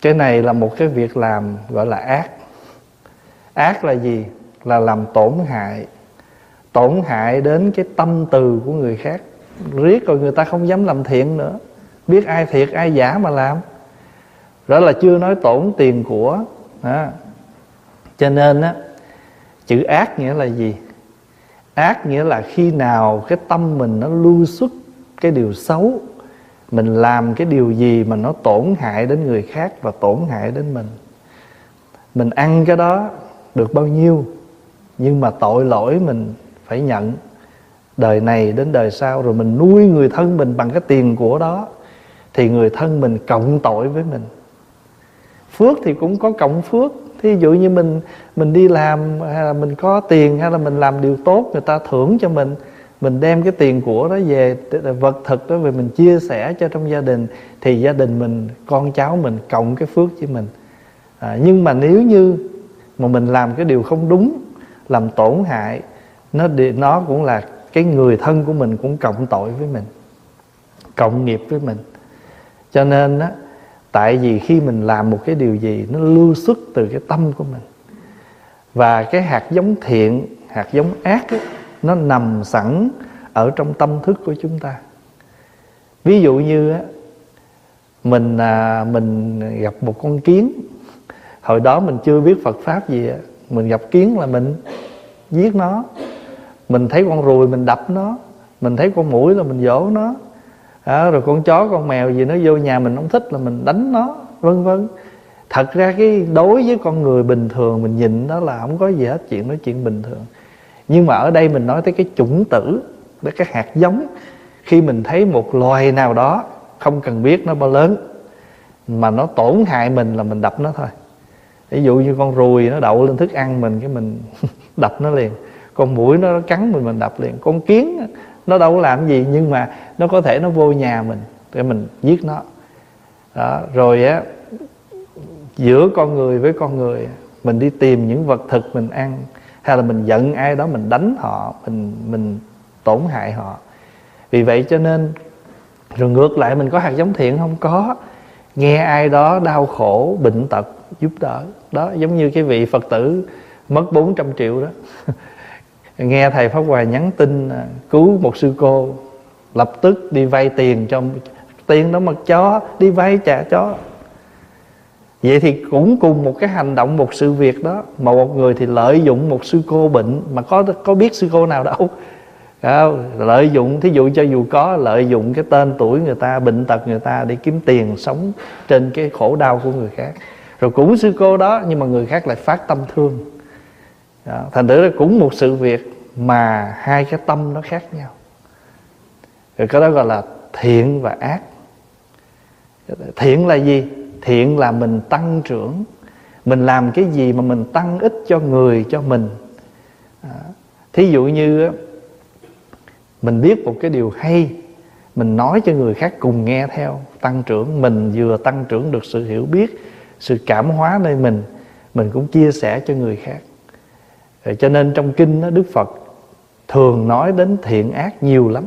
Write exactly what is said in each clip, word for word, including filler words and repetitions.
Cái này là một cái việc làm gọi là ác. Ác là gì? Là làm tổn hại. Tổn hại đến cái tâm từ của người khác. Riết rồi người ta không dám làm thiện nữa. Biết ai thiệt ai giả mà làm. Đó là chưa nói tổn tiền của đó. Cho nên á, chữ ác nghĩa là gì? Ác nghĩa là khi nào cái tâm mình nó lưu xuất cái điều xấu, mình làm cái điều gì mà nó tổn hại đến người khác và tổn hại đến mình. Mình ăn cái đó được bao nhiêu, nhưng mà tội lỗi mình phải nhận đời này đến đời sau. Rồi mình nuôi người thân mình bằng cái tiền của đó, thì người thân mình cộng tội với mình. Phước thì cũng có cộng phước. Thí dụ như mình mình đi làm, hay là mình có tiền, hay là mình làm điều tốt, người ta thưởng cho mình, mình đem cái tiền của đó về, vật thực đó về, mình chia sẻ cho trong gia đình, thì gia đình mình, con cháu mình cộng cái phước với mình. à, Nhưng mà nếu như mà mình làm cái điều không đúng, làm tổn hại, Nó, nó cũng là cái người thân của mình cũng cộng tội với mình, cộng nghiệp với mình. Cho nên á, tại vì khi mình làm một cái điều gì, nó lưu xuất từ cái tâm của mình. Và cái hạt giống thiện, hạt giống ác ấy, nó nằm sẵn ở trong tâm thức của chúng ta. Ví dụ như á, mình, à, mình gặp một con kiến. Hồi đó mình chưa biết Phật Pháp gì á, mình gặp kiến là mình giết nó. Mình thấy con ruồi mình đập nó. Mình thấy con muỗi là mình dỗ nó. À, rồi con chó con mèo gì nó vô nhà mình không thích là mình đánh nó, vân vân. Thật ra cái đối với con người bình thường, mình nhìn đó là không có gì hết, chuyện nói chuyện bình thường. Nhưng mà ở đây mình nói tới cái chủng tử, tới cái hạt giống. Khi mình thấy một loài nào đó, không cần biết nó bao lớn, mà nó tổn hại mình là mình đập nó thôi. Ví dụ như con ruồi nó đậu lên thức ăn mình, cái mình đập nó liền. Con muỗi nó cắn mình, mình đập liền. Con kiến nó đâu có làm gì, nhưng mà nó có thể nó vô nhà mình, để mình giết nó. Đó. Rồi á, giữa con người với con người, mình đi tìm những vật thực mình ăn, hay là mình giận ai đó mình đánh họ, Mình, mình tổn hại họ. Vì vậy cho nên, rồi ngược lại mình có hạt giống thiện không? Có. Nghe ai đó đau khổ, bệnh tật, giúp đỡ. Đó, giống như cái vị Phật tử mất bốn trăm triệu đó. Nghe thầy Pháp Hòa nhắn tin cứu một sư cô, lập tức đi vay tiền cho tiền đó mà chó, đi vay trả chó. Vậy thì cũng cùng một cái hành động, một sự việc đó, mà một người thì lợi dụng một sư cô bệnh, mà có có biết sư cô nào đâu. Không? Lợi dụng, thí dụ cho dù có, lợi dụng cái tên tuổi người ta, bệnh tật người ta để kiếm tiền sống trên cái khổ đau của người khác. Rồi cũng sư cô đó, nhưng mà người khác lại phát tâm thương. Đó. Thành thử là cũng một sự việc mà hai cái tâm nó khác nhau. Rồi cái đó gọi là thiện và ác. Thiện là gì? Thiện là mình tăng trưởng. Mình làm cái gì mà mình tăng ích cho người, cho mình. Đó. Thí dụ như mình biết một cái điều hay, mình nói cho người khác cùng nghe theo, tăng trưởng. Mình vừa tăng trưởng được sự hiểu biết, sự cảm hóa nơi mình, mình cũng chia sẻ cho người khác. Rồi cho nên trong kinh đó, Đức Phật thường nói đến thiện ác nhiều lắm.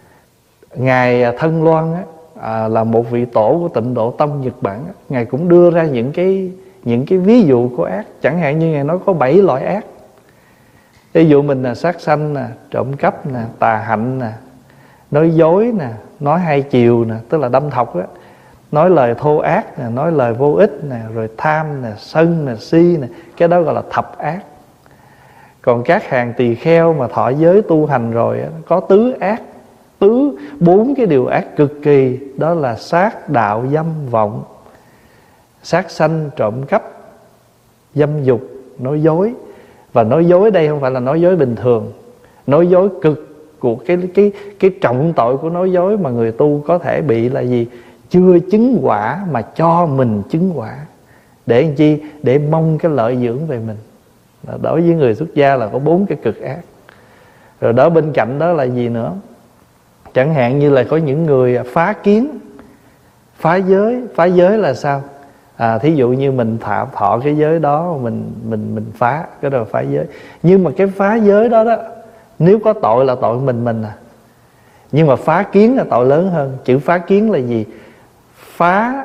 Ngài Thân Loan á, à, là một vị tổ của Tịnh Độ Tông Nhật Bản á, Ngài cũng đưa ra những cái, những cái ví dụ của ác. Chẳng hạn như Ngài nói có bảy loại ác. Ví dụ mình là sát sanh nè, trộm cắp nè, tà hạnh nè, nói dối nè, nói hai chiều nè, tức là đâm thọc á, nói lời thô ác nè, nói lời vô ích nè, rồi tham nè, sân nè, si nè. Cái đó gọi là thập ác. Còn các hàng tỳ kheo mà thọ giới tu hành rồi á, có tứ ác. Tứ, bốn cái điều ác cực kỳ, đó là sát, đạo, dâm, vọng. Sát sanh, trộm cắp, dâm dục, nói dối. Và nói dối đây không phải là nói dối bình thường. Nói dối cực của cái, cái, cái trọng tội của nói dối mà người tu có thể bị là gì? Chưa chứng quả mà cho mình chứng quả. Để làm chi? Để mong cái lợi dưỡng về mình. Đối với người xuất gia là có bốn cái cực ác. Rồi đó, bên cạnh đó là gì nữa? Chẳng hạn như là có những người phá kiến, phá giới. Phá giới là sao? À, thí dụ như mình thọ, thọ cái giới đó, mình mình mình phá, cái đó là phá giới. Nhưng mà cái phá giới đó đó, nếu có tội là tội mình mình à. Nhưng mà phá kiến là tội lớn hơn. Chữ phá kiến là gì? Phá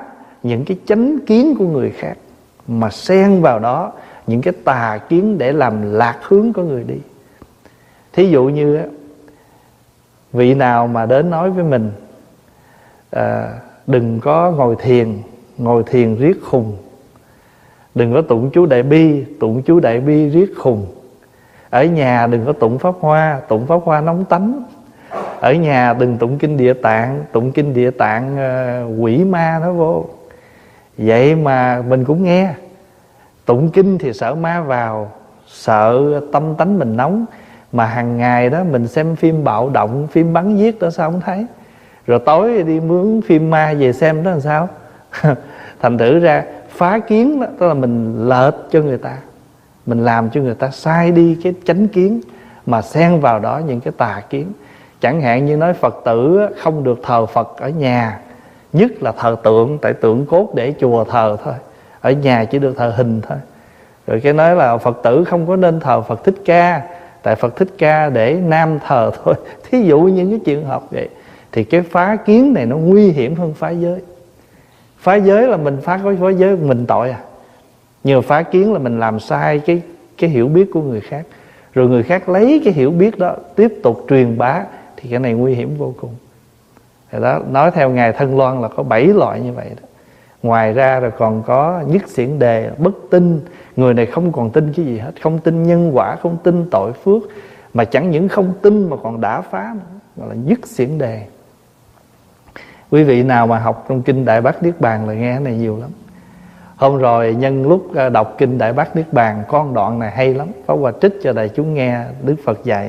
những cái chánh kiến của người khác, mà xen vào đó những cái tà kiến để làm lạc hướng của người đi. Thí dụ như vị nào mà đến nói với mình à, đừng có ngồi thiền, ngồi thiền riết khùng, đừng có tụng chú Đại Bi, tụng chú Đại Bi riết khùng, ở nhà đừng có tụng Pháp Hoa, tụng Pháp Hoa nóng tánh, ở nhà đừng tụng kinh Địa Tạng, tụng kinh Địa Tạng uh, quỷ ma nó vô. Vậy mà mình cũng nghe. Tụng kinh thì sợ ma vào, sợ tâm tánh mình nóng, mà hàng ngày đó mình xem phim bạo động, phim bắn giết đó sao không thấy. Rồi tối đi mướn phim ma về xem đó làm sao. Thành thử ra phá kiến đó, tức là mình lệch cho người ta, mình làm cho người ta sai đi cái chánh kiến, mà xen vào đó những cái tà kiến. Chẳng hạn như nói Phật tử không được thờ Phật ở nhà, nhất là thờ tượng, tại tượng cốt để chùa thờ thôi, ở nhà chỉ được thờ hình thôi. Rồi cái nói là Phật tử không có nên thờ Phật Thích Ca, tại Phật Thích Ca để nam thờ thôi. Thí dụ những cái trường hợp vậy, thì cái phá kiến này nó nguy hiểm hơn phá giới. Phá giới là mình phá cái phá giới mình tội à, nhưng mà phá kiến là mình làm sai cái, cái hiểu biết của người khác, rồi người khác lấy cái hiểu biết đó tiếp tục truyền bá, thì cái này nguy hiểm vô cùng. Thì đó, nói theo Ngài Thân Loan là có bảy loại như vậy đó. Ngoài ra rồi còn có nhất xiển đề, bất tin. Người này không còn tin cái gì hết, không tin nhân quả, không tin tội phước, mà chẳng những không tin mà còn đã phá nữa, gọi là nhất xiển đề. Quý vị nào mà học trong kinh Đại Bát Niết Bàn là nghe cái này nhiều lắm. Hôm rồi nhân lúc đọc kinh Đại Bát Niết Bàn, có một đoạn này hay lắm, Pháp Hòa trích cho đại chúng nghe. Đức Phật dạy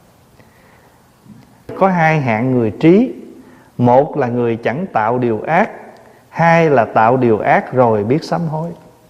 có hai hạng người trí. Một là người chẳng tạo điều ác, hai là tạo điều ác rồi biết sám hối.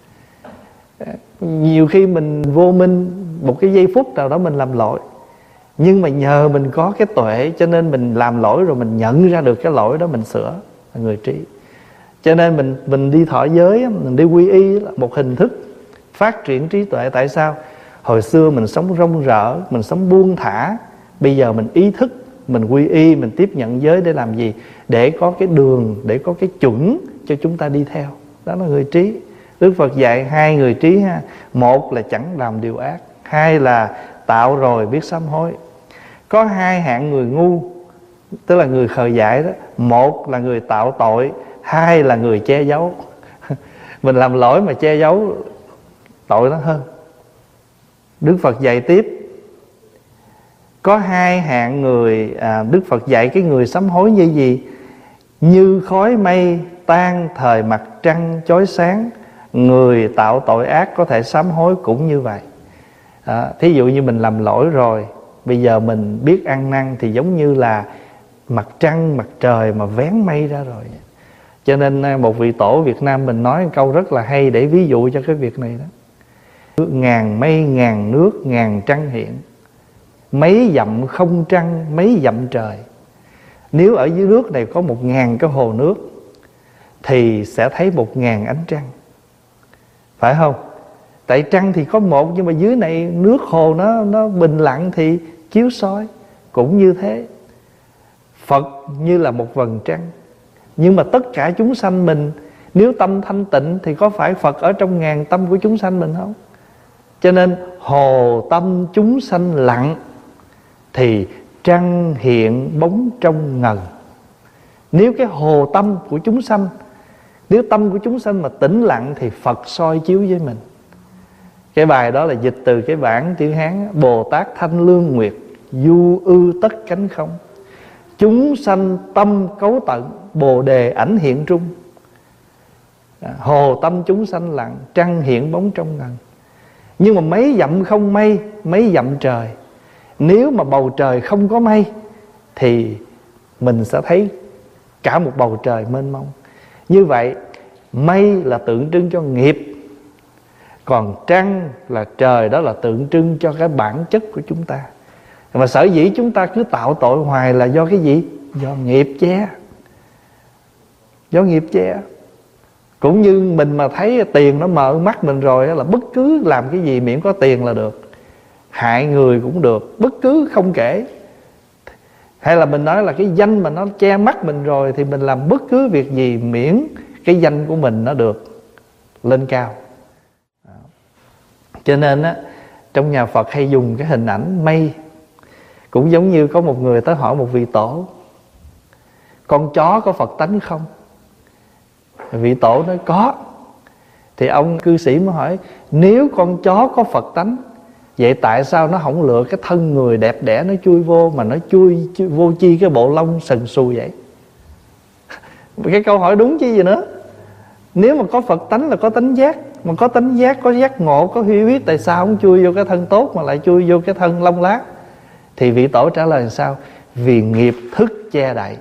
Nhiều khi mình vô minh, một cái giây phút nào đó mình làm lỗi, nhưng mà nhờ mình có cái tuệ, cho nên mình làm lỗi rồi mình nhận ra được cái lỗi đó, mình sửa, là người trí. Cho nên mình mình đi thọ giới, mình đi quy y là một hình thức phát triển trí tuệ. Tại sao? Hồi xưa mình sống rong rỡ, mình sống buông thả. Bây giờ mình ý thức, mình quy y, mình tiếp nhận giới để làm gì? Để có cái đường, để có cái chuẩn cho chúng ta đi theo. Đó là người trí. Đức Phật dạy hai người trí ha. Một là chẳng làm điều ác, hai là tạo rồi biết sám hối. Có hai hạng người ngu, tức là người khờ dại đó. Một là người tạo tội, hai là người che giấu. Mình làm lỗi mà che giấu, tội nó hơn. Đức Phật dạy tiếp, có hai hạng người, à, Đức Phật dạy cái người sám hối như gì? Như khói mây tan thời mặt trăng chói sáng, người tạo tội ác có thể sám hối cũng như vậy. À, thí dụ như mình làm lỗi rồi, bây giờ mình biết ăn năn, thì giống như là mặt trăng, mặt trời mà vén mây ra rồi. Cho nên một vị tổ Việt Nam mình nói một câu rất là hay để ví dụ cho cái việc này đó. Ngàn mây ngàn nước ngàn trăng hiện, mấy dặm không trăng mấy dặm trời. Nếu ở dưới nước này có một ngàn cái hồ nước, thì sẽ thấy một ngàn ánh trăng, phải không? Tại trăng thì có một, nhưng mà dưới này nước hồ nó, nó bình lặng thì chiếu soi. Cũng như thế, Phật như là một vầng trăng. Nhưng mà tất cả chúng sanh mình, nếu tâm thanh tịnh thì có phải Phật ở trong ngàn tâm của chúng sanh mình không? Cho nên hồ tâm chúng sanh lặng, thì trăng hiện bóng trong ngần. Nếu cái hồ tâm của chúng sanh, nếu tâm của chúng sanh mà tĩnh lặng, thì Phật soi chiếu với mình. Cái bài đó là dịch từ cái bản tiếng Hán: Bồ Tát thanh lương nguyệt, du ư tất cánh không. Chúng sanh tâm cấu tận, bồ đề ảnh hiện trung. Hồ tâm chúng sanh lặng, trăng hiện bóng trong ngần. Nhưng mà mấy dặm không mây, mấy dặm trời. Nếu mà bầu trời không có mây, thì mình sẽ thấy cả một bầu trời mênh mông. Như vậy, mây là tượng trưng cho nghiệp, còn trăng là trời, đó là tượng trưng cho cái bản chất của chúng ta. Mà sở dĩ chúng ta cứ tạo tội hoài là do cái gì? Do nghiệp che. Do nghiệp che. Cũng như mình mà thấy tiền nó mờ mắt mình rồi, là bất cứ làm cái gì miễn có tiền là được. Hại người cũng được, bất cứ không kể. Hay là mình nói là cái danh mà nó che mắt mình rồi, thì mình làm bất cứ việc gì miễn cái danh của mình nó được lên cao. Cho nên á, trong nhà Phật hay dùng cái hình ảnh mây. Cũng giống như có một người tới hỏi một vị tổ: con chó có Phật tánh không? Vị tổ nói có. Thì ông cư sĩ mới hỏi: nếu con chó có Phật tánh, vậy tại sao nó không lựa cái thân người đẹp đẽ nó chui vô, mà nó chui, chui vô chi cái bộ lông sần sùi vậy? Cái câu hỏi đúng chứ gì nữa. Nếu mà có Phật tánh là có tánh giác, mà có tánh giác, có giác ngộ, có hiểu biết, tại sao không chui vô cái thân tốt mà lại chui vô cái thân lông lá? Thì vị tổ trả lời làm sao? Vì nghiệp thức che đậy.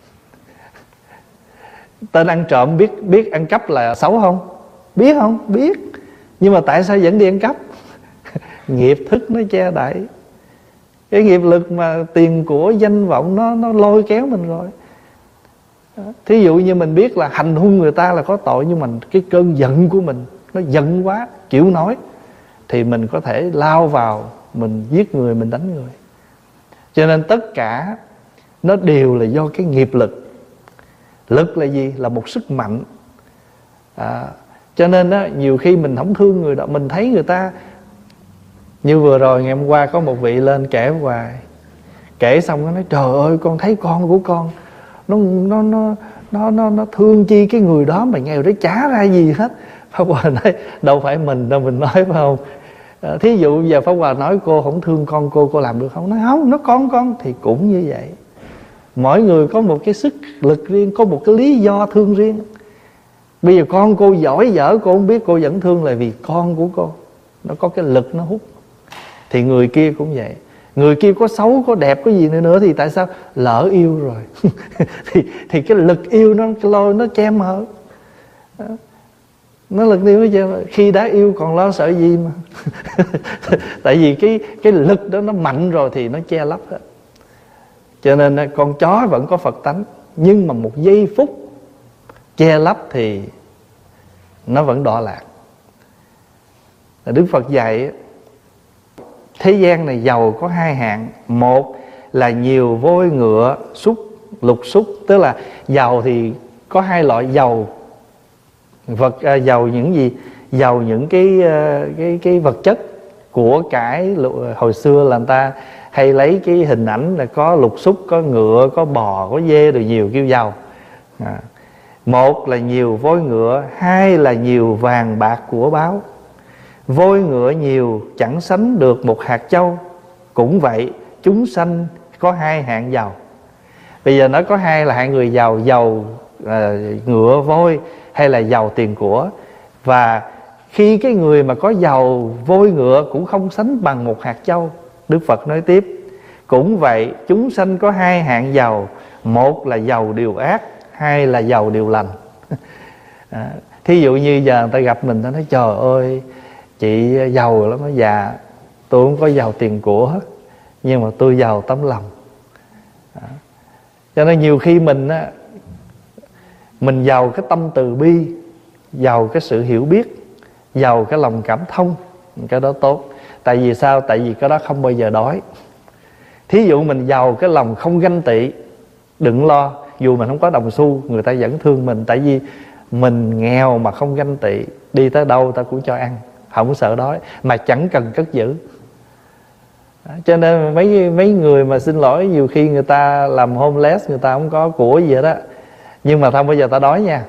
Tên ăn trộm biết biết ăn cắp là xấu không? Biết không? Biết. Nhưng mà tại sao vẫn đi ăn cắp? Nghiệp thức nó che đậy. Cái nghiệp lực mà tiền của danh vọng nó nó lôi kéo mình rồi. Thí dụ như mình biết là hành hung người ta là có tội, nhưng mà cái cơn giận của mình nó giận quá, chịu nói, thì mình có thể lao vào, mình giết người, mình đánh người. Cho nên tất cả nó đều là do cái nghiệp lực. Lực là gì? Là một sức mạnh. à, Cho nên đó, nhiều khi mình không thương người đó. Mình thấy người ta, như vừa rồi ngày hôm qua có một vị lên kể hoài, kể xong nó nói: trời ơi, con thấy con của con Nó nó nó nó nó, nó thương chi cái người đó mà nghèo đó chả ra gì hết. Pháp Hòa nói: đâu phải mình đâu mình nói, phải không? À, thí dụ giờ Pháp Hòa nói cô không thương con cô, cô làm được không? Nói không, nó con con thì cũng như vậy. Mỗi người có một cái sức lực riêng, có một cái lý do thương riêng. Bây giờ con cô giỏi dở, cô không biết, cô vẫn thương là vì con của cô nó có cái lực nó hút. Thì người kia cũng vậy. Người kia có xấu, có đẹp, có gì nữa nữa thì tại sao? Lỡ yêu rồi. thì, thì cái lực yêu nó lôi, nó che mờ. Nó lực yêu nó che mờ. Khi đã yêu còn lo sợ gì mà. Tại vì cái, cái lực đó nó mạnh rồi thì nó che lấp hết. Cho nên con chó vẫn có Phật tánh, nhưng mà một giây phút che lấp thì nó vẫn đọa lạc. Đức Phật dạy thế gian này giàu có hai hạng. Một là nhiều vôi ngựa xúc lục xúc. Tức là giàu thì có hai loại giàu. Vật à, giàu những gì? Giàu những cái cái cái vật chất của cải. Hồi xưa là người ta hay lấy cái hình ảnh là có lục xúc, có ngựa, có bò, có dê rồi nhiều kêu giàu. à. Một là nhiều vôi ngựa, hai là nhiều vàng bạc của báu. Vôi ngựa nhiều chẳng sánh được một hạt châu. Cũng vậy, chúng sanh có hai hạng giàu. Bây giờ nó có hai là hạng người giàu: giàu à, ngựa vôi, hay là giàu tiền của. Và khi cái người mà có giàu vôi ngựa cũng không sánh bằng một hạt châu. Đức Phật nói tiếp: cũng vậy, chúng sanh có hai hạng giàu. Một là giàu điều ác, hai là giàu điều lành. à, Thí dụ như giờ người ta gặp mình, ta nói: trời ơi, chị giàu lắm đó. Dạ, tôi không có giàu tiền của, nhưng mà tôi giàu tấm lòng. à. Cho nên nhiều khi mình á, mình giàu cái tâm từ bi, giàu cái sự hiểu biết, giàu cái lòng cảm thông. Cái đó tốt. Tại vì sao? Tại vì cái đó không bao giờ đói. Thí dụ mình giàu cái lòng không ganh tị, đừng lo, dù mình không có đồng xu, người ta vẫn thương mình. Tại vì mình nghèo mà không ganh tị, đi tới đâu ta cũng cho ăn, không sợ đói, mà chẳng cần cất giữ. Đó, cho nên mấy mấy người mà xin lỗi, nhiều khi người ta làm homeless, người ta không có của gì hết đó, nhưng mà không bao giờ ta đói nha.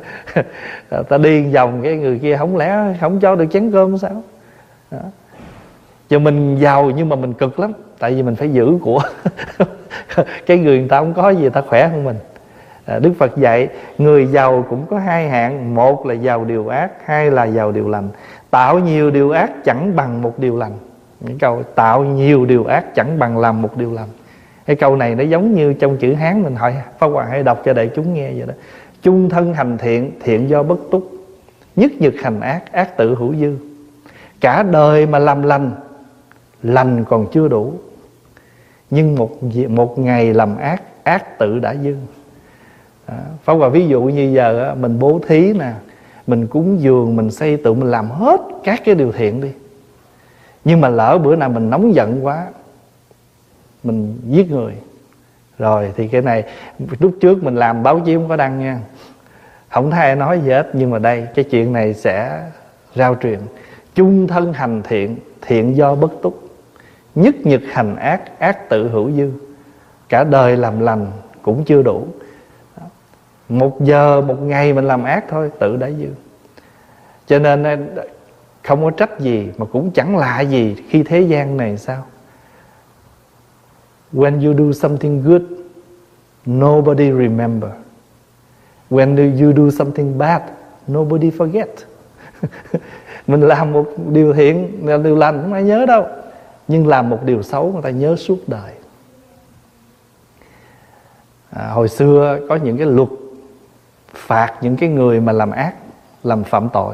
Ta đi vòng cái người kia không lẽ không cho được chén cơm sao? Đó. Cho mình giàu nhưng mà mình cực lắm, tại vì mình phải giữ của. Cái người người ta không có gì, người ta khỏe hơn mình. à, Đức Phật dạy người giàu cũng có hai hạng. Một là giàu điều ác, hai là giàu điều lành. Tạo nhiều điều ác chẳng bằng một điều lành. Những câu tạo nhiều điều ác chẳng bằng làm một điều lành. Cái câu này nó giống như trong chữ Hán mình hỏi Pháp Hòa hay đọc cho đại chúng nghe vậy đó: chung thân hành thiện, thiện do bất túc. Nhất nhật hành ác, ác tự hữu dư. Cả đời mà làm lành, lành còn chưa đủ, nhưng một, một ngày làm ác, ác tự đã dư. à, Pháp Hòa ví dụ như giờ mình bố thí nè, mình cúng dường, mình xây tượng, mình làm hết các cái điều thiện đi. Nhưng mà lỡ bữa nào mình nóng giận quá, mình giết người, rồi thì cái này lúc trước mình làm báo chí không có đăng nha. Không thấy ai nói gì hết, nhưng mà đây cái chuyện này sẽ rao truyền. Chung thân hành thiện, thiện do bất túc. Nhất nhật hành ác, ác tự hữu dư. Cả đời làm lành cũng chưa đủ. Một giờ, một ngày mình làm ác thôi, tự đã dư. Cho nên không có trách gì, mà cũng chẳng lạ gì khi thế gian này sao. When you do something good, nobody remember. When you do something bad, nobody forget. Mình làm một điều thiện, điều lành không ai nhớ đâu. Nhưng làm một điều xấu người ta nhớ suốt đời. à, Hồi xưa có những cái luật phạt những cái người mà làm ác, làm phạm tội.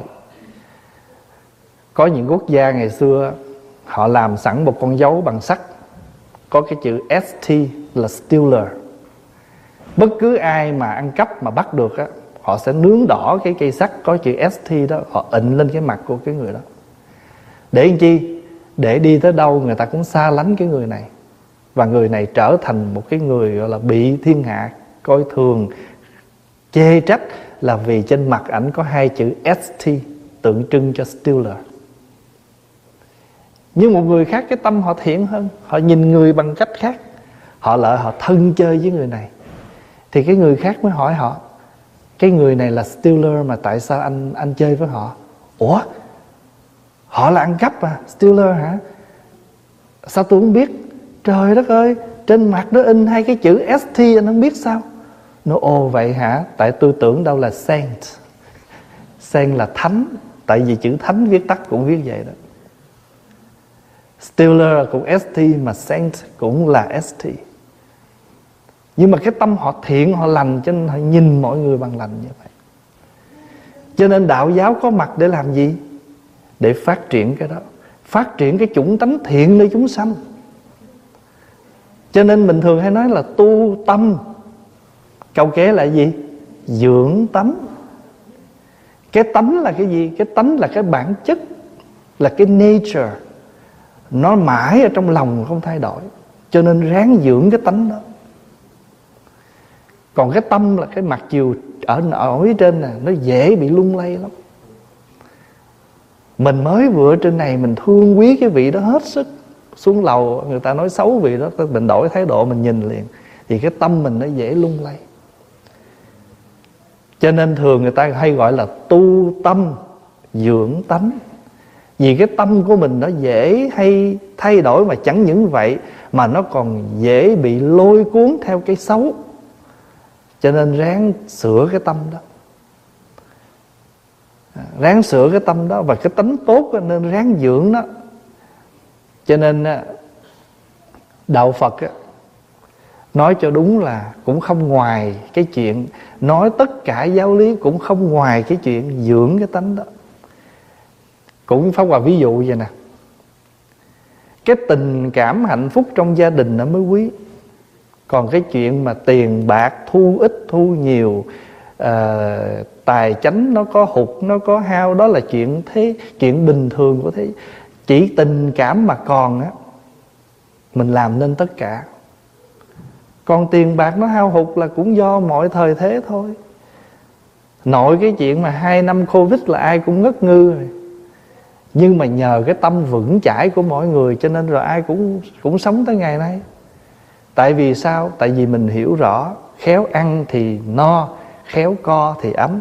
Có những quốc gia ngày xưa họ làm sẵn một con dấu bằng sắt, có cái chữ ét tê là stealer. Bất cứ ai mà ăn cắp mà bắt được á, họ sẽ nướng đỏ cái cây sắt có chữ ét tê đó, họ ịnh lên cái mặt của cái người đó. Để làm chi? Để đi tới đâu người ta cũng xa lánh cái người này. Và người này trở thành một cái người gọi là bị thiên hạ coi thường, chê trách, là vì trên mặt ảnh có hai chữ ét tê tượng trưng cho stealer. Nhưng một người khác cái tâm họ thiện hơn, họ nhìn người bằng cách khác, họ lợi họ thân chơi với người này. Thì cái người khác mới hỏi họ, cái người này là stealer mà tại sao anh anh chơi với họ? Ủa, họ là ăn cắp à? Stealer hả? Sao tôi không biết? Trời đất ơi, trên mặt nó in hai cái chữ ét tê anh không biết sao? Nó ồ vậy hả? Tại tôi tưởng đâu là saint. Saint là thánh. Tại vì chữ thánh viết tắt cũng viết vậy đó. Stealer cũng ét tê, mà saint cũng là ét tê. Nhưng mà cái tâm họ thiện, họ lành, cho nên họ nhìn mọi người bằng lành như vậy. Cho nên đạo giáo có mặt để làm gì? Để phát triển cái đó, phát triển cái chủng tánh thiện nơi chúng sanh. Cho nên mình thường hay nói là tu tâm. Câu kế là gì? Dưỡng tánh. Cái tánh là cái gì? Cái tánh là cái bản chất, là cái nature. Nó mãi ở trong lòng không thay đổi. Cho nên ráng dưỡng cái tánh đó. Còn cái tâm là cái mặt chiều ở, ở phía trên nè, nó dễ bị lung lay lắm. Mình mới vừa trên này mình thương quý cái vị đó hết sức, xuống lầu người ta nói xấu vị đó, mình đổi thái độ mình nhìn liền, thì cái tâm mình nó dễ lung lay. Cho nên thường người ta hay gọi là tu tâm dưỡng tánh. Vì cái tâm của mình nó dễ hay thay đổi, mà chẳng những vậy mà nó còn dễ bị lôi cuốn theo cái xấu. Cho nên ráng sửa cái tâm đó, ráng sửa cái tâm đó. Và cái tánh tốt đó, nên ráng dưỡng đó. Cho nên đạo Phật á, nói cho đúng là cũng không ngoài cái chuyện, nói tất cả giáo lý cũng không ngoài cái chuyện dưỡng cái tánh đó. Cũng Pháp Hòa ví dụ vậy nè, cái tình cảm hạnh phúc trong gia đình nó mới quý. Còn cái chuyện mà tiền bạc thu ít thu nhiều, à, tài chánh nó có hụt nó có hao, đó là chuyện thế, chuyện bình thường của thế. Chỉ tình cảm mà còn á, mình làm nên tất cả. Còn tiền bạc nó hao hụt là cũng do mọi thời thế thôi. Nội cái chuyện mà hai năm Covid là ai cũng ngất ngư rồi. Nhưng mà nhờ cái tâm vững chãi của mỗi người, cho nên rồi ai cũng cũng sống tới ngày nay. Tại vì sao? Tại vì mình hiểu rõ, khéo ăn thì no, khéo co thì ấm.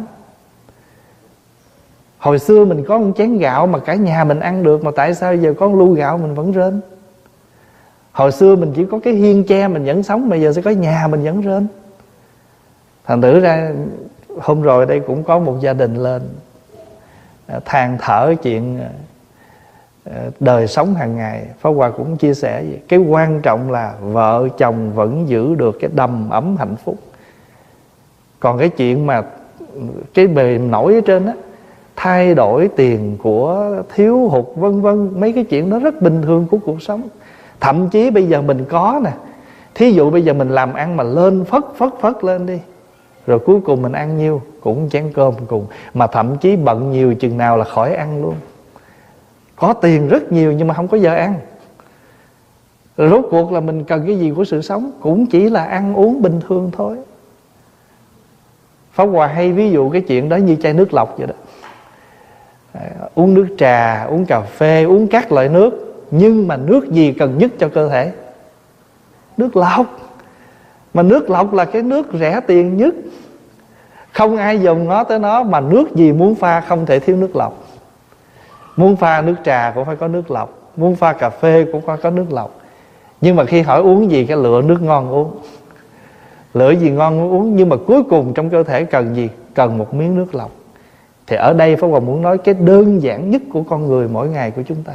Hồi xưa mình có một chén gạo mà cả nhà mình ăn được, mà tại sao giờ có một lu gạo mình vẫn rên? Hồi xưa mình chỉ có cái hiên tre mình vẫn sống, mà giờ sẽ có nhà mình vẫn rên. Thành thử ra hôm rồi đây cũng có một gia đình lên than thở chuyện đời sống hàng ngày. Pháp Hòa cũng chia sẻ vậy. Cái quan trọng là vợ chồng vẫn giữ được cái đầm ấm hạnh phúc. Còn cái chuyện mà cái bề nổi ở trên á, thay đổi tiền của, thiếu hụt vân vân, mấy cái chuyện đó rất bình thường của cuộc sống. Thậm chí bây giờ mình có nè, thí dụ bây giờ mình làm ăn mà lên phất phất phất lên đi, rồi cuối cùng mình ăn nhiêu cũng chén cơm cùng. Mà thậm chí bận nhiều chừng nào là khỏi ăn luôn. Có tiền rất nhiều nhưng mà không có giờ ăn. Rồi rốt cuộc là mình cần cái gì của sự sống? Cũng chỉ là ăn uống bình thường thôi. Pháp Hòa hay ví dụ cái chuyện đó như chai nước lọc vậy đó. Uống nước trà, uống cà phê, uống các loại nước, nhưng mà nước gì cần nhất cho cơ thể? Nước lọc. Mà nước lọc là cái nước rẻ tiền nhất, không ai dùng nó tới nó. Mà nước gì muốn pha không thể thiếu nước lọc. Muốn pha nước trà cũng phải có nước lọc, muốn pha cà phê cũng phải có nước lọc. Nhưng mà khi hỏi uống gì, cái lựa nước ngon uống, lựa gì ngon uống. Nhưng mà cuối cùng trong cơ thể cần gì? Cần một miếng nước lọc. Thì ở đây Pháp Hòa muốn nói cái đơn giản nhất của con người mỗi ngày của chúng ta.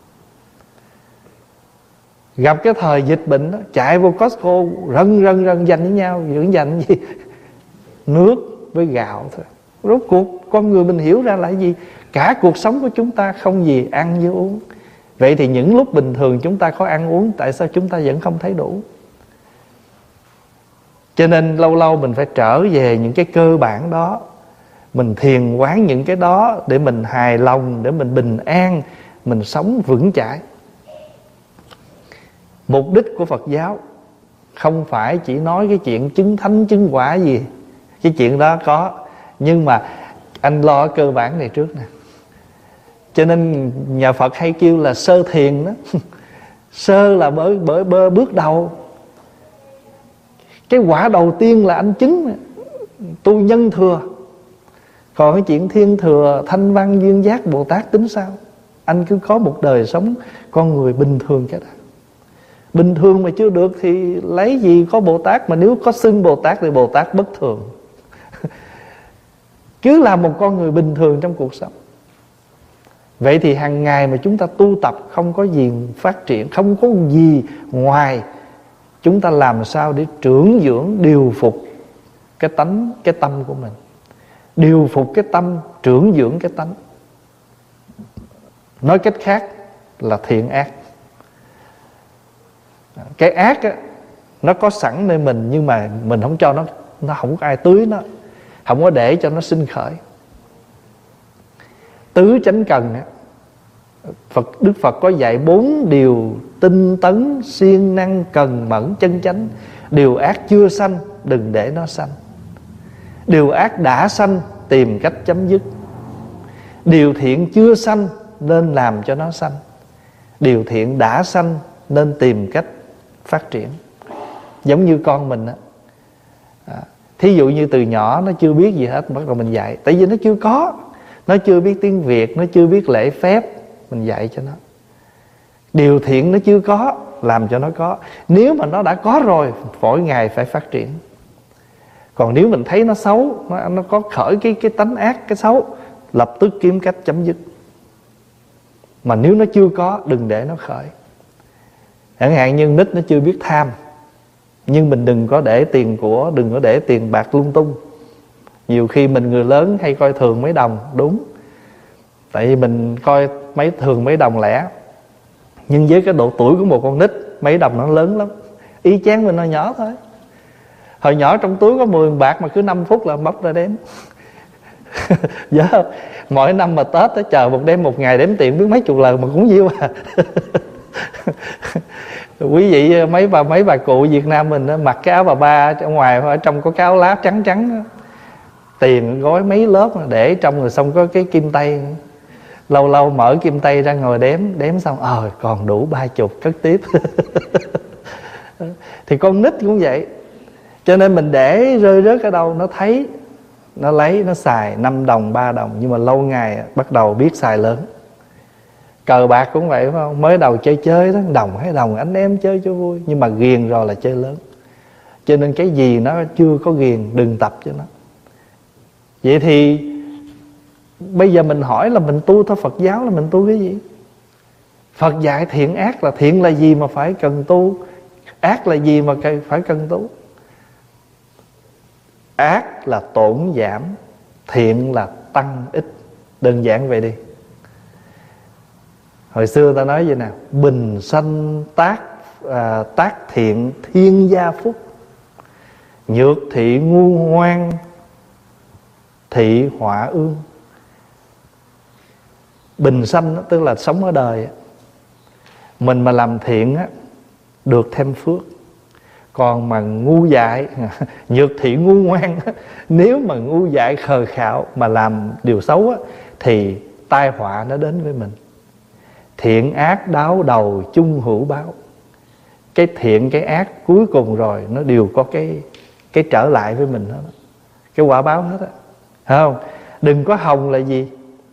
Gặp cái thời dịch bệnh đó, chạy vô Costco rần rần rần dành với nhau. Dưỡng dành gì? Nước với gạo thôi. Rốt cuộc con người mình hiểu ra là gì? Cả cuộc sống của chúng ta không gì ăn như uống. Vậy thì những lúc bình thường chúng ta có ăn uống, tại sao chúng ta vẫn không thấy đủ? Cho nên lâu lâu mình phải trở về những cái cơ bản đó. Mình thiền quán những cái đó để mình hài lòng, để mình bình an, mình sống vững chãi. Mục đích của Phật giáo không phải chỉ nói cái chuyện chứng thánh chứng quả gì. Cái chuyện đó có, nhưng mà anh lo cơ bản này trước nè. Cho nên nhà Phật hay kêu là sơ thiền đó. Sơ là bởi, bởi, bởi bước đầu. Cái quả đầu tiên là anh chứng tu nhân thừa. Còn cái chuyện thiên thừa, thanh văn, duyên giác, Bồ Tát tính sao? Anh cứ có một đời sống con người bình thường cái đó. Bình thường mà chưa được thì lấy gì có Bồ Tát. Mà nếu có xưng Bồ Tát thì Bồ Tát bất thường. Cứ là một con người bình thường trong cuộc sống. Vậy thì hàng ngày mà chúng ta tu tập không có gì phát triển, không có gì ngoài chúng ta làm sao để trưởng dưỡng, điều phục cái tánh, cái tâm của mình. Điều phục cái tâm, trưởng dưỡng cái tánh. Nói cách khác là thiện ác. Cái ác á, nó có sẵn nơi mình, nhưng mà mình không cho nó, nó không có ai tưới nó, không có để cho nó sinh khởi. Tứ chánh cần á, Phật, Đức Phật có dạy bốn điều tinh tấn, siêng năng, cần mẫn, chân chánh. Điều ác chưa sanh, đừng để nó sanh. Điều ác đã sanh, tìm cách chấm dứt. Điều thiện chưa sanh, nên làm cho nó sanh. Điều thiện đã sanh, nên tìm cách phát triển. Giống như con mình á, à, thí dụ như từ nhỏ nó chưa biết gì hết, bắt đầu mình dạy. Tại vì nó chưa có, nó chưa biết tiếng Việt, nó chưa biết lễ phép, mình dạy cho nó. Điều thiện nó chưa có, làm cho nó có. Nếu mà nó đã có rồi, mỗi ngày phải phát triển. Còn nếu mình thấy nó xấu, nó, nó có khởi cái, cái tánh ác, cái xấu, lập tức kiếm cách chấm dứt. Mà nếu nó chưa có, đừng để nó khởi. Chẳng hạn như nít nó chưa biết tham, nhưng mình đừng có để tiền của, đừng có để tiền bạc lung tung. Nhiều khi mình người lớn hay coi thường mấy đồng, đúng. Tại vì mình coi mấy thường mấy đồng lẻ. Nhưng với cái độ tuổi của một con nít, mấy đồng nó lớn lắm. Y chang mình hồi nhỏ thôi. Hồi nhỏ trong túi có mười bạc mà cứ năm phút là móc ra đếm. Nhớ không? Mỗi năm mà Tết tới chờ một đêm một ngày đếm tiền biết mấy chục lần mà cũng nhiêu à. Quý vị mấy bà mấy bà cụ Việt Nam mình đó, mặc cái áo bà ba ở ngoài, ở trong có cái áo lá trắng trắng đó. Tiền gói mấy lớp mà để trong, rồi xong có cái kim tay. Lâu lâu mở kim tay ra ngồi đếm, đếm xong ờ còn đủ ba chục, cất tiếp. Thì con nít cũng vậy. Cho nên mình để rơi rớt ở đâu nó thấy, nó lấy, nó xài năm đồng, ba đồng. Nhưng mà lâu ngày bắt đầu biết xài lớn. Cờ bạc cũng vậy phải không? Mới đầu chơi chơi đó, đồng hay đồng anh em chơi cho vui. Nhưng mà ghiền rồi là chơi lớn. Cho nên cái gì nó chưa có ghiền, đừng tập cho nó. Vậy thì bây giờ mình hỏi là mình tu theo Phật giáo là mình tu cái gì? Phật dạy thiện ác là thiện là gì mà phải cần tu, ác là gì mà phải cần tu. Ác là tổn giảm, thiện là tăng ích. Đơn giản vậy đi. Hồi xưa ta nói vậy nào, bình sanh tác à, tác thiện thiên gia phúc, nhược thị ngu ngoan thị họa ương. Bình sanh tức là sống ở đời, mình mà làm thiện á, được thêm phước. Còn mà ngu dại nhược thị ngu ngoan nếu mà ngu dại khờ khạo mà làm điều xấu á, thì tai họa nó đến với mình. Thiện ác đáo đầu chung hữu báo. Cái thiện cái ác cuối cùng rồi nó đều có cái cái trở lại với mình hết, cái quả báo hết á, không? Đừng có hòng là gì?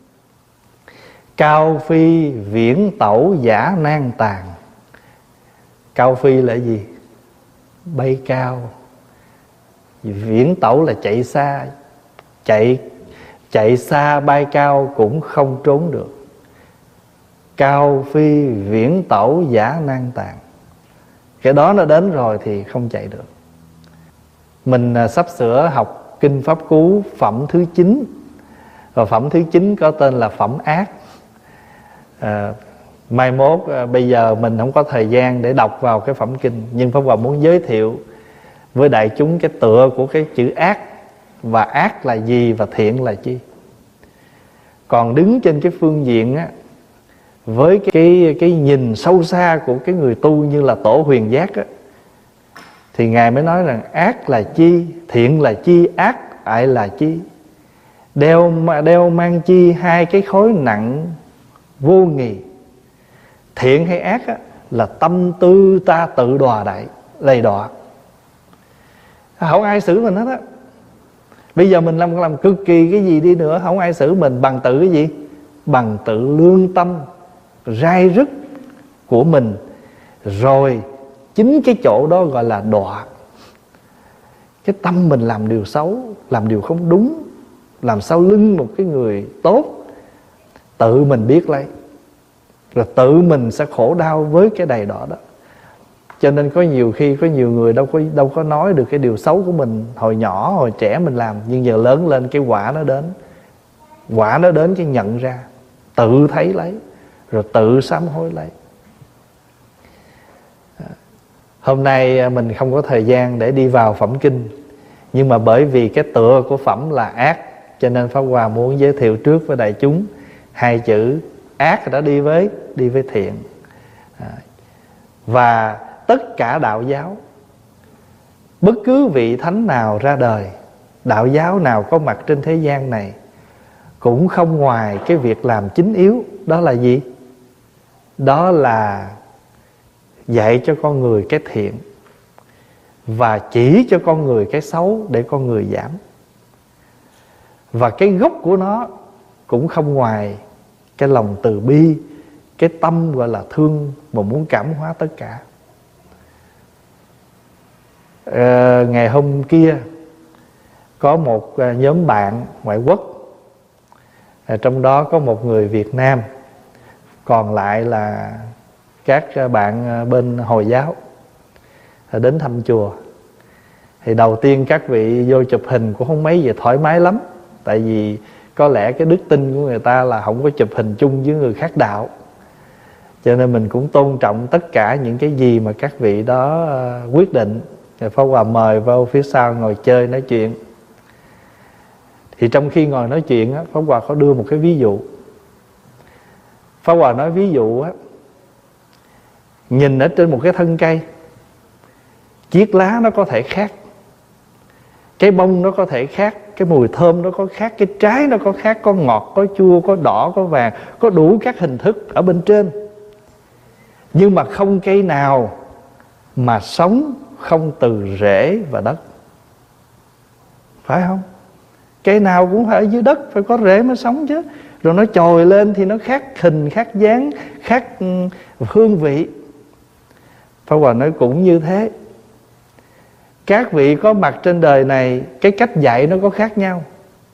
Cao phi viễn tẩu giả nan tàn. Cao phi là gì? Bay cao. Viễn tẩu là chạy xa. Chạy chạy xa bay cao cũng không trốn được. Cao phi viễn tẩu giả nan tàn. Cái đó nó đến rồi thì không chạy được. Mình sắp sửa học Kinh Pháp Cú phẩm thứ chín. Và phẩm thứ chín có tên là phẩm ác. à, Mai mốt à, bây giờ mình không có thời gian để đọc vào cái phẩm kinh, nhưng Pháp Hòa muốn giới thiệu với đại chúng cái tựa của cái chữ ác. Và ác là gì và thiện là chi. Còn đứng trên cái phương diện á, với cái, cái nhìn sâu xa của cái người tu như là Tổ Huyền Giác á, thì Ngài mới nói rằng ác là chi, thiện là chi, ác lại là chi. Đeo, đeo mang chi hai cái khối nặng vô nghì. Thiện hay ác á, là tâm tư ta tự đòa đại, lầy đọa. Không ai xử mình hết á. Bây giờ mình làm, làm cực kỳ cái gì đi nữa, không ai xử mình bằng tự cái gì? Bằng tự lương tâm rai rứt của mình. Rồi chính cái chỗ đó gọi là đọa. Cái tâm mình làm điều xấu, làm điều không đúng, làm sau lưng một cái người tốt, tự mình biết lấy, rồi tự mình sẽ khổ đau với cái đầy đọa đó. Cho nên có nhiều khi có nhiều người đâu có đâu có nói được cái điều xấu của mình hồi nhỏ, hồi trẻ mình làm, nhưng giờ lớn lên cái quả nó đến. Quả nó đến cái nhận ra, tự thấy lấy, rồi tự sám hối lấy. Hôm nay mình không có thời gian để đi vào phẩm kinh, nhưng mà bởi vì cái tựa của phẩm là ác, cho nên Pháp Hòa muốn giới thiệu trước với đại chúng hai chữ ác đã đi với đi với thiện. Và tất cả đạo giáo, bất cứ vị thánh nào ra đời, đạo giáo nào có mặt trên thế gian này, cũng không ngoài cái việc làm chính yếu. Đó là gì? Đó là dạy cho con người cái thiện và chỉ cho con người cái xấu để con người giảm. Và cái gốc của nó cũng không ngoài cái lòng từ bi, cái tâm gọi là thương mà muốn cảm hóa tất cả. à, Ngày hôm kia có một nhóm bạn ngoại quốc, à, trong đó có một người Việt Nam, còn lại là các bạn bên Hồi giáo đến thăm chùa. Thì đầu tiên các vị vô chụp hình cũng không mấy về thoải mái lắm. Tại vì có lẽ cái đức tin của người ta là không có chụp hình chung với người khác đạo. Cho nên mình cũng tôn trọng tất cả những cái gì mà các vị đó quyết định. Rồi Pháp Hòa mời vào phía sau ngồi chơi nói chuyện. Thì trong khi ngồi nói chuyện á, Pháp Hòa có đưa một cái ví dụ. Pháp Hòa nói ví dụ á, nhìn ở trên một cái thân cây, chiếc lá nó có thể khác, cái bông nó có thể khác, cái mùi thơm nó có khác, cái trái nó có khác, có ngọt, có chua, có đỏ, có vàng, có đủ các hình thức ở bên trên. Nhưng mà không cây nào mà sống không từ rễ và đất, phải không? Cây nào cũng phải ở dưới đất, phải có rễ mới sống chứ. Rồi nó trồi lên thì nó khác hình, khác dáng, khác hương vị. Pháp Hòa nói cũng như thế. Các vị có mặt trên đời này, cái cách dạy nó có khác nhau,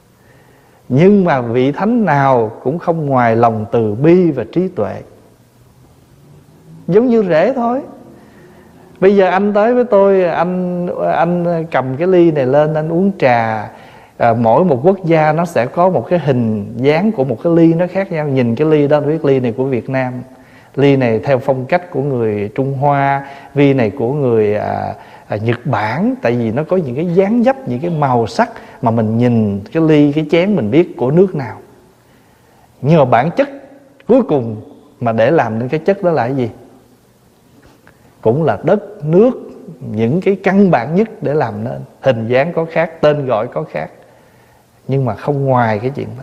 nhưng mà vị thánh nào cũng không ngoài lòng từ bi và trí tuệ. Giống như rễ thôi. Bây giờ anh tới với tôi, Anh anh cầm cái ly này lên, anh uống trà. à, Mỗi một quốc gia nó sẽ có một cái hình dáng của một cái ly nó khác nhau. Nhìn cái ly đó biết ly này của Việt Nam, ly này theo phong cách của người Trung Hoa, ly này của người à, à, Nhật Bản. Tại vì nó có những cái dáng dấp, những cái màu sắc mà mình nhìn cái ly, cái chén mình biết của nước nào. Nhưng mà bản chất cuối cùng mà để làm nên cái chất đó là cái gì? Cũng là đất, nước, những cái căn bản nhất để làm nên. Hình dáng có khác, tên gọi có khác, nhưng mà không ngoài cái chuyện đó.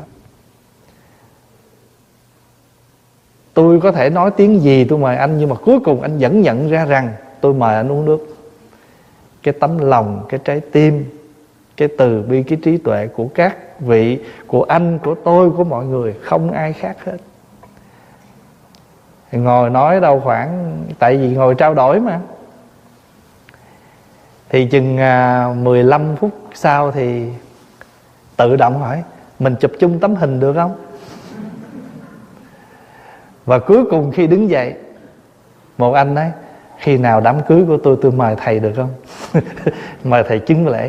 Tôi có thể nói tiếng gì tôi mời anh, nhưng mà cuối cùng anh vẫn nhận ra rằng tôi mời anh uống nước. Cái tấm lòng, cái trái tim, cái từ bi, cái trí tuệ của các vị, của anh, của tôi, của mọi người, không ai khác hết. Ngồi nói đâu khoảng, tại vì ngồi trao đổi mà, thì chừng mười lăm phút sau thì tự động hỏi mình chụp chung tấm hình được không. Và cuối cùng khi đứng dậy, một anh nói khi nào đám cưới của tôi tôi mời thầy được không? Mời thầy chứng lễ.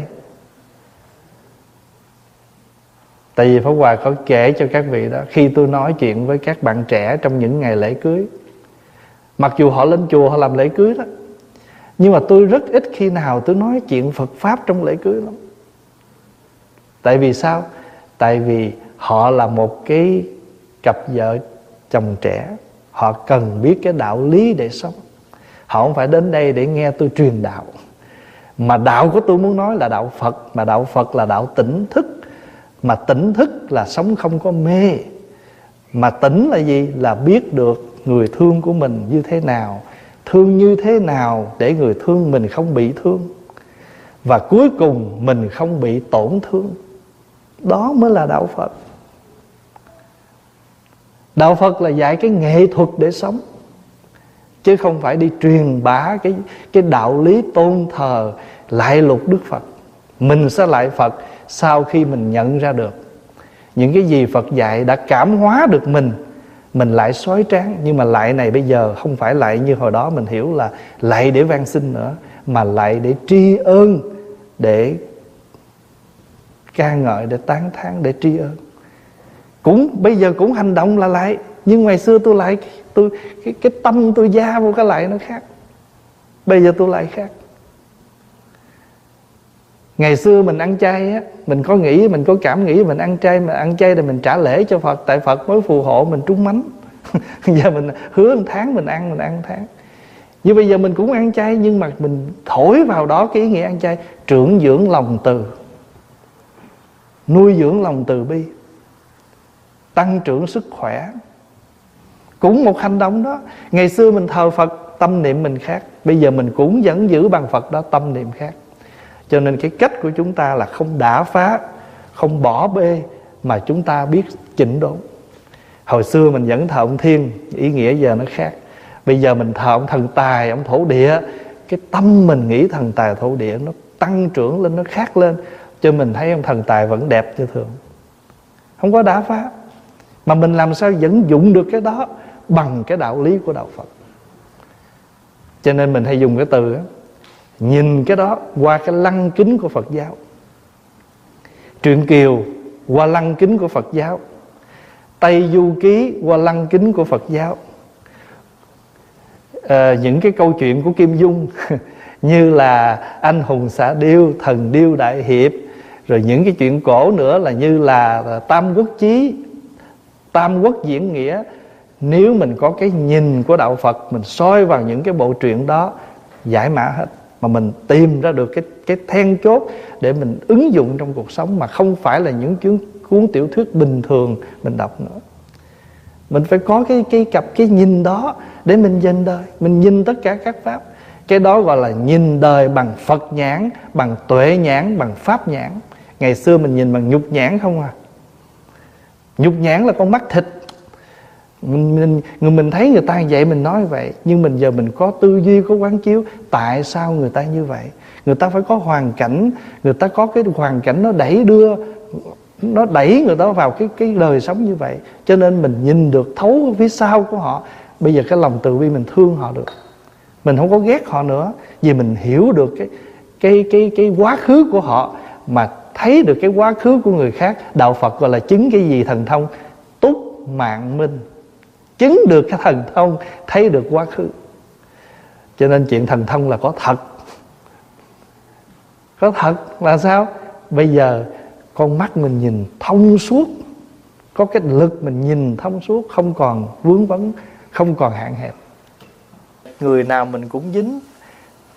Tại vì Pháp Hòa có kể cho các vị đó, khi tôi nói chuyện với các bạn trẻ trong những ngày lễ cưới, mặc dù họ lên chùa họ làm lễ cưới đó, nhưng mà tôi rất ít khi nào tôi nói chuyện Phật Pháp trong lễ cưới lắm. Tại vì sao? Tại vì họ là một cái cặp vợ chồng trẻ, họ cần biết cái đạo lý để sống. Họ không phải đến đây để nghe tôi truyền đạo. Mà đạo của tôi muốn nói là đạo Phật. Mà đạo Phật là đạo tỉnh thức. Mà tỉnh thức là sống không có mê. Mà tỉnh là gì? Là biết được người thương của mình như thế nào, thương như thế nào để người thương mình không bị thương, và cuối cùng mình không bị tổn thương. Đó mới là đạo Phật. Đạo Phật là dạy cái nghệ thuật để sống, chứ không phải đi truyền bá cái, cái đạo lý tôn thờ lại lục Đức Phật. Mình sẽ lại Phật sau khi mình nhận ra được những cái gì Phật dạy đã cảm hóa được mình. Mình lại xói tráng. Nhưng mà lại này bây giờ không phải lại như hồi đó mình hiểu là lại để van xin nữa, mà lại để tri ân, để ca ngợi, để tán thán, để tri ân. Cũng bây giờ cũng hành động là lại, nhưng ngày xưa tôi lại tôi cái cái tâm tôi gia vô cái lại nó khác. Bây giờ tôi lại khác. Ngày xưa mình ăn chay á, mình có nghĩ, mình có cảm nghĩ mình ăn chay, mà ăn chay thì mình trả lễ cho Phật, tại Phật mới phù hộ mình trúng mánh. Giờ mình hứa một tháng mình ăn, mình ăn một tháng. Như bây giờ mình cũng ăn chay, nhưng mà mình thổi vào đó cái ý nghĩa ăn chay, trưởng dưỡng lòng từ, nuôi dưỡng lòng từ bi, tăng trưởng sức khỏe. Cũng một hành động đó. Ngày xưa mình thờ Phật, tâm niệm mình khác. Bây giờ mình cũng vẫn giữ bằng Phật đó, tâm niệm khác. Cho nên cái cách của chúng ta là không đả phá, không bỏ bê, mà chúng ta biết chỉnh đốn. Hồi xưa mình vẫn thờ ông Thiên, ý nghĩa giờ nó khác. Bây giờ mình thờ ông thần tài, ông thổ địa, cái tâm mình nghĩ thần tài thổ địa nó tăng trưởng lên, nó khác lên. Cho mình thấy ông thần tài vẫn đẹp như thường, không có đả phá. Mà mình làm sao vẫn dụng được cái đó bằng cái đạo lý của đạo Phật. Cho nên mình hay dùng cái từ đó, nhìn cái đó qua cái lăng kính của Phật giáo. Truyện Kiều qua lăng kính của Phật giáo, Tây Du Ký qua lăng kính của Phật giáo. à, Những cái câu chuyện của Kim Dung như là Anh hùng xạ điêu, Thần điêu đại hiệp, rồi những cái chuyện cổ nữa là như là Tam Quốc chí, Tam Quốc diễn nghĩa. Nếu mình có cái nhìn của đạo Phật, mình soi vào những cái bộ truyện đó, giải mã hết. Mà mình tìm ra được cái, cái then chốt để mình ứng dụng trong cuộc sống, mà không phải là những cuốn, cuốn tiểu thuyết bình thường mình đọc nữa. Mình phải có cái, cái cặp cái nhìn đó để mình nhìn đời, mình nhìn tất cả các pháp. Cái đó gọi là nhìn đời bằng Phật nhãn, bằng tuệ nhãn, bằng pháp nhãn. Ngày xưa mình nhìn bằng nhục nhãn không à. Nhục nhãn là con mắt thịt. Mình, mình, người mình thấy người ta vậy mình nói vậy. Nhưng mình giờ mình có tư duy, có quán chiếu. Tại sao người ta như vậy? Người ta phải có hoàn cảnh. Người ta có cái hoàn cảnh nó đẩy đưa, nó đẩy người ta vào cái, cái đời sống như vậy. Cho nên mình nhìn được thấu phía sau của họ. Bây giờ cái lòng từ bi mình thương họ được. Mình không có ghét họ nữa. Vì mình hiểu được cái, cái, cái, cái quá khứ của họ. Mà thấy được cái quá khứ của người khác. Đạo Phật gọi là chứng cái gì thần thông? Túc mạng minh. Chứng được cái thần thông, thấy được quá khứ. Cho nên chuyện thần thông là có thật. Có thật là sao? Bây giờ con mắt mình nhìn thông suốt, có cái lực mình nhìn thông suốt, không còn vướng vấn, không còn hạn hẹp. Người nào mình cũng dính.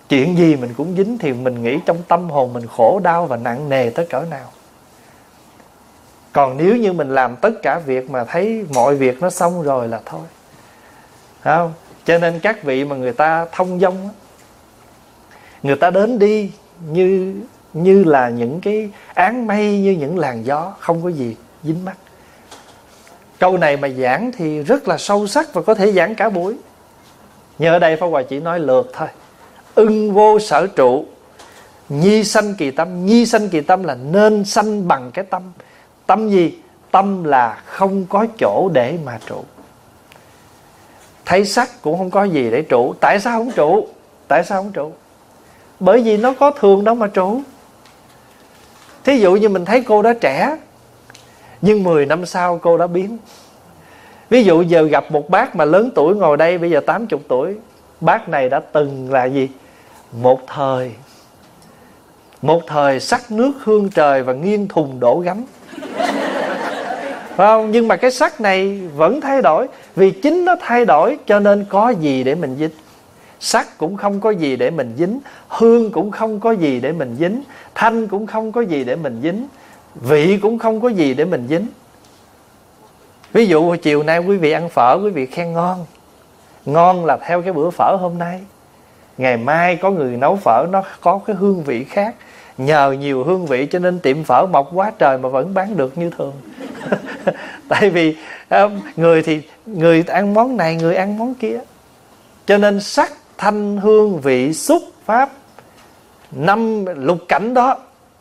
Chuyện gì mình cũng dính thì mình nghĩ trong tâm hồn mình khổ đau và nặng nề tới cỡ nào. Còn nếu như mình làm tất cả việc mà thấy mọi việc nó xong rồi là thôi, phải không? Cho nên các vị mà người ta thông dong, người ta đến đi như như là những cái áng mây, như những làn gió, không có gì dính mắc. Câu này mà giảng thì rất là sâu sắc và có thể giảng cả buổi. Nhưng ở đây Pháp Hòa chỉ nói lược thôi. Ưng vô sở trụ, nhi sanh kỳ tâm. Nhi sanh kỳ tâm là nên sanh bằng cái tâm. Tâm gì? Tâm là không có chỗ để mà trụ. Thấy sắc cũng không có gì để trụ. Tại sao không trụ? Tại sao không trụ? Bởi vì nó có thường đâu mà trụ. Thí dụ như mình thấy cô đó trẻ, nhưng mười năm sau cô đã biến. Ví dụ giờ gặp một bác mà lớn tuổi ngồi đây, bây giờ tám mươi tuổi. Bác này đã từng là gì? Một thời Một thời sắc nước hương trời và nghiêng thùng đổ gấm, phải không? Nhưng mà cái sắc này vẫn thay đổi. Vì chính nó thay đổi cho nên có gì để mình dính. Sắc cũng không có gì để mình dính, hương cũng không có gì để mình dính, thanh cũng không có gì để mình dính, vị cũng không có gì để mình dính. Ví dụ chiều nay quý vị ăn phở, quý vị khen ngon. Ngon là theo cái bữa phở hôm nay. Ngày mai có người nấu phở nó có cái hương vị khác. Nhờ nhiều hương vị cho nên tiệm phở mọc quá trời mà vẫn bán được như thường. Tại vì người thì người ăn món này, người ăn món kia. Cho nên sắc, thanh, hương, vị, xúc, pháp, năm lục cảnh đó,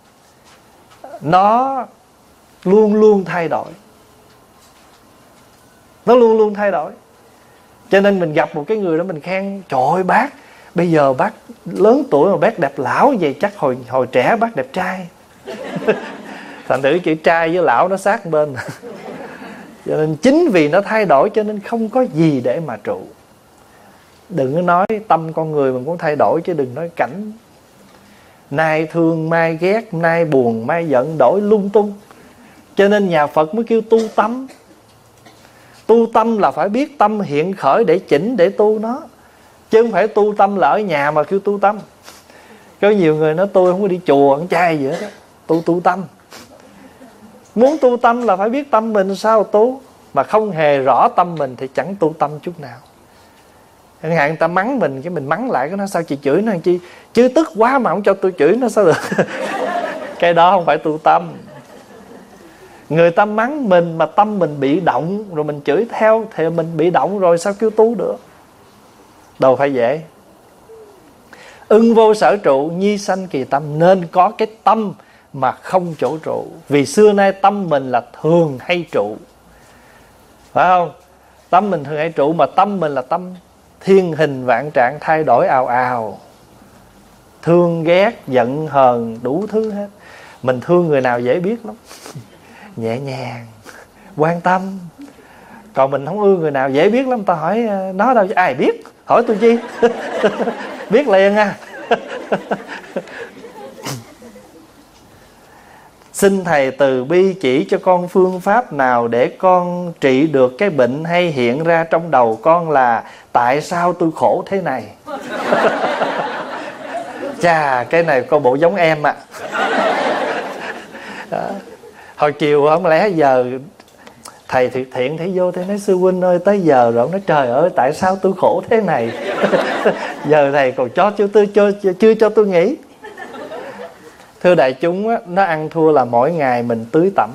nó luôn luôn thay đổi. Nó luôn luôn thay đổi. Cho nên mình gặp một cái người đó mình khen: trời ơi bác, bây giờ bác lớn tuổi mà bác đẹp lão vậy, chắc hồi hồi trẻ bác đẹp trai. Thành thử chữ trai với lão nó sát bên. Cho nên chính vì nó thay đổi cho nên không có gì để mà trụ. Đừng có nói tâm con người mình cũng thay đổi, chứ đừng nói cảnh. Nay thương mai ghét, nay buồn mai giận, đổi lung tung. Cho nên nhà Phật mới kêu tu tâm. Tu tâm là phải biết tâm hiện khởi để chỉnh, để tu nó. Chứ không phải tu tâm là ở nhà mà kêu tu tâm. Có nhiều người nói tôi không có đi chùa ăn chay gì hết đó. Tu tu tâm. Muốn tu tâm là phải biết tâm mình sao tu. Mà không hề rõ tâm mình thì chẳng tu tâm chút nào. Chẳng hạn người ta mắng mình, cái mình mắng lại, cái nó sao chị chửi nó làm chi? Chứ tức quá mà không cho tôi chửi nó sao được? Cái đó không phải tu tâm. Người ta mắng mình mà tâm mình bị động, rồi mình chửi theo thì mình bị động rồi, sao kêu tu được? Đâu phải dễ. Ưng vô sở trụ, nhi sanh kỳ tâm. Nên có cái tâm mà không chỗ trụ. Vì xưa nay tâm mình là thường hay trụ, phải không? Tâm mình thường hay trụ, mà tâm mình là tâm thiên hình vạn trạng, thay đổi ào ào, thương ghét, giận hờn, đủ thứ hết. Mình thương người nào dễ biết lắm. Nhẹ nhàng, quan tâm. Còn mình không ưa người nào dễ biết lắm. Ta hỏi nó đâu ai biết, hỏi tôi chi. Biết liền à. Xin Thầy từ bi chỉ cho con phương pháp nào để con trị được cái bệnh hay hiện ra trong đầu con là tại sao tôi khổ thế này. Chà, cái này coi bộ giống em ạ. À. Hồi chiều không lẽ giờ thầy thiệt thiện thấy vô thế nói sư huynh ơi tới giờ rồi. Ông nói trời ơi tại sao tôi khổ thế này. Giờ thầy còn cho chưa, tôi, chưa, chưa cho tôi nghĩ. Thưa đại chúng á, nó ăn thua là mỗi ngày mình tưới tẩm.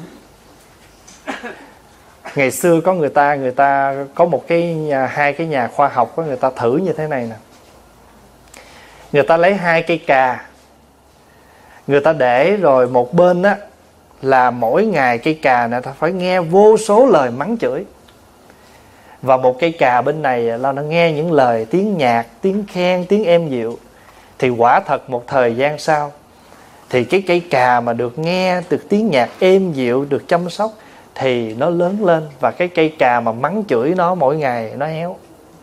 Ngày xưa có người ta người ta có một cái nhà, hai cái nhà khoa học có người ta thử như thế này nè. Người ta lấy hai cây cà, người ta để rồi một bên á là mỗi ngày cây cà này ta phải nghe vô số lời mắng chửi, và một cây cà bên này là nó nghe những lời tiếng nhạc, tiếng khen, tiếng êm dịu. Thì quả thật một thời gian sau thì cái cây cà mà được nghe được tiếng nhạc êm dịu, được chăm sóc thì nó lớn lên. Và cái cây cà mà mắng chửi nó mỗi ngày nó héo.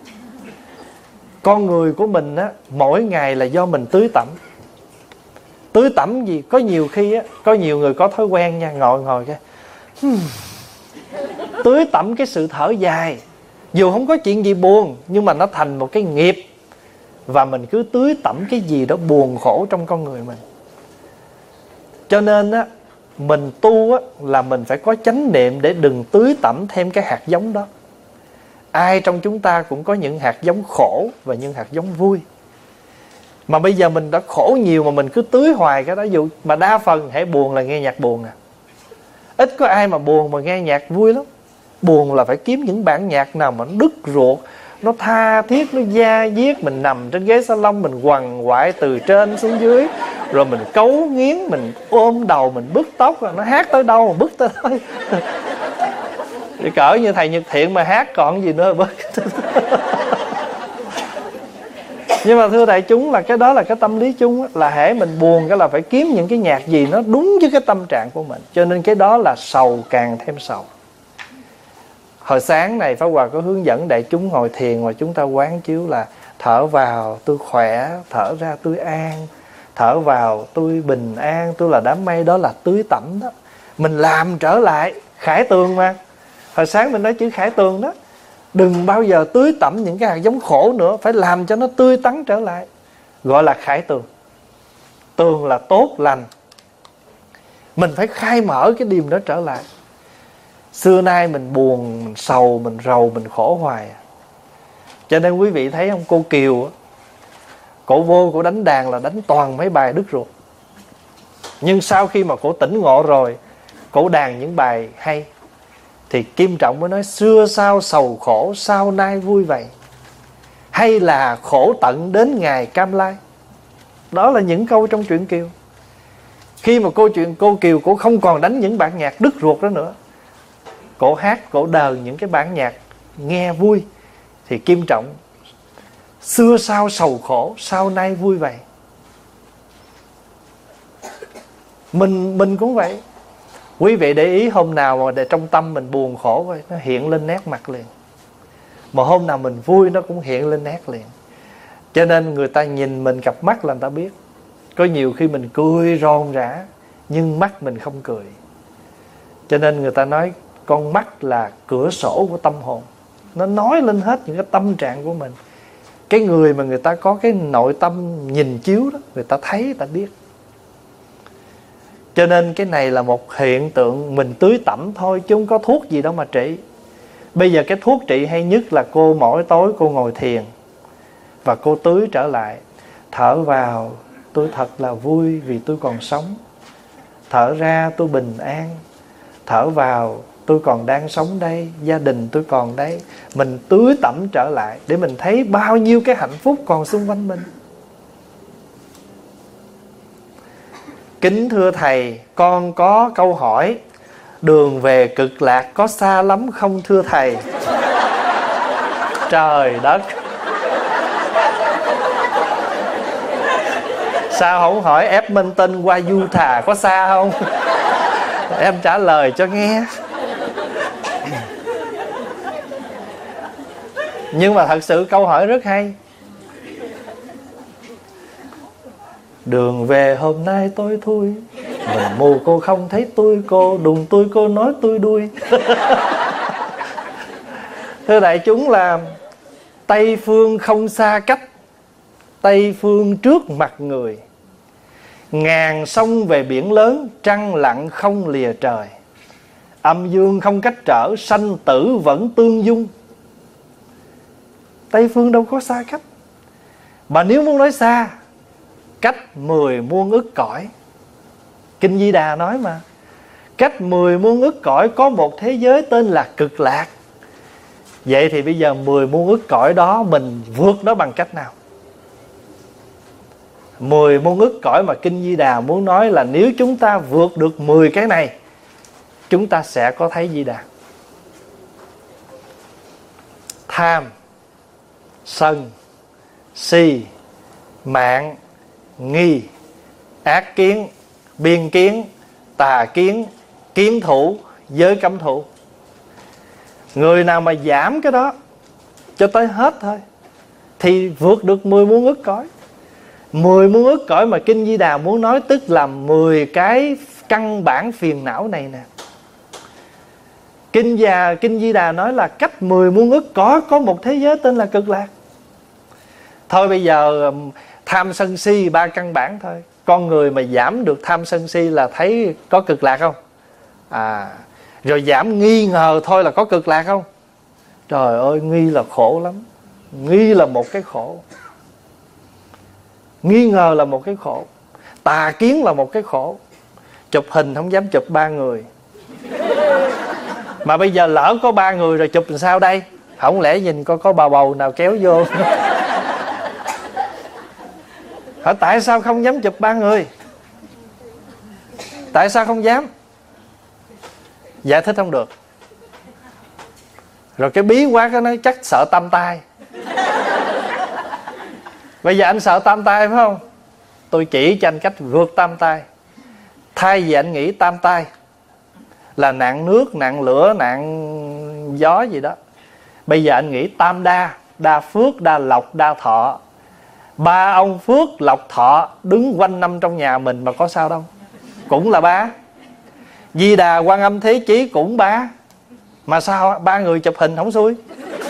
Con người của mình á, mỗi ngày là do mình tưới tẩm. Tưới tẩm gì? Có nhiều khi á, có nhiều người có thói quen nha, ngồi ngồi cái hmm. tưới tẩm cái sự thở dài. Dù không có chuyện gì buồn, nhưng mà nó thành một cái nghiệp. và mình cứ tưới tẩm cái gì đó buồn khổ trong con người mình. Cho nên á, mình tu á, là mình phải có chánh niệm để đừng tưới tẩm thêm cái hạt giống đó. Ai trong chúng ta cũng có những hạt giống khổ và những hạt giống vui. Mà bây giờ mình đã khổ nhiều mà mình cứ tưới hoài cái đó. Dụ mà đa phần hãy buồn là nghe nhạc buồn à. Ít có ai mà buồn mà nghe nhạc vui lắm. Buồn là phải kiếm những bản nhạc nào mà nó đứt ruột, nó tha thiết, nó da diết. Mình nằm trên ghế salon, mình quằn quại từ trên xuống dưới, rồi mình cấu nghiến, mình ôm đầu, mình bứt tóc. Rồi nó hát tới đâu mà bứt tới đó. Thì cỡ như thầy Nhật Thiện mà hát còn gì nữa bứt. Nhưng mà thưa đại chúng, là cái đó là cái tâm lý chung á, là hễ mình buồn cái là phải kiếm những cái nhạc gì nó đúng với cái tâm trạng của mình. Cho nên cái đó là sầu càng thêm sầu. Hồi sáng này Pháp Hòa có hướng dẫn đại chúng ngồi thiền mà chúng ta quán chiếu là thở vào tôi khỏe, thở ra tôi an, thở vào tôi bình an, tôi là đám mây. Đó là tưới tẩm đó. Mình làm trở lại khải tường mà. Hồi sáng mình nói chữ khải tường đó. Đừng bao giờ tưới tẩm những cái hạt giống khổ nữa, phải làm cho nó tươi tắn trở lại, gọi là khải tường. Tường là tốt lành. Mình phải khai mở cái điềm đó trở lại. Xưa nay mình buồn, mình sầu, mình rầu, mình khổ hoài. Cho nên quý vị thấy không, cô Kiều cổ vô, cổ đánh đàn là đánh toàn mấy bài đứt ruột. Nhưng sau khi mà cổ tỉnh ngộ rồi, cổ đàn những bài hay, thì Kim Trọng mới nói xưa sao sầu khổ, sao nay vui vậy, hay là khổ tận đến ngày cam lai. Đó là những câu trong truyện Kiều. Khi mà cô chuyện cô Kiều cổ không còn đánh những bản nhạc đứt ruột đó nữa, cổ hát, cổ đờn những cái bản nhạc nghe vui, thì Kim Trọng xưa sao sầu khổ, sao nay vui vậy. Mình mình cũng vậy. Quý vị để ý hôm nào mà để trong tâm mình buồn khổ vậy, nó hiện lên nét mặt liền. Mà hôm nào mình vui nó cũng hiện lên nét liền. Cho nên người ta nhìn mình cặp mắt là người ta biết. Có nhiều khi mình cười ròn rã, nhưng mắt mình không cười. Cho nên người ta nói con mắt là cửa sổ của tâm hồn. Nó nói lên hết những cái tâm trạng của mình. Cái người mà người ta có cái nội tâm nhìn chiếu đó, người ta thấy, người ta biết. Cho nên cái này là một hiện tượng mình tưới tẩm thôi, chứ không có thuốc gì đâu mà trị. Bây giờ cái thuốc trị hay nhất là cô mỗi tối cô ngồi thiền và cô tưới trở lại. Thở vào tôi thật là vui vì tôi còn sống. Thở ra tôi bình an. Thở vào tôi còn đang sống đây, gia đình tôi còn đây. Mình tưới tẩm trở lại để mình thấy bao nhiêu cái hạnh phúc còn xung quanh mình. Kính thưa thầy, con có câu hỏi. Đường về cực lạc có xa lắm không thưa thầy? Trời đất, sao không hỏi Edmonton qua Utah có xa không? Em trả lời cho nghe. Nhưng mà thật sự câu hỏi rất hay. Đường về hôm nay tôi thui, mình mù cô không thấy tôi, cô đùng tôi cô nói tôi đuôi. Thưa đại chúng, là Tây phương không xa cách, Tây phương trước mặt người. Ngàn sông về biển lớn, trăng lặng không lìa trời. Âm dương không cách trở, sanh tử vẫn tương dung. Tây phương đâu có xa cách. Mà nếu muốn nói xa, cách mười muôn ức cõi. Kinh Di Đà nói mà, cách mười muôn ức cõi có một thế giới tên là cực lạc. Vậy thì bây giờ mười muôn ức cõi đó mình vượt nó bằng cách nào? Mười muôn ức cõi mà Kinh Di Đà muốn nói là nếu chúng ta vượt được mười cái này, chúng ta sẽ có thấy Di Đà. Tham, sân, si, mạn, nghi, ác kiến, biên kiến, tà kiến, kiến thủ, giới cấm thủ. Người nào mà giảm cái đó cho tới hết thôi thì vượt được mười muôn ức cõi. Mười muôn ức cõi mà Kinh Di Đà muốn nói tức là mười cái căn bản phiền não này nè. Kinh Già, Kinh Di Đà nói là cách mười muôn ức cõi có một thế giới tên là cực lạc. Thôi bây giờ tham sân si ba căn bản thôi. Con người mà giảm được tham sân si là thấy có cực lạc không? À, rồi giảm nghi ngờ thôi là có cực lạc không? Trời ơi, nghi là khổ lắm. Nghi là một cái khổ. Nghi ngờ là một cái khổ. Tà kiến là một cái khổ. Chụp hình không dám chụp ba người. Mà bây giờ lỡ có ba người rồi chụp làm sao đây? Không lẽ nhìn coi có bà bầu nào kéo vô. Hỏi tại sao không dám chụp ba người? Tại sao không dám? Giải thích không được. Rồi cái bí quá cái nói chắc sợ tam tai. Bây giờ anh sợ tam tai phải không? Tôi chỉ cho anh cách vượt tam tai. Thay vì anh nghĩ tam tai là nạn nước, nạn lửa, nạn gió gì đó, bây giờ anh nghĩ tam đa. Đa phước, đa lộc, đa thọ. Ba ông phước, lộc, thọ đứng quanh năm trong nhà mình mà có sao đâu. Cũng là ba. Di Đà, Quan Âm, Thế Chí cũng ba. Mà sao ba người chụp hình không xui?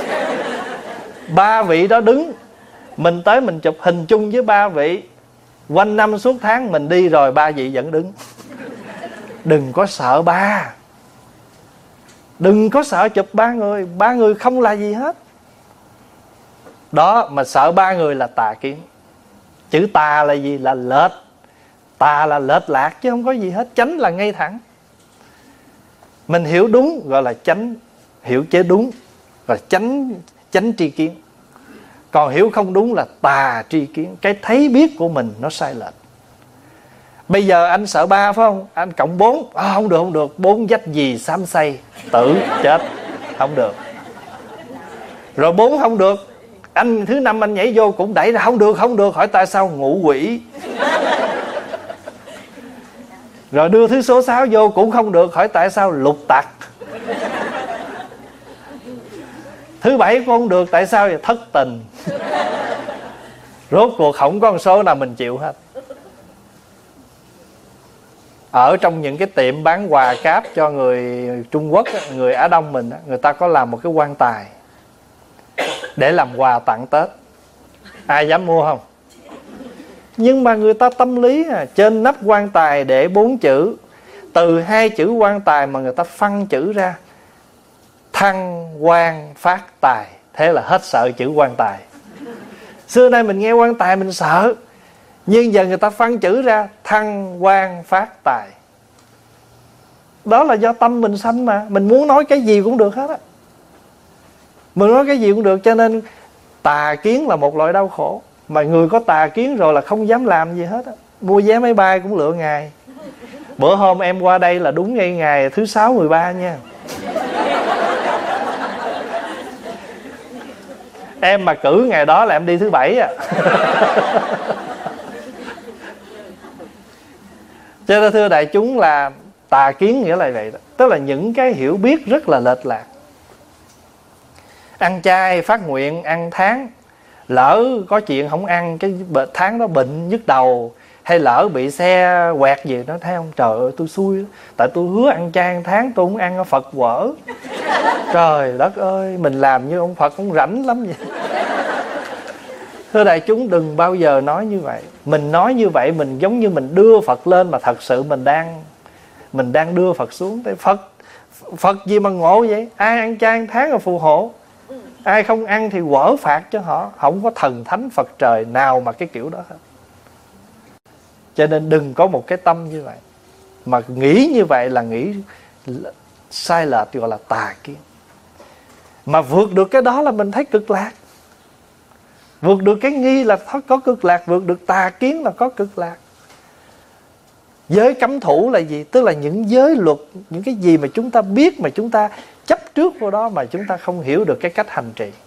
Ba vị đó đứng, mình tới mình chụp hình chung với ba vị. Quanh năm suốt tháng mình đi rồi ba vị vẫn đứng. Đừng có sợ ba. Đừng có sợ chụp ba người. Ba người không là gì hết. Đó, mà sợ ba người là tà kiến. Chữ tà là gì? Là lệch. Tà là lệch lạc chứ không có gì hết. Chánh là ngay thẳng. Mình hiểu đúng gọi là chánh. Hiểu chế đúng gọi là chánh, chánh tri kiến. Còn hiểu không đúng là tà tri kiến. Cái thấy biết của mình nó sai lệch. Bây giờ anh sợ ba phải không? Anh cộng bốn. À, không được, không được. Bốn dách gì xám xay tử chết. Không được. Rồi bốn không được. Anh thứ năm anh nhảy vô cũng đẩy ra. Không được, không được. Hỏi tại sao? Ngũ quỷ. Rồi đưa thứ số sáu vô cũng không được. Hỏi tại sao? Lục tặc. Thứ bảy cũng không được. Tại sao? Thất tình. Rốt cuộc không có con số nào mình chịu hết. Ở trong những cái tiệm bán quà cáp cho người Trung Quốc, người Á Đông mình, người ta có làm một cái quan tài để làm quà tặng Tết. Ai dám mua không? Nhưng mà người ta tâm lý à, trên nắp quan tài để bốn chữ. Từ hai chữ quan tài mà người ta phân chữ ra: thăng quan phát tài. Thế là hết sợ chữ quan tài. Xưa nay mình nghe quan tài mình sợ, nhưng giờ người ta phân chữ ra: thăng quan phát tài. Đó là do tâm mình sanh mà. Mình muốn nói cái gì cũng được hết á. Mình nói cái gì cũng được. Cho nên tà kiến là một loại đau khổ. Mà người có tà kiến rồi là không dám làm gì hết á. Mua vé máy bay cũng lựa ngày. Bữa hôm em qua đây là đúng ngay ngày thứ sáu mười ba nha. Em mà cử ngày đó là em đi thứ bảy à. Cho nên thưa đại chúng là tà kiến nghĩa là vậy đó. Tức là những cái hiểu biết rất là lệch lạc. Ăn chay phát nguyện ăn tháng, lỡ có chuyện không ăn cái tháng đó bệnh nhức đầu, hay lỡ bị xe quẹt gì nó thấy không, trời ơi tôi xui. Tại tôi hứa ăn chay ăn tháng, tôi không ăn ở Phật quở. Trời đất ơi, mình làm như ông Phật cũng rảnh lắm vậy. Thưa đại chúng, đừng bao giờ nói như vậy. Mình nói như vậy mình giống như mình đưa Phật lên, mà thật sự mình đang Mình đang đưa Phật xuống. Tại Phật Phật gì mà ngộ vậy? Ai ăn chay ăn tháng là phù hộ, ai không ăn thì quở phạt cho họ. Không có thần thánh Phật trời nào mà cái kiểu đó hết. Cho nên đừng có một cái tâm như vậy. Mà nghĩ như vậy là nghĩ sai lệch, gọi là tà kiến. Mà vượt được cái đó là mình thấy cực lạc. Vượt được cái nghi là có cực lạc. Vượt được tà kiến là có cực lạc. Giới cấm thủ là gì? Tức là những giới luật, những cái gì mà chúng ta biết mà chúng ta chấp trước vào đó, mà chúng ta không hiểu được cái cách hành trì.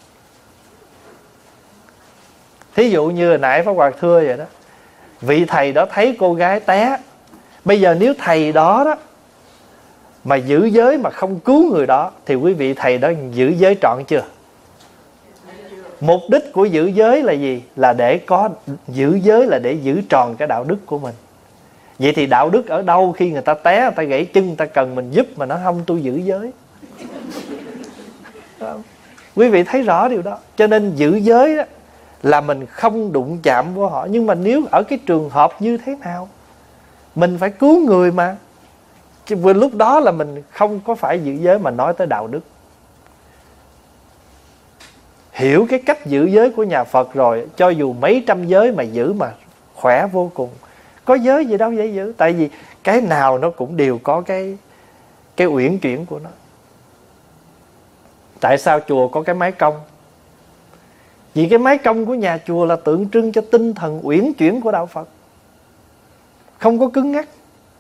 Thí dụ như hồi nãy Pháp Hòa thưa vậy đó, vị thầy đó thấy cô gái té. Bây giờ nếu thầy đó đó mà giữ giới mà không cứu người đó, thì quý vị thầy đó giữ giới trọn chưa? Mục đích của giữ giới là gì? Là để có giữ giới là để giữ tròn cái đạo đức của mình. Vậy thì đạo đức ở đâu khi người ta té, người ta gãy chân, người ta cần mình giúp mà nó không tôi giữ giới? Quý vị thấy rõ điều đó. Cho nên giữ giới đó là mình không đụng chạm vô họ. Nhưng mà nếu ở cái trường hợp như thế nào, mình phải cứu người mà. Chứ vừa lúc đó là mình không có phải giữ giới mà nói tới đạo đức. Hiểu cái cách giữ giới của nhà Phật rồi, cho dù mấy trăm giới mà giữ mà khỏe vô cùng. Có giới gì đâu dễ giữ. Tại vì cái nào nó cũng đều có cái Cái uyển chuyển của nó. Tại sao chùa có cái mái cong? Vì cái mái cong của nhà chùa là tượng trưng cho tinh thần uyển chuyển của đạo Phật, không có cứng ngắc.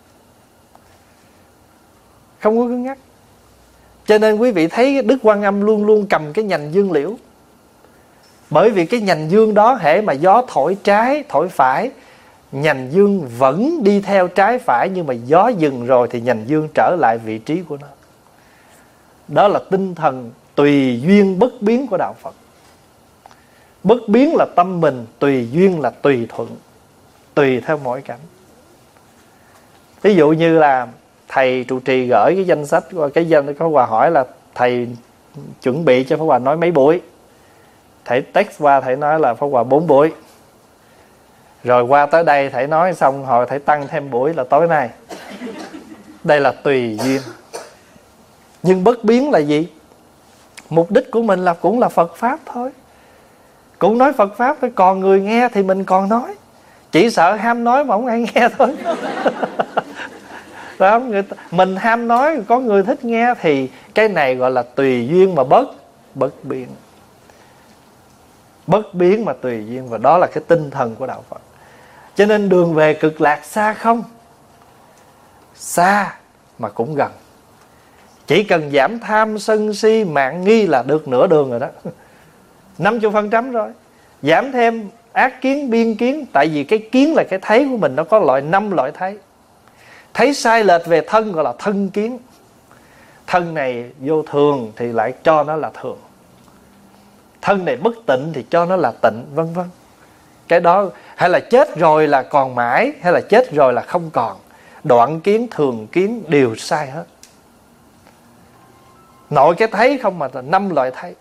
Không có cứng ngắc. Cho nên quý vị thấy Đức Quan Âm luôn luôn cầm cái nhành dương liễu. Bởi vì cái nhành dương đó, hễ mà gió thổi trái, thổi phải, nhành dương vẫn đi theo trái phải. Nhưng mà gió dừng rồi thì nhành dương trở lại vị trí của nó. Đó là tinh thần tùy duyên bất biến của đạo Phật. Bất biến là tâm mình, tùy duyên là tùy thuận, tùy theo mỗi cảnh. Ví dụ như là thầy trụ trì gửi cái danh sách, cái danh có Hòa hỏi là thầy chuẩn bị cho Pháp Hòa nói mấy buổi. Thầy text qua, thầy nói là Pháp Hòa bốn buổi. Rồi qua tới đây thầy nói xong, hồi thầy tăng thêm buổi là tối nay. Đây là tùy duyên. Nhưng bất biến là gì? Mục đích của mình là cũng là Phật Pháp thôi. Cũng nói Phật Pháp thôi. Còn người nghe thì mình còn nói. Chỉ sợ ham nói mà không ai nghe thôi. Đó, người ta, mình ham nói, có người thích nghe. Thì cái này gọi là tùy duyên mà bất Bất biến. Bất biến mà tùy duyên. Và đó là cái tinh thần của đạo Phật. Cho nên đường về cực lạc xa không? Xa mà cũng gần. Chỉ cần giảm tham sân si mạn nghi là được nửa đường rồi đó. năm mươi phần trăm rồi. Giảm thêm ác kiến biên kiến. Tại vì cái kiến là cái thấy của mình, nó có loại năm loại thấy. Thấy sai lệch về thân gọi là thân kiến. Thân này vô thường thì lại cho nó là thường. Thân này bất tịnh thì cho nó là tịnh, vân vân. Cái đó hay là chết rồi là còn mãi, hay là chết rồi là không còn. Đoạn kiến, thường kiến đều sai hết. Nội cái thấy không mà là năm loại thấy.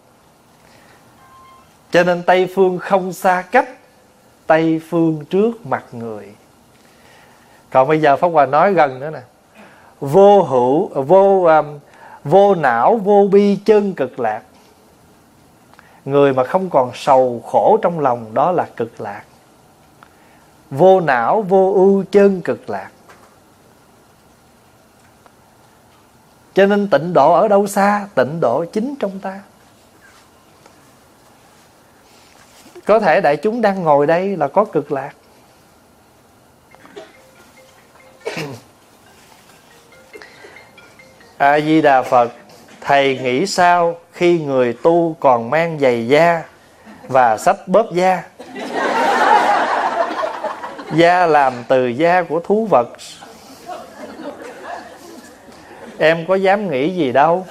Cho nên Tây phương không xa cách, Tây phương trước mặt người. Còn bây giờ Pháp Hòa nói gần nữa nè. Vô hữu, vô um, vô não, vô bi chân cực lạc. Người mà không còn sầu khổ trong lòng, đó là cực lạc. Vô não, vô ưu chân cực lạc. Cho nên tịnh độ ở đâu xa? Tịnh độ chính trong ta. Có thể đại chúng đang ngồi đây là có cực lạc. A Di Đà Phật. Thầy nghĩ sao khi người tu còn mang giày da và sách bóp da? Da làm từ da của thú vật. Em có dám nghĩ gì đâu.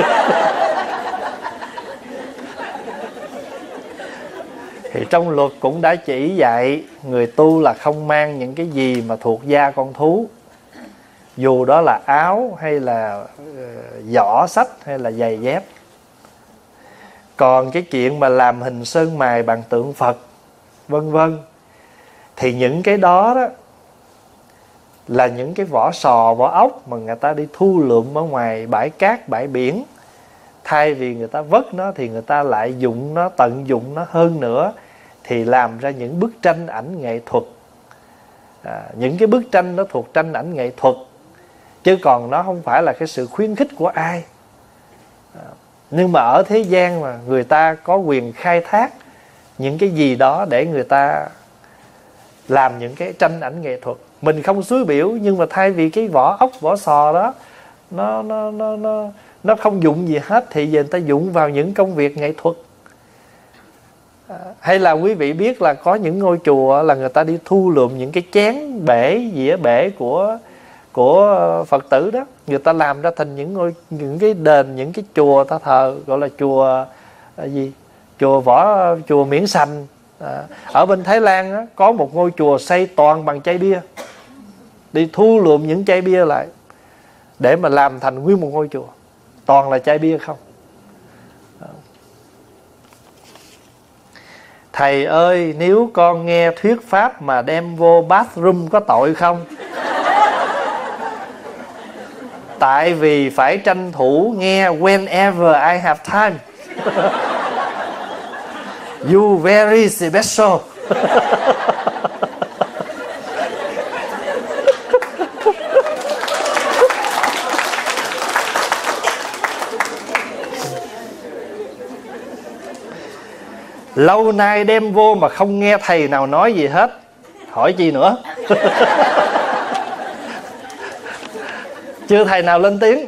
Thì trong luật cũng đã chỉ dạy người tu là không mang những cái gì mà thuộc da con thú. Dù đó là áo hay là giỏ sách hay là giày dép. Còn cái chuyện mà làm hình sơn mài bằng tượng Phật vân vân, thì những cái đó đó là những cái vỏ sò, vỏ ốc mà người ta đi thu lượm ở ngoài bãi cát, bãi biển. Thay vì người ta vất nó thì người ta lại dụng nó, tận dụng nó hơn nữa, thì làm ra những bức tranh ảnh nghệ thuật. à, Những cái bức tranh nó thuộc tranh ảnh nghệ thuật, chứ còn nó không phải là cái sự khuyến khích của ai. à, Nhưng mà ở thế gian mà người ta có quyền khai thác những cái gì đó để người ta làm những cái tranh ảnh nghệ thuật. Mình không xúi biểu, nhưng mà thay vì cái vỏ ốc, vỏ sò đó nó nó nó nó nó không dụng gì hết, thì giờ người ta dụng vào những công việc nghệ thuật. à, Hay là quý vị biết là có những ngôi chùa là người ta đi thu lượm những cái chén bể, dĩa bể của của Phật tử đó, người ta làm ra thành những ngôi, những cái đền, những cái chùa ta thờ, gọi là chùa à, gì chùa võ, chùa Miễn Sành. à, Ở bên Thái Lan á, có một ngôi chùa xây toàn bằng chai bia. Đi thu lượm những chai bia lại để mà làm thành nguyên một ngôi chùa, toàn là chai bia không. thầy ơi, nếu con nghe thuyết pháp mà đem vô bathroom có tội không? Tại vì phải tranh thủ nghe whenever I have time. You very special. Lâu nay đem vô mà không nghe thầy nào nói gì hết, hỏi chi nữa. Chưa thầy nào lên tiếng.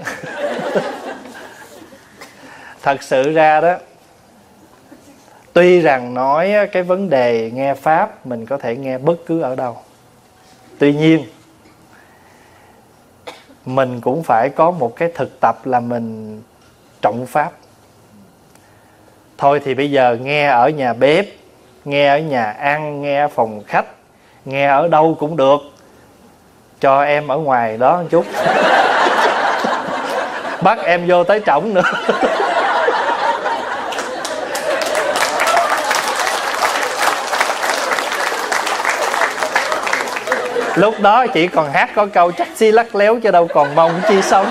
Thật sự ra đó, tuy rằng nói cái vấn đề nghe pháp mình có thể nghe bất cứ ở đâu, tuy nhiên mình cũng phải có một cái thực tập là mình trọng pháp. Thôi thì bây giờ nghe ở nhà bếp, nghe ở nhà ăn, nghe ở phòng khách, nghe ở đâu cũng được, cho em ở ngoài đó một chút. Bắt em vô tới trỏng nữa. Lúc đó chỉ còn hát có câu chắc xi lắc léo chứ đâu còn mong chi sống.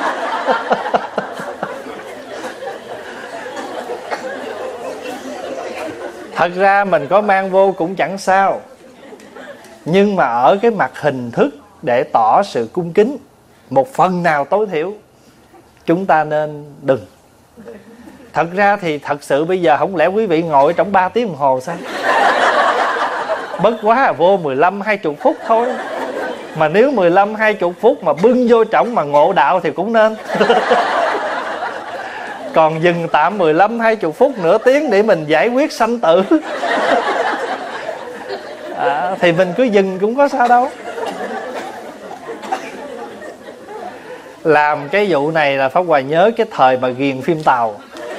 Thật ra mình có mang vô cũng chẳng sao, nhưng mà ở cái mặt hình thức để tỏ sự cung kính một phần nào tối thiểu, chúng ta nên đừng. Thật ra thì thật sự bây giờ không lẽ quý vị ngồi trong ba tiếng đồng hồ sao? Bất quá là vô mười lăm hai mươi phút thôi. Mà nếu mười lăm hai mươi phút mà bưng vô trỏng mà ngộ đạo thì cũng nên. Còn dừng tạm mười lăm hai mươi phút nửa tiếng để mình giải quyết sanh tử, à, thì mình cứ dừng cũng có sao đâu. Làm cái vụ này là Pháp Hòa nhớ cái thời mà ghiền phim Tàu.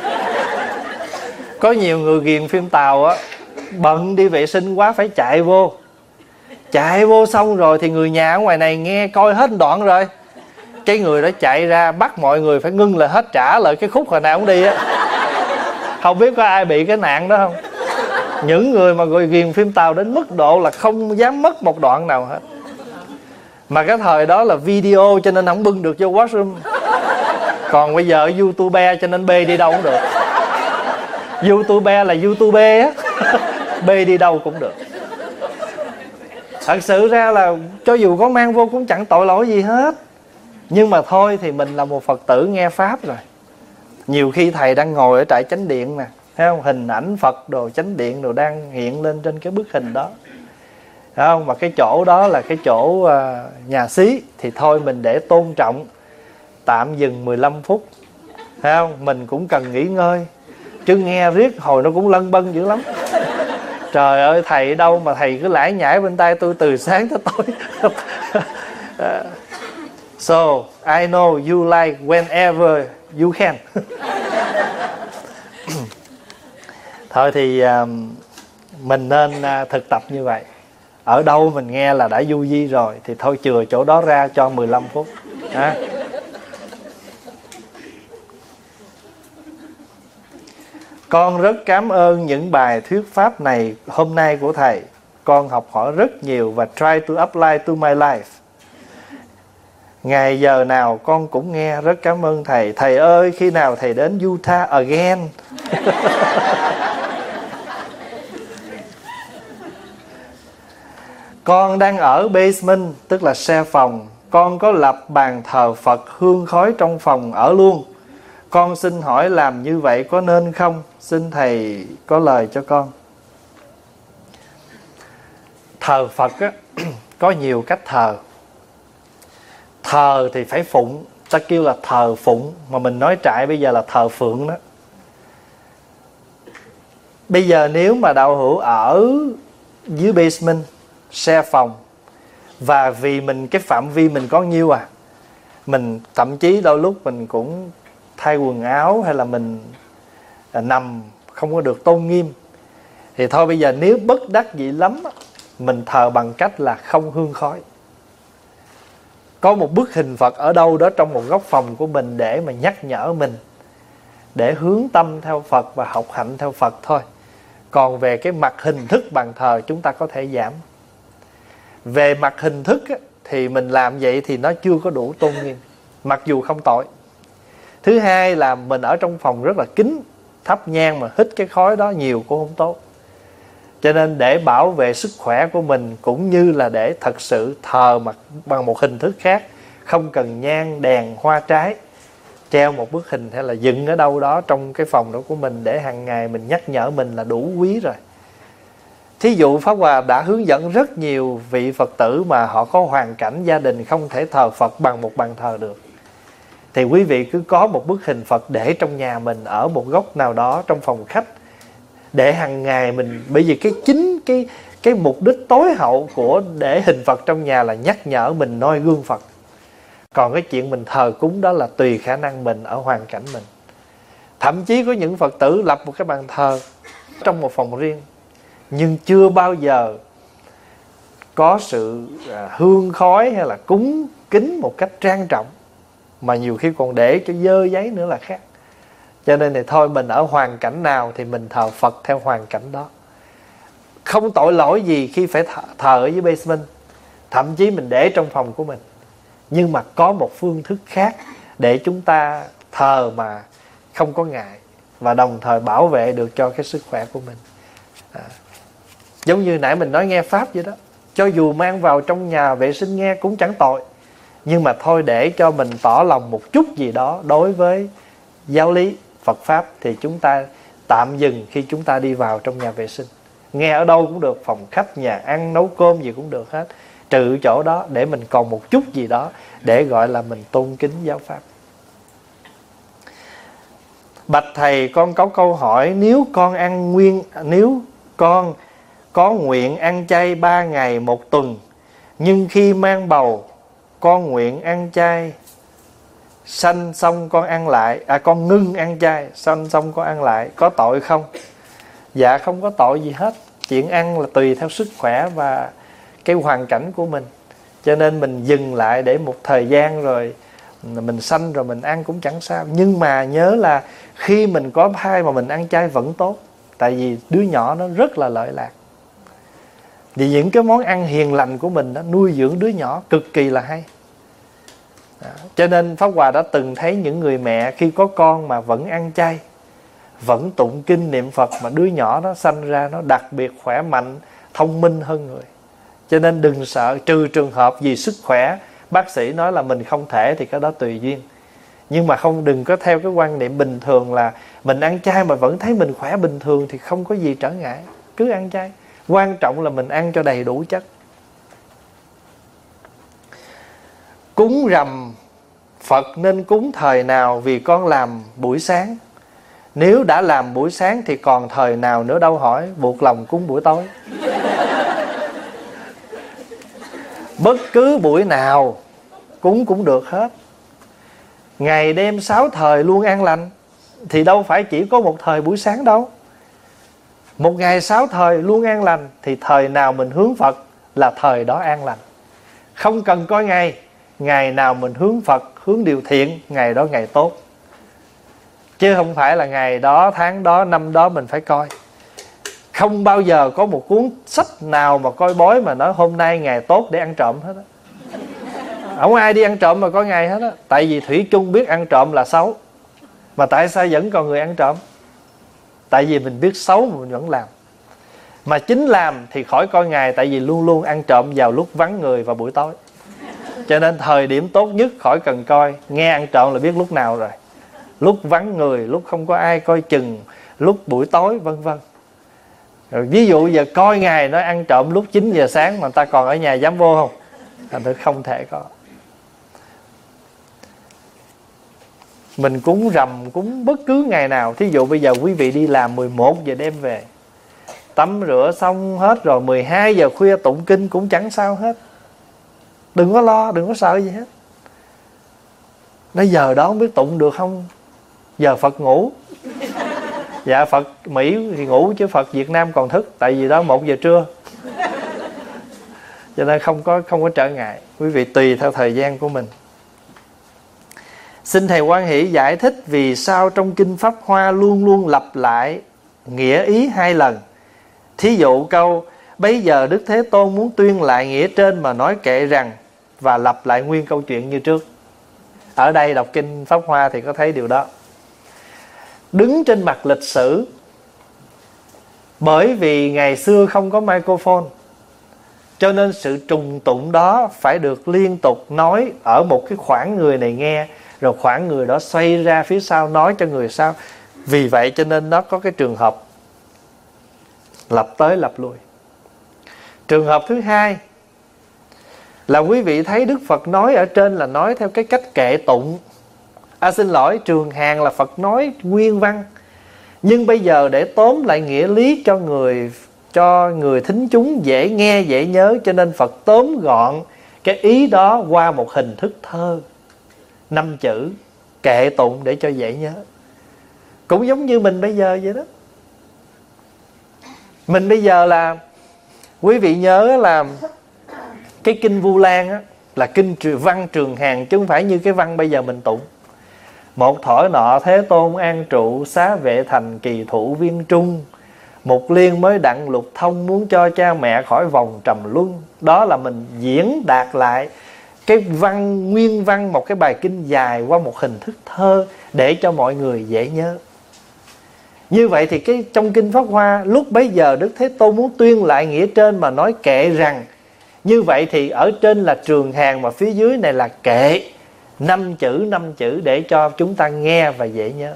Có nhiều người ghiền phim Tàu á, bận đi vệ sinh quá phải chạy vô. Chạy vô xong rồi thì người nhà ở ngoài này nghe coi hết đoạn rồi, cái người đó chạy ra bắt mọi người phải ngưng lại hết, trả lại cái khúc hồi nào cũng đi á. Không biết có ai bị cái nạn đó không? Những người mà người ghiền phim Tàu đến mức độ là không dám mất một đoạn nào hết. Mà cái thời đó là video cho nên không bưng được vô washroom. Còn bây giờ YouTube cho nên bê đi đâu cũng được. YouTube là YouTube á, bê đi đâu cũng được. Thật sự ra là cho dù có mang vô cũng chẳng tội lỗi gì hết. Nhưng mà thôi thì mình là một Phật tử nghe pháp rồi. Nhiều khi thầy đang ngồi ở trại chánh điện nè, thấy không? Hình ảnh Phật đồ chánh điện đồ đang hiện lên trên cái bức hình đó, thấy không? Mà cái chỗ đó là cái chỗ uh, nhà xí, thì thôi mình để tôn trọng tạm dừng mười lăm phút, thấy không? Mình cũng cần nghỉ ngơi, chứ nghe riết hồi nó cũng lân bân dữ lắm. Trời ơi, thầy đâu mà thầy cứ lải nhải bên tai tôi từ sáng tới tối. uh, So I know you like whenever you can. Thôi thì uh, mình nên uh, thực tập như vậy. Ở đâu mình nghe là đã du di rồi thì thôi chừa chỗ đó ra cho mười lăm phút. À. Con rất cảm ơn những bài thuyết pháp này hôm nay của thầy. Con học hỏi rất nhiều và try to apply to my life. Ngày giờ nào con cũng nghe, rất cảm ơn thầy. Thầy ơi, khi nào thầy đến Utah again? Con đang ở basement, tức là xe phòng. Con có lập bàn thờ Phật hương khói trong phòng ở luôn. Con xin hỏi làm như vậy có nên không? Xin thầy có lời cho con. Thờ Phật á, có nhiều cách thờ. Thờ thì phải phụng, ta kêu là thờ phụng, mà mình nói trại bây giờ là thờ phượng đó. Bây giờ nếu mà đạo hữu ở dưới basement, xe phòng, và vì mình cái phạm vi mình có nhiêu à, mình thậm chí đôi lúc mình cũng thay quần áo hay là mình nằm không có được tôn nghiêm, thì thôi bây giờ nếu bất đắc dĩ lắm, mình thờ bằng cách là không hương khói. Có một bức hình Phật ở đâu đó trong một góc phòng của mình để mà nhắc nhở mình, để hướng tâm theo Phật và học hạnh theo Phật thôi. Còn về cái mặt hình thức bàn thờ chúng ta có thể giảm. Về mặt hình thức á, thì mình làm vậy thì nó chưa có đủ tôn nghiêm, mặc dù không tội. Thứ hai là mình ở trong phòng rất là kín, thắp nhang mà hít cái khói đó nhiều cũng không tốt. Cho nên để bảo vệ sức khỏe của mình, cũng như là để thật sự thờ mặt bằng một hình thức khác, không cần nhang đèn hoa trái, treo một bức hình hay là dựng ở đâu đó trong cái phòng đó của mình để hàng ngày mình nhắc nhở mình là đủ quý rồi. Thí dụ Pháp Hòa đã hướng dẫn rất nhiều vị Phật tử mà họ có hoàn cảnh gia đình không thể thờ Phật bằng một bàn thờ được, thì quý vị cứ có một bức hình Phật để trong nhà mình ở một góc nào đó trong phòng khách, để hàng ngày mình, bởi vì cái chính cái cái mục đích tối hậu của để hình Phật trong nhà là nhắc nhở mình noi gương Phật. Còn cái chuyện mình thờ cúng đó là tùy khả năng mình ở hoàn cảnh mình. Thậm chí có những Phật tử lập một cái bàn thờ trong một phòng riêng, nhưng chưa bao giờ có sự hương khói hay là cúng kính một cách trang trọng, mà nhiều khi còn để cho dơ giấy nữa là khác. Cho nên thì thôi, mình ở hoàn cảnh nào thì mình thờ Phật theo hoàn cảnh đó. Không tội lỗi gì khi phải thờ, thờ ở dưới basement, thậm chí mình để trong phòng của mình. Nhưng mà có một phương thức khác để chúng ta thờ mà không có ngại, và đồng thời bảo vệ được cho cái sức khỏe của mình. à. Giống như nãy mình nói nghe Pháp vậy đó, cho dù mang vào trong nhà vệ sinh nghe cũng chẳng tội, nhưng mà thôi để cho mình tỏ lòng một chút gì đó đối với giáo lý Phật Pháp thì chúng ta tạm dừng khi chúng ta đi vào trong nhà vệ sinh. Nghe ở đâu cũng được, phòng khách, nhà ăn, nấu cơm gì cũng được hết, trừ chỗ đó để mình còn một chút gì đó để gọi là mình tôn kính giáo Pháp. Bạch thầy, con có câu hỏi, nếu con ăn nguyên nếu con có nguyện ăn chay ba ngày một tuần, nhưng khi mang bầu con nguyện ăn chay, sanh xong con ăn lại, à con ngưng ăn chay, sanh xong con ăn lại, có tội không? Dạ không có tội gì hết. Chuyện ăn là tùy theo sức khỏe và cái hoàn cảnh của mình. Cho nên mình dừng lại để một thời gian rồi mình sanh rồi mình ăn cũng chẳng sao. Nhưng mà nhớ là khi mình có thai mà mình ăn chay vẫn tốt, tại vì đứa nhỏ nó rất là lợi lạc. Vì những cái món ăn hiền lành của mình đó nuôi dưỡng đứa nhỏ cực kỳ là hay. Đó. Cho nên Pháp Hòa đã từng thấy những người mẹ khi có con mà vẫn ăn chay, vẫn tụng kinh niệm Phật, mà đứa nhỏ nó sanh ra nó đặc biệt khỏe mạnh, thông minh hơn người. Cho nên đừng sợ, trừ trường hợp vì sức khỏe bác sĩ nói là mình không thể thì cái đó tùy duyên. Nhưng mà không, đừng có theo cái quan niệm bình thường là mình ăn chay mà vẫn thấy mình khỏe bình thường thì không có gì trở ngại, cứ ăn chay. Quan trọng là mình ăn cho đầy đủ chất. Cúng rằm Phật nên cúng thời nào, vì con làm buổi sáng. Nếu đã làm buổi sáng thì còn thời nào nữa đâu hỏi, buộc lòng cúng buổi tối. Bất cứ buổi nào cúng cũng được hết. Ngày đêm sáu thời luôn an lành, thì đâu phải chỉ có một thời buổi sáng đâu. Một ngày sáu thời luôn an lành thì thời nào mình hướng Phật là thời đó an lành. Không cần coi ngày, ngày nào mình hướng Phật, hướng điều thiện, ngày đó ngày tốt. Chứ không phải là ngày đó, tháng đó, năm đó mình phải coi. Không bao giờ có một cuốn sách nào mà coi bói mà nói hôm nay ngày tốt để ăn trộm hết á. Không ai đi ăn trộm mà có ngày hết á. Tại vì thủy chung biết ăn trộm là xấu. Mà tại sao vẫn còn người ăn trộm? Tại vì mình biết xấu mà mình vẫn làm. Mà chính làm thì khỏi coi ngày, tại vì luôn luôn ăn trộm vào lúc vắng người và buổi tối. Cho nên thời điểm tốt nhất khỏi cần coi. Nghe ăn trộm là biết lúc nào rồi. Lúc vắng người, lúc không có ai coi chừng, lúc buổi tối, vân vân. Rồi ví dụ giờ coi ngày nó ăn trộm lúc chín giờ sáng mà người ta còn ở nhà dám vô không? Thành thử không thể có. Mình cúng rằm, cúng bất cứ ngày nào. Thí dụ bây giờ quý vị đi làm mười một giờ đêm về, tắm rửa xong hết rồi, mười hai giờ khuya tụng kinh cũng chẳng sao hết. Đừng có lo, đừng có sợ gì hết. Nói giờ đó không biết tụng được không? Giờ Phật ngủ. Dạ Phật Mỹ thì ngủ chứ Phật Việt Nam còn thức. Tại vì đó một giờ trưa. Cho nên không có, không có trở ngại. Quý vị tùy theo thời gian của mình. Xin Thầy Hoan Hỷ giải thích vì sao trong Kinh Pháp Hoa luôn luôn lặp lại nghĩa ý hai lần. Thí dụ câu bây giờ Đức Thế Tôn muốn tuyên lại nghĩa trên mà nói kệ rằng, và lặp lại nguyên câu chuyện như trước. Ở đây đọc kinh Pháp Hoa thì có thấy điều đó. Đứng trên mặt lịch sử, bởi vì ngày xưa không có microphone, cho nên sự trùng tụng đó phải được liên tục nói ở một cái khoảng người này nghe, rồi khoảng người đó xoay ra phía sau nói cho người sau. Vì vậy cho nên nó có cái trường hợp lặp tới lặp lui. Trường hợp thứ hai là quý vị thấy Đức Phật nói ở trên là nói theo cái cách kệ tụng. À xin lỗi, Trường Hàng là Phật nói nguyên văn. Nhưng bây giờ để tóm lại nghĩa lý cho người cho người thính chúng dễ nghe, dễ nhớ, cho nên Phật tóm gọn cái ý đó qua một hình thức thơ, năm chữ kệ tụng để cho dễ nhớ. Cũng giống như mình bây giờ vậy đó. Mình bây giờ là, quý vị nhớ là cái kinh Vu Lan á, là kinh văn Trường Hàng, chứ không phải như cái văn bây giờ mình tụng. Một thỏi nọ Thế Tôn an trụ, xá vệ thành kỳ thụ viên trung. Một liên mới đặng lục thông, muốn cho cha mẹ khỏi vòng trầm luân. Đó là mình diễn đạt lại cái văn, nguyên văn một cái bài kinh dài qua một hình thức thơ để cho mọi người dễ nhớ. Như vậy thì cái trong kinh Pháp Hoa, lúc bấy giờ Đức Thế Tôn muốn tuyên lại nghĩa trên mà nói kệ rằng. Như vậy thì ở trên là Trường Hàng, mà phía dưới này là kệ, năm chữ năm chữ để cho chúng ta nghe và dễ nhớ.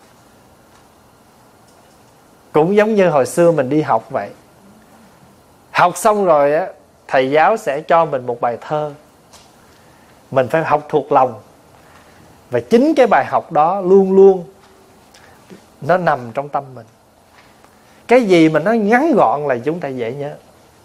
Cũng giống như hồi xưa mình đi học vậy. Học xong rồi á, thầy giáo sẽ cho mình một bài thơ, mình phải học thuộc lòng. Và chính cái bài học đó luôn luôn nó nằm trong tâm mình. Cái gì mà nó ngắn gọn là chúng ta dễ nhớ.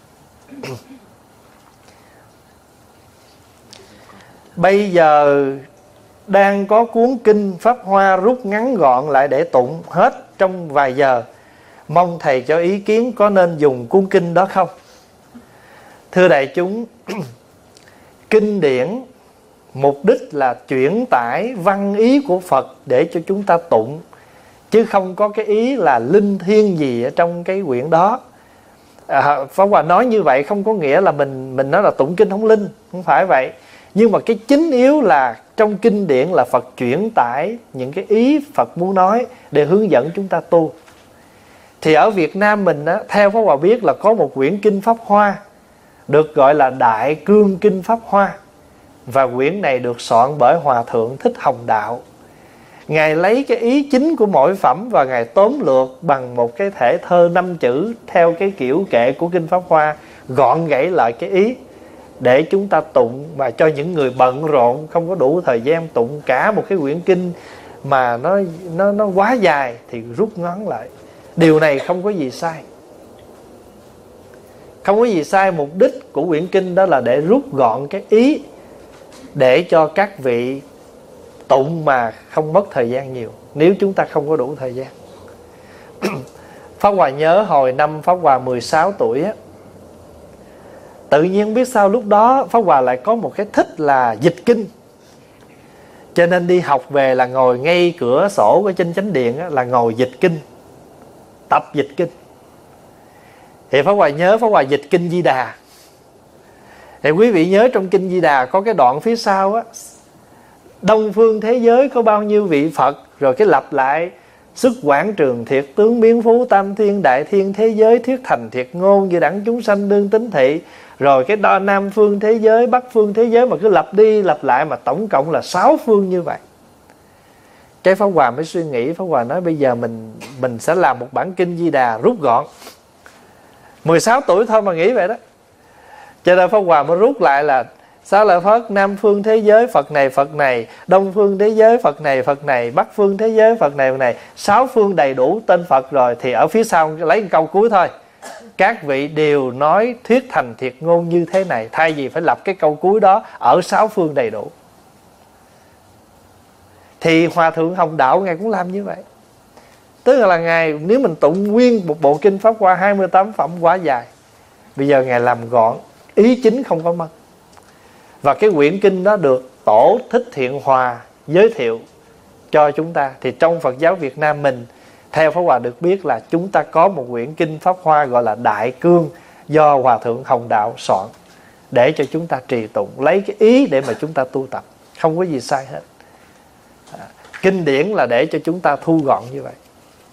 Bây giờ đang có cuốn kinh Pháp Hoa rút ngắn gọn lại để tụng hết trong vài giờ. Mong thầy cho ý kiến có nên dùng cuốn kinh đó không? Thưa đại chúng, kinh điển mục đích là chuyển tải văn ý của Phật để cho chúng ta tụng, chứ không có cái ý là linh thiêng gì ở trong cái quyển đó. à, Pháp Hòa nói như vậy không có nghĩa là mình mình nói là tụng kinh không linh, không phải vậy. Nhưng mà cái chính yếu là trong kinh điển là Phật chuyển tải những cái ý Phật muốn nói để hướng dẫn chúng ta tu. Thì ở Việt Nam mình á, theo Pháp Hòa biết là có một quyển kinh Pháp Hoa được gọi là Đại Cương Kinh Pháp Hoa. Và quyển này được soạn bởi Hòa Thượng Thích Hồng Đạo. Ngài lấy cái ý chính của mỗi phẩm và Ngài tóm lược bằng một cái thể thơ năm chữ theo cái kiểu kệ của kinh Pháp Hoa, gọn gãy lại cái ý để chúng ta tụng. Và cho những người bận rộn không có đủ thời gian tụng cả một cái quyển kinh mà nó nó nó quá dài thì rút ngắn lại. Điều này không có gì sai. Không có gì sai. Mục đích của quyển kinh đó là để rút gọn cái ý, để cho các vị tụng mà không mất thời gian nhiều, nếu chúng ta không có đủ thời gian. Pháp Hòa nhớ hồi năm Pháp Hòa mười sáu tuổi á, tự nhiên biết sao lúc đó Pháp Hòa lại có một cái thích là dịch kinh. Cho nên đi học về là ngồi ngay cửa sổ ở trên chánh điện á, là ngồi dịch kinh, tập dịch kinh. Thì Pháp Hòa nhớ Pháp Hòa dịch kinh Di Đà. Thì quý vị nhớ trong kinh Di Đà có cái đoạn phía sau á, Đông phương thế giới có bao nhiêu vị Phật, rồi cái lặp lại sức quảng trường thiệt tướng biến phú tam thiên đại thiên thế giới thuyết thành thiệt ngôn như đẳng chúng sanh đương tính thị. Rồi cái đo nam phương thế giới bắc phương thế giới mà cứ lặp đi lặp lại mà tổng cộng là sáu phương như vậy. Cái Pháp Hòa mới suy nghĩ, Pháp Hòa nói bây giờ mình mình sẽ làm một bản kinh Di Đà rút gọn. mười sáu tuổi thôi mà nghĩ vậy đó. Cho nên Pháp Hòa mới rút lại là Xá lợi Phất, nam phương thế giới Phật này Phật này, đông phương thế giới Phật này Phật này, bắc phương thế giới Phật này Phật này, sáu phương đầy đủ tên Phật rồi. Thì ở phía sau lấy một câu cuối thôi, các vị đều nói thuyết thành thiệt ngôn như thế này. Thay vì phải lập cái câu cuối đó ở sáu phương đầy đủ. Thì Hòa Thượng Hồng Đạo Ngài cũng làm như vậy. Tức là Ngài nếu mình tụng nguyên một bộ kinh Pháp Hoa hai mươi tám phẩm quá dài, bây giờ Ngài làm gọn, ý chính không có mất. Và cái quyển kinh đó được Tổ Thích Thiện Hòa giới thiệu cho chúng ta. Thì trong Phật giáo Việt Nam mình Theo Pháp Hòa được biết là chúng ta có một quyển kinh Pháp Hoa gọi là Đại Cương, do Hòa Thượng Hồng Đạo soạn để cho chúng ta trì tụng, lấy cái ý để mà chúng ta tu tập, không có gì sai hết. À, kinh điển là để cho chúng ta thu gọn như vậy.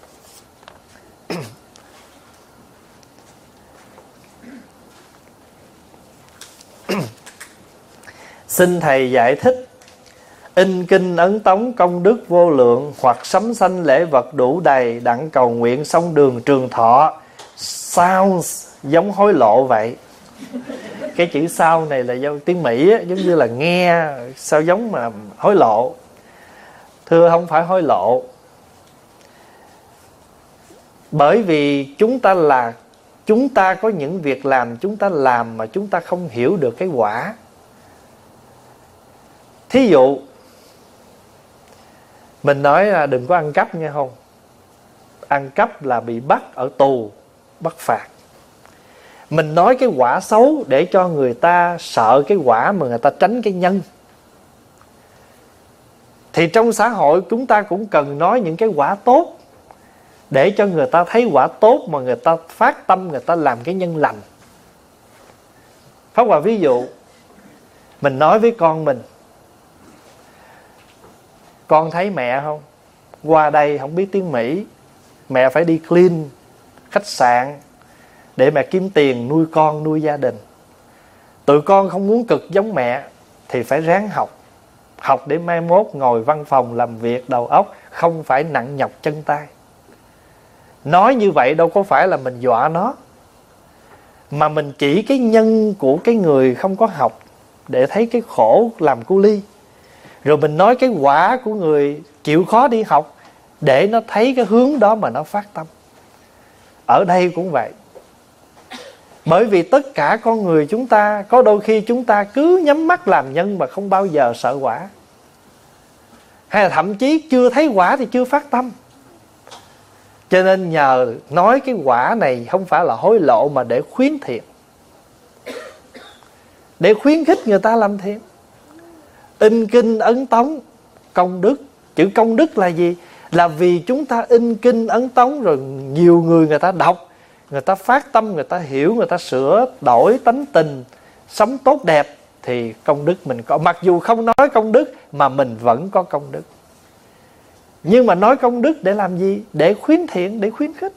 Xin Thầy giải thích: in kinh ấn tống công đức vô lượng, hoặc sắm sanh lễ vật đủ đầy, đặng cầu nguyện xong đường trường thọ, sounds giống hối lộ vậy. Cái chữ sau này là do tiếng Mỹ á, giống như là nghe sao giống mà hối lộ. Thưa, không phải hối lộ. Bởi vì chúng ta là Chúng ta có những việc làm chúng ta làm mà chúng ta không hiểu được cái quả. Thí dụ mình nói là đừng có ăn cắp nghe không. Ăn cắp là bị bắt ở tù, bắt phạt. Mình nói cái quả xấu để cho người ta sợ cái quả mà người ta tránh cái nhân. Thì trong xã hội chúng ta cũng cần nói những cái quả tốt để cho người ta thấy quả tốt mà người ta phát tâm, người ta làm cái nhân lành. Pháp Hòa ví dụ, mình nói với con mình: con thấy mẹ không? Qua đây không biết tiếng Mỹ, mẹ phải đi clean khách sạn để mẹ kiếm tiền nuôi con, nuôi gia đình. Tụi con không muốn cực giống mẹ thì phải ráng học. Học để mai mốt ngồi văn phòng làm việc đầu óc, không phải nặng nhọc chân tay. Nói như vậy đâu có phải là mình dọa nó, mà mình chỉ cái nhân của cái người không có học để thấy cái khổ làm cu ly. Rồi mình nói cái quả của người chịu khó đi học để nó thấy cái hướng đó mà nó phát tâm. Ở đây cũng vậy. Bởi vì tất cả con người chúng ta, có đôi khi chúng ta cứ nhắm mắt làm nhân mà không bao giờ sợ quả. Hay là thậm chí chưa thấy quả thì chưa phát tâm. Cho nên nhờ nói cái quả này không phải là hối lộ, mà để khuyến thiện, để khuyến khích người ta làm thiện. In kinh ấn tống công đức. Chữ công đức là gì? Là vì chúng ta in kinh ấn tống rồi nhiều người người ta đọc, người ta phát tâm, người ta hiểu, người ta sửa đổi tánh tình, sống tốt đẹp, thì công đức mình có. Mặc dù không nói công đức mà mình vẫn có công đức. Nhưng mà nói công đức để làm gì? Để khuyến thiện, để khuyến khích.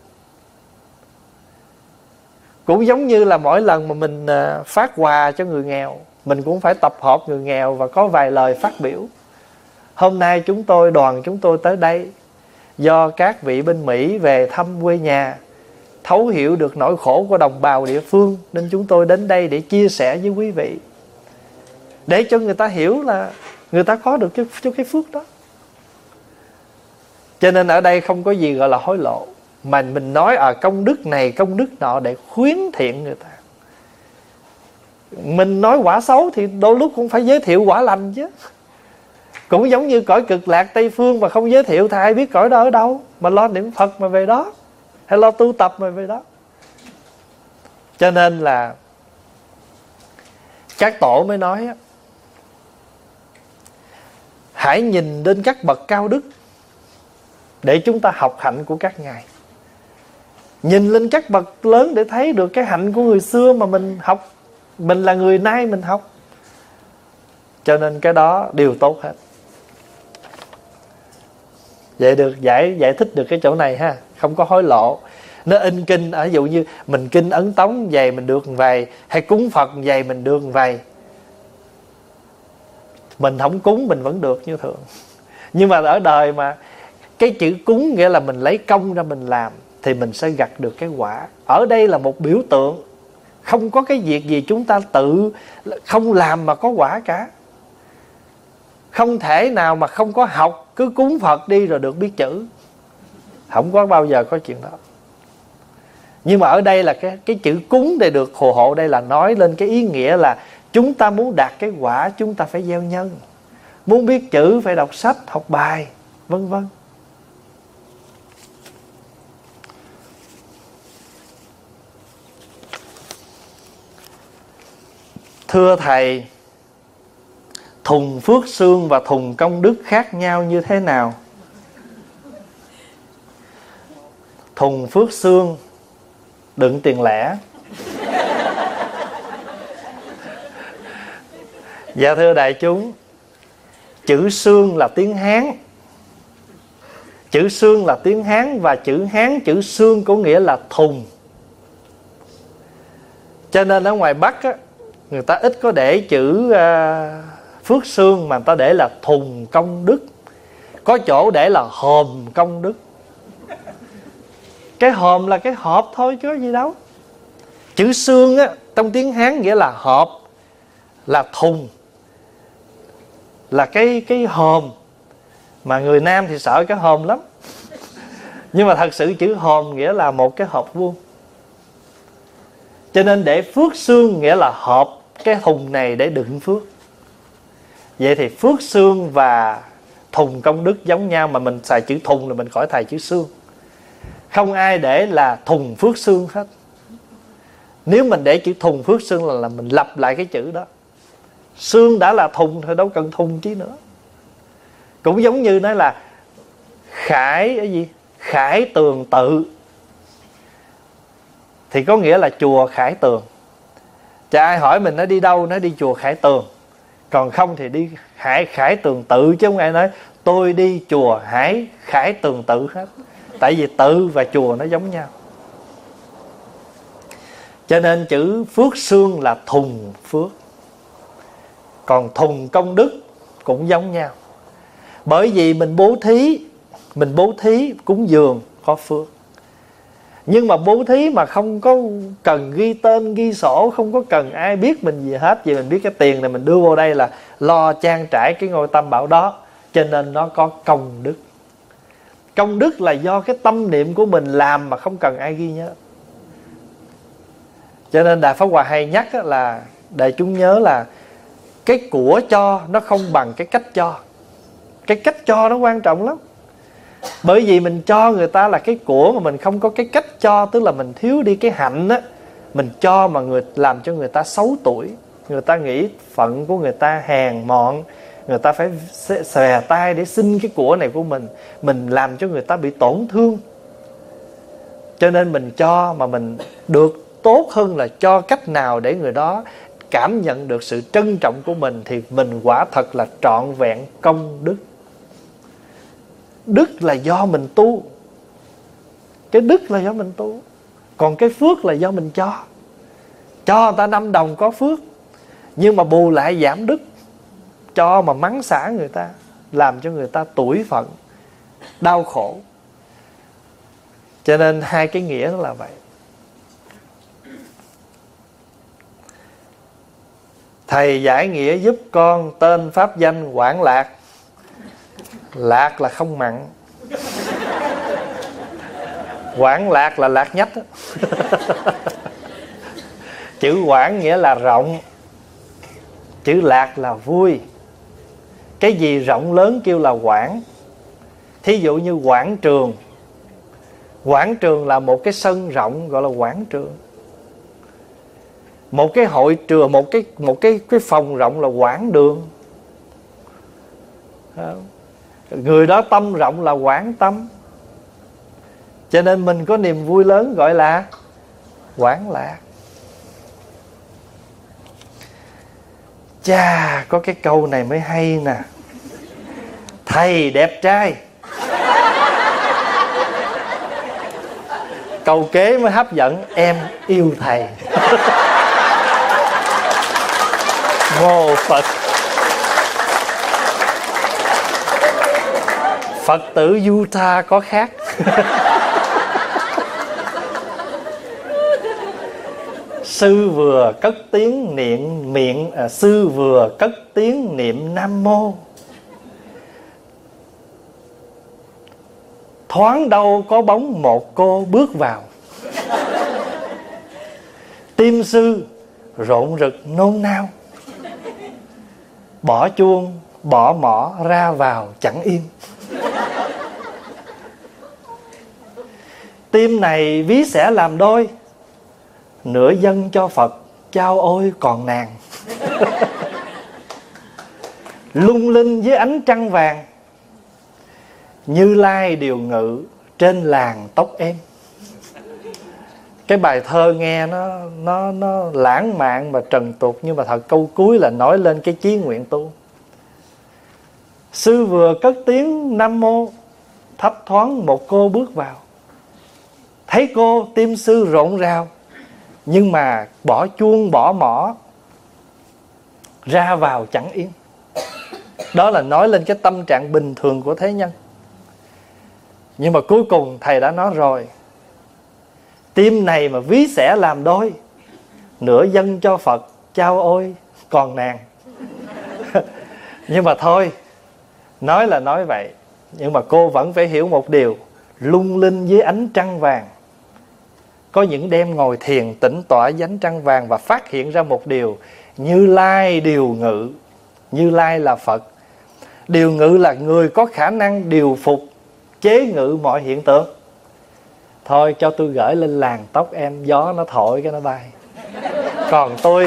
Cũng giống như là mỗi lần mà mình phát quà cho người nghèo, mình cũng phải tập hợp người nghèo và có vài lời phát biểu. Hôm nay chúng tôi, đoàn chúng tôi tới đây do các vị bên Mỹ về thăm quê nhà, thấu hiểu được nỗi khổ của đồng bào địa phương, nên chúng tôi đến đây để chia sẻ với quý vị, để cho người ta hiểu là người ta có được cái, cái phước đó. Cho nên ở đây không có gì gọi là hối lộ, mà mình nói ở à, công đức này công đức nọ để khuyến thiện người ta. Mình nói quả xấu thì đôi lúc cũng phải giới thiệu quả lành chứ. Cũng giống như cõi cực lạc Tây Phương mà không giới thiệu thì ai biết cõi đó ở đâu. Mà lo niệm Phật mà về đó, hay lo tu tập mà về đó. Cho nên là các tổ mới nói á, hãy nhìn đến các bậc cao đức để chúng ta học hạnh của các ngài. Nhìn lên các bậc lớn để thấy được cái hạnh của người xưa mà mình học. Mình là người nay mình học. Cho nên cái đó đều tốt hết. Vậy được giải giải thích được cái chỗ này ha. Không có hối lộ. Nó in kinh, ví dụ như mình kinh ấn tống vậy mình được vầy, hay cúng Phật vậy mình được vầy. Mình không cúng mình vẫn được như thường. Nhưng mà ở đời mà cái chữ cúng nghĩa là mình lấy công ra mình làm, thì mình sẽ gặt được cái quả. Ở đây là một biểu tượng. Không có cái việc gì chúng ta tự không làm mà có quả cả. Không thể nào mà không có học, cứ cúng Phật đi rồi được biết chữ. Không có bao giờ có chuyện đó. Nhưng mà ở đây là cái, cái chữ cúng để được phù hộ, đây là nói lên cái ý nghĩa là chúng ta muốn đạt cái quả, chúng ta phải gieo nhân. Muốn biết chữ phải đọc sách, học bài, vân vân. Thưa Thầy, thùng phước xương và thùng công đức khác nhau như thế nào? thùng phước xương đựng tiền lẻ. Dạ thưa đại chúng, chữ xương là tiếng Hán. Chữ xương là tiếng Hán, và chữ Hán, chữ xương có nghĩa là thùng. Cho nên ở ngoài Bắc á, người ta ít có để chữ uh, phước xương, mà người ta để là thùng công đức. Có chỗ để là hòm công đức. Cái hòm là cái hộp thôi chứ có gì đâu. Chữ xương á, trong tiếng Hán nghĩa là hộp, là thùng, là cái, cái hòm. Mà người Nam thì sợ cái hòm lắm. Nhưng mà thật sự chữ hòm nghĩa là một cái hộp vuông. Cho nên để phước xương nghĩa là hộp, cái thùng này để đựng phước. Vậy thì phước xương và thùng công đức giống nhau, mà mình xài chữ thùng là mình khỏi xài chữ xương. Không ai để là thùng phước xương hết. Nếu mình để chữ thùng phước xương là, là mình lặp lại cái chữ đó. Xương đã là thùng thôi, đâu cần thùng chi nữa. Cũng giống như nói là khải cái gì? Khải tường tự, thì có nghĩa là chùa Khải Tường. Chả ai hỏi mình nó đi đâu, nó đi chùa Khải Tường. Còn không thì đi Hải Khải Tường Tự, chứ không ai nói tôi đi chùa Hải Khải Tường Tự hết. Tại vì tự và chùa nó giống nhau. Cho nên chữ phước xương là thùng phước, còn thùng công đức cũng giống nhau. Bởi vì mình bố thí, mình bố thí cúng dường có phước. Nhưng mà bố thí mà không có cần ghi tên, ghi sổ, không có cần ai biết mình gì hết. Vì mình biết cái tiền này mình đưa vô đây là lo trang trải cái ngôi tam bảo đó, cho nên nó có công đức. Công đức là do cái tâm niệm của mình làm mà không cần ai ghi nhớ. Cho nên Đại Pháp Hòa hay nhắc là đại chúng nhớ là cái của cho nó không bằng cái cách cho. Cái cách cho nó quan trọng lắm. Bởi vì mình cho người ta là cái của, mà mình không có cái cách cho, tức là mình thiếu đi cái hạnh á. Mình cho mà người làm cho người ta xấu tuổi, người ta nghĩ phận của người ta hèn mọn, người ta phải xòe tay để xin cái của này của mình. Mình làm cho người ta bị tổn thương. Cho nên mình cho mà mình được tốt hơn là cho cách nào để người đó cảm nhận được sự trân trọng của mình, thì mình quả thật là trọn vẹn công đức. Đức là do mình tu. Cái đức là do mình tu. Còn cái phước là do mình cho. Cho người ta năm đồng có phước, nhưng mà bù lại giảm đức. Cho mà mắng xả người ta, làm cho người ta tủi phận, đau khổ. Cho nên hai cái nghĩa là vậy. Thầy giải nghĩa giúp con tên pháp danh Quảng Lạc. Lạc là không mặn, Quảng Lạc là lạc nhách. Chữ Quảng nghĩa là rộng, chữ Lạc là vui. Cái gì rộng lớn kêu là quảng. Thí dụ như quảng trường. Quảng trường là một cái sân rộng, gọi là quảng trường. Một cái hội trường, một cái một cái cái phòng rộng là quảng đường. Người đó tâm rộng là quảng tâm. Cho nên mình có niềm vui lớn gọi là Quảng Lạc. Chà, có cái câu này mới hay nè. Thầy đẹp trai. Câu kế mới hấp dẫn. Em yêu thầy. Mô Phật. Phật tử Utah có khác. Sư vừa cất tiếng niệm miệng à, sư vừa cất tiếng niệm Nam Mô, thoáng đâu có bóng một cô bước vào. Tim sư rộn rực nôn nao, bỏ chuông bỏ mỏ ra vào chẳng yên. Tim này ví sẽ làm đôi, nửa dâng cho Phật trao ôi còn nàng. Lung linh với ánh trăng vàng, Như Lai điều ngự trên làn tóc em. Cái bài thơ nghe nó nó nó lãng mạn và trần tục, nhưng mà thật câu cuối là nói lên cái chí nguyện tu. Sư vừa cất tiếng Nam Mô, thấp thoáng một cô bước vào. Thấy cô tim sư rộn rào, nhưng mà bỏ chuông bỏ mỏ, ra vào chẳng yên. Đó là nói lên cái tâm trạng bình thường của thế nhân. Nhưng mà cuối cùng thầy đã nói rồi, tim này mà ví xẻ làm đôi, nửa dâng cho Phật, chao ôi còn nàng. Nhưng mà thôi, nói là nói vậy, nhưng mà cô vẫn phải hiểu một điều. Lung linh dưới ánh trăng vàng, có những đêm ngồi thiền tĩnh tọa dưới ánh trăng vàng, và phát hiện ra một điều: Như Lai điều ngự. Như Lai là Phật. Điều ngự là người có khả năng điều phục, chế ngự mọi hiện tượng. Thôi cho tôi gửi lên làng tóc em, gió nó thổi cái nó bay. Còn tôi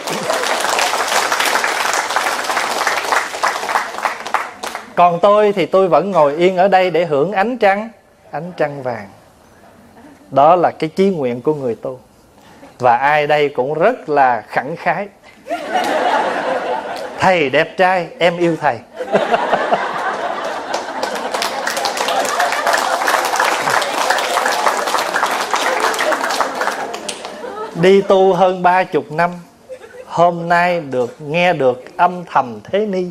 Còn tôi thì tôi vẫn ngồi yên ở đây để hưởng ánh trăng, ánh trăng vàng. Đó là cái chí nguyện của người tu. Và ai đây cũng rất là khẳng khái. Thầy đẹp trai, em yêu thầy. Đi tu hơn ba chục năm, hôm nay được nghe được âm thầm thế ni.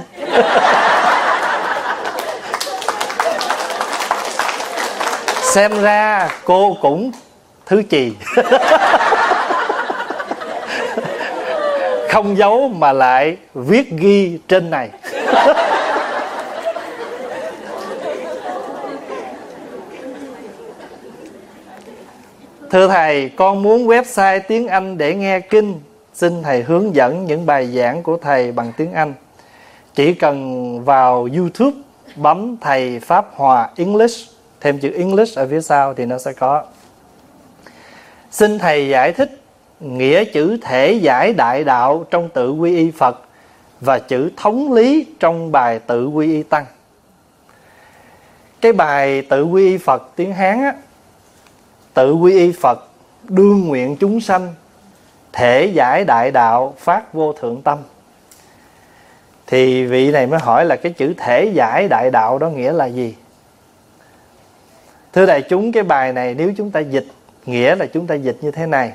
Xem ra cô cũng thứ trì. Không giấu mà lại viết ghi trên này. Thưa thầy, con muốn website tiếng Anh để nghe kinh. Xin thầy hướng dẫn những bài giảng của thầy bằng tiếng Anh. Chỉ cần vào YouTube bấm thầy Pháp Hòa English, thêm chữ English ở phía sau thì nó sẽ có. Xin thầy giải thích nghĩa chữ thể giải đại đạo trong tự quy y Phật và chữ thống lý trong bài tự quy y Tăng. Cái bài tự quy y Phật tiếng Hán á, tự quy y Phật đương nguyện chúng sanh, thể giải đại đạo phát vô thượng tâm. Thì vị này mới hỏi là cái chữ thể giải đại đạo đó nghĩa là gì? Thưa đại chúng, cái bài này nếu chúng ta dịch, nghĩa là chúng ta dịch như thế này: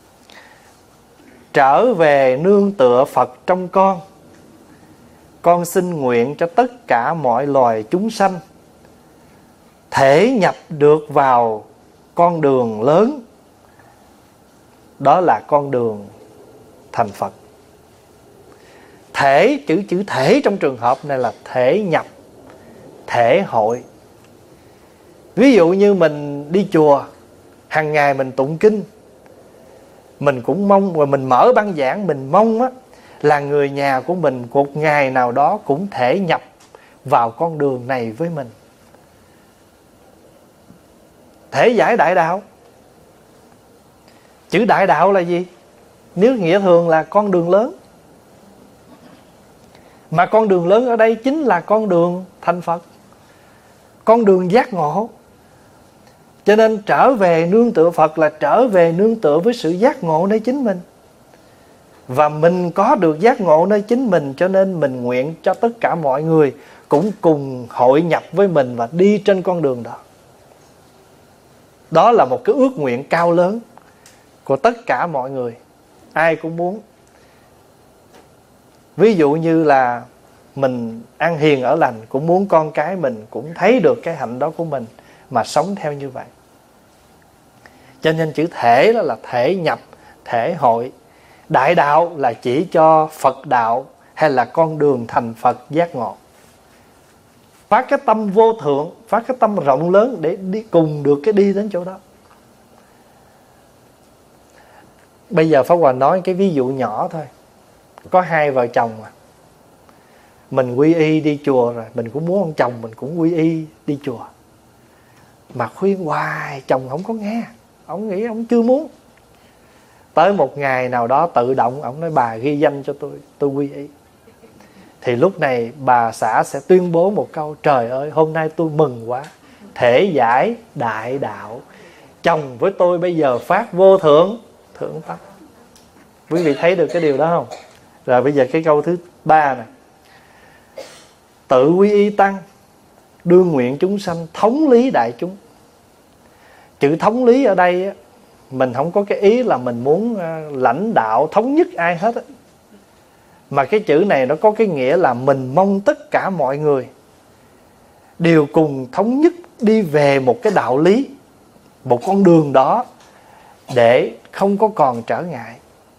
trở về nương tựa Phật trong con, con xin nguyện cho tất cả mọi loài chúng sanh thể nhập được vào con đường lớn. Đó là con đường thành Phật. Thể, chữ chữ thể trong trường hợp này là thể nhập, thể hội. Ví dụ như mình đi chùa, hàng ngày mình tụng kinh, mình cũng mong, và mình mở băng giảng, mình mong á, là người nhà của mình một ngày nào đó cũng thể nhập vào con đường này với mình. Thể giải đại đạo. Chữ đại đạo là gì? Nếu nghĩa thường là con đường lớn. Mà con đường lớn ở đây chính là con đường thành Phật, con đường giác ngộ. Cho nên trở về nương tựa Phật là trở về nương tựa với sự giác ngộ nơi chính mình. Và mình có được giác ngộ nơi chính mình, cho nên mình nguyện cho tất cả mọi người cũng cùng hội nhập với mình và đi trên con đường đó. Đó là một cái ước nguyện cao lớn của tất cả mọi người. Ai cũng muốn. Ví dụ như là mình ăn hiền ở lành, cũng muốn con cái mình cũng thấy được cái hạnh đó của mình mà sống theo như vậy. Cho nên chữ thể đó là thể nhập, thể hội. Đại đạo là chỉ cho Phật đạo hay là con đường thành Phật giác ngộ. Phát cái tâm vô thượng, phát cái tâm rộng lớn để đi cùng được cái đi đến chỗ đó. Bây giờ Pháp Hòa nói cái ví dụ nhỏ thôi. Có hai vợ chồng mà mình quy y đi chùa rồi, mình cũng muốn ông chồng mình cũng quy y đi chùa. Mà khuyên hoài chồng không có nghe, ông nghĩ ông chưa muốn. Tới một ngày nào đó tự động ông nói bà ghi danh cho tôi, tôi quy y. Thì lúc này bà xã sẽ tuyên bố một câu: trời ơi, hôm nay tôi mừng quá, thể giải đại đạo. chồng với tôi bây giờ phát vô thượng thượng tâm. Quý vị thấy được cái điều đó không? Rồi bây giờ cái câu thứ ba này: tự quy y tăng, đương nguyện chúng sanh, thống lý đại chúng. Chữ thống lý ở đây á, mình không có cái ý là mình muốn lãnh đạo thống nhất ai hết á, mà cái chữ này nó có cái nghĩa là mình mong tất cả mọi người đều cùng thống nhất đi về một cái đạo lý, một con đường đó, để không có còn trở ngại.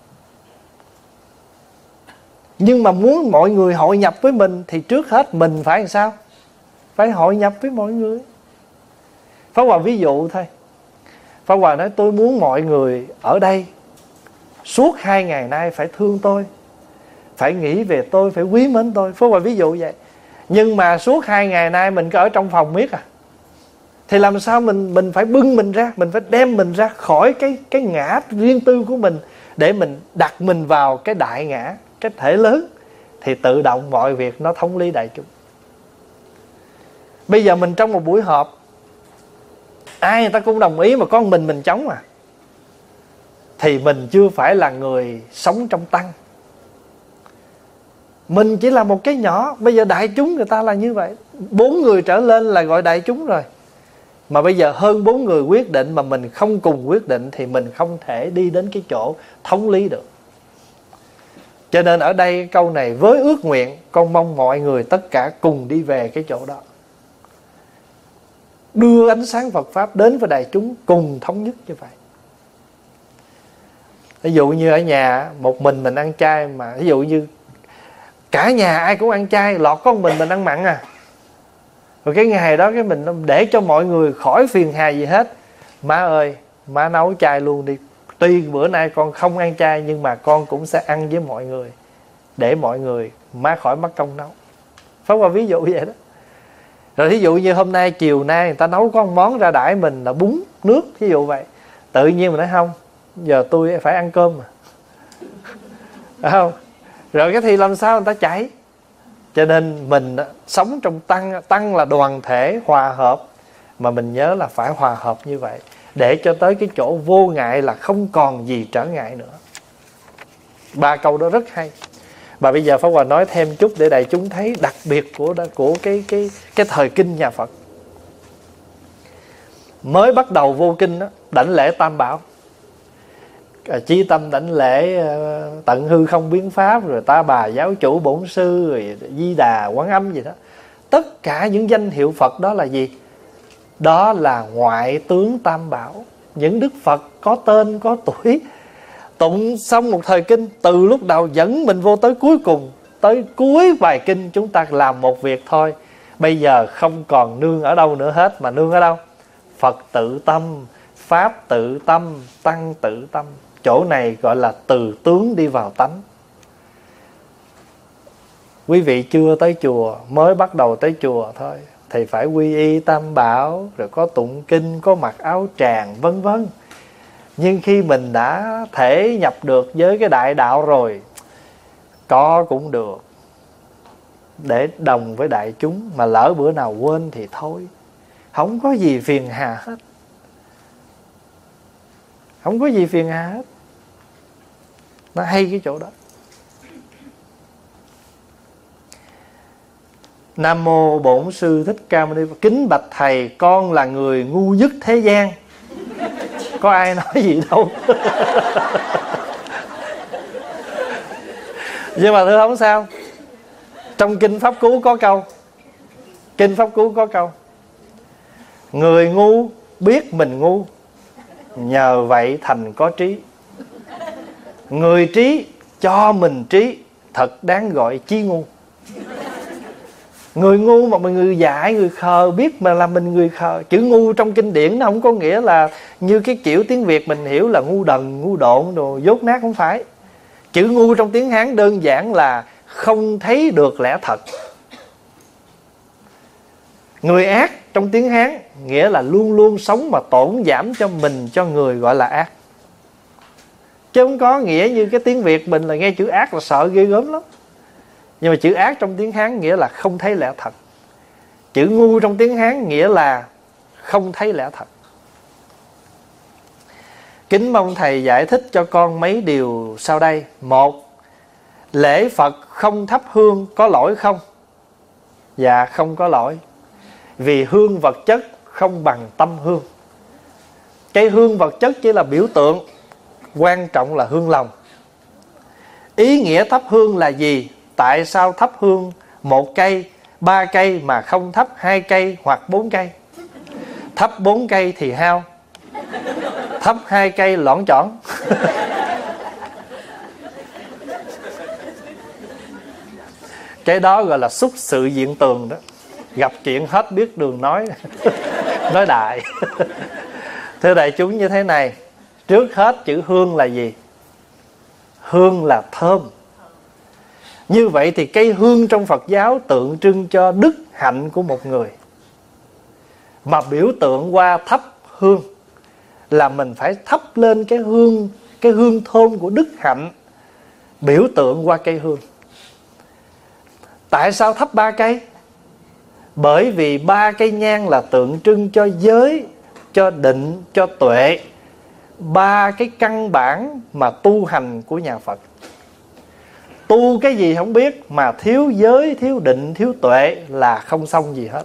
Nhưng mà muốn mọi người hội nhập với mình thì trước hết mình phải làm sao? Phải hội nhập với mọi người. Pháp Hòa ví dụ thôi. Pháp Hòa nói tôi muốn mọi người ở đây suốt hai ngày nay phải thương tôi, phải nghĩ về tôi, phải quý mến tôi. Pháp Hòa ví dụ vậy. Nhưng mà suốt hai ngày nay mình cứ ở trong phòng miết à, thì làm sao mình mình phải bưng mình ra, mình phải đem mình ra khỏi cái cái ngã riêng tư của mình, để mình đặt mình vào cái đại ngã, cái thể lớn, thì tự động mọi việc nó thống lý đại chúng. Bây giờ mình trong một buổi họp, ai người ta cũng đồng ý mà có mình mình chống à, thì mình chưa phải là người sống trong tăng. Mình chỉ là một cái nhỏ. Bây giờ đại chúng người ta là như vậy, bốn người trở lên là gọi đại chúng rồi. Mà bây giờ hơn bốn người quyết định mà mình không cùng quyết định, thì mình không thể đi đến cái chỗ thống lý được. Cho nên ở đây câu này: với ước nguyện con mong mọi người tất cả cùng đi về cái chỗ đó, đưa ánh sáng Phật Pháp đến với đại chúng, cùng thống nhất như vậy. Ví dụ như ở nhà một mình mình ăn chay, mà ví dụ như cả nhà ai cũng ăn chay, lọt có một mình mình ăn mặn à, rồi cái ngày đó cái mình để cho mọi người khỏi phiền hà gì hết: má ơi, má nấu chay luôn đi, tuy bữa nay con không ăn chay nhưng mà con cũng sẽ ăn với mọi người, để mọi người má khỏi mất công nấu. Pháp Hòa ví dụ vậy đó. Rồi ví dụ như hôm nay chiều nay người ta nấu có một món ra đãi mình là bún nước, ví dụ vậy, tự nhiên mình nói không, giờ tôi phải ăn cơm mà, phải không? Rồi cái thì làm sao người ta chạy. Cho nên mình sống trong tăng, tăng là đoàn thể hòa hợp, mà mình nhớ là phải hòa hợp như vậy, để cho tới cái chỗ vô ngại là không còn gì trở ngại nữa. Ba câu đó rất hay. Và bây giờ Pháp Hòa nói thêm chút để đại chúng thấy đặc biệt của của cái cái cái thời kinh nhà Phật. Mới bắt đầu vô kinh đó, đảnh lễ Tam Bảo, chí tâm đảnh lễ tận hư không biến pháp, rồi Ta Bà giáo chủ bổn sư, rồi Di Đà Quán Âm gì đó. Tất cả những danh hiệu Phật đó là gì? Đó là ngoại tướng Tam Bảo, những Đức Phật có tên có tuổi. Tụng xong một thời kinh, từ lúc đầu dẫn mình vô tới cuối cùng, tới cuối bài kinh chúng ta làm một việc thôi. Bây giờ không còn nương ở đâu nữa hết, mà nương ở đâu? Phật tự tâm, Pháp tự tâm, Tăng tự tâm. Chỗ này gọi là từ tướng đi vào tánh. Quý vị chưa tới chùa, mới bắt đầu tới chùa thôi, thì phải quy y Tam Bảo, rồi có tụng kinh, có mặc áo tràng, vân vân. Nhưng khi mình đã thể nhập được với cái đại đạo rồi, có cũng được, để đồng với đại chúng. Mà lỡ bữa nào quên thì thôi, không có gì phiền hà hết. Không có gì phiền hà hết. Nó hay cái chỗ đó. Nam mô Bổn Sư Thích Ca Mâu Ni Phật. Kính bạch thầy, con là người ngu nhất thế gian. Có ai nói gì đâu. Nhưng mà thưa không sao, trong kinh Pháp Cú có câu, kinh Pháp Cú có câu: người ngu biết mình ngu, nhờ vậy thành có trí. Người trí cho mình trí, thật đáng gọi chí ngu. Người ngu mà mình người dại, người khờ biết mà là mình người khờ. Chữ ngu trong kinh điển nó không có nghĩa là như cái kiểu tiếng Việt mình hiểu là ngu đần, ngu độn, đồ dốt nát, không phải. Chữ ngu trong tiếng Hán đơn giản là không thấy được lẽ thật. Người ác trong tiếng Hán nghĩa là luôn luôn sống mà tổn giảm cho mình, cho người, gọi là ác. Chứ không có nghĩa như cái tiếng Việt mình là nghe chữ ác là sợ ghê gớm lắm. Nhưng mà chữ ác trong tiếng Hán nghĩa là không thấy lẽ thật. Chữ ngu trong tiếng Hán nghĩa là không thấy lẽ thật. Kính mong Thầy giải thích cho con mấy điều sau đây. Một, lễ Phật không thắp hương có lỗi không? Dạ không có lỗi. Vì hương vật chất không bằng tâm hương. Cái hương vật chất chỉ là biểu tượng, quan trọng là hương lòng. Ý nghĩa thắp hương là gì? Tại sao thắp hương một cây, ba cây mà không thắp hai cây hoặc bốn cây? Thắp bốn cây thì hao, thắp hai cây lõn chỏn. Cái đó gọi là xúc sự diện tường đó. Gặp chuyện hết biết đường nói. Nói đại. Thưa đại chúng, như thế này. Trước hết chữ hương là gì? Hương là thơm. Như vậy thì cây hương trong Phật giáo tượng trưng cho đức hạnh của một người. Mà biểu tượng qua thắp hương là mình phải thắp lên cái hương, cái hương thơm của đức hạnh, biểu tượng qua cây hương. Tại sao thắp ba cây? Bởi vì ba cây nhang là tượng trưng cho giới, cho định, cho tuệ. Ba cái căn bản mà tu hành của nhà Phật. Tu cái gì không biết, mà thiếu giới, thiếu định, thiếu tuệ là không xong gì hết.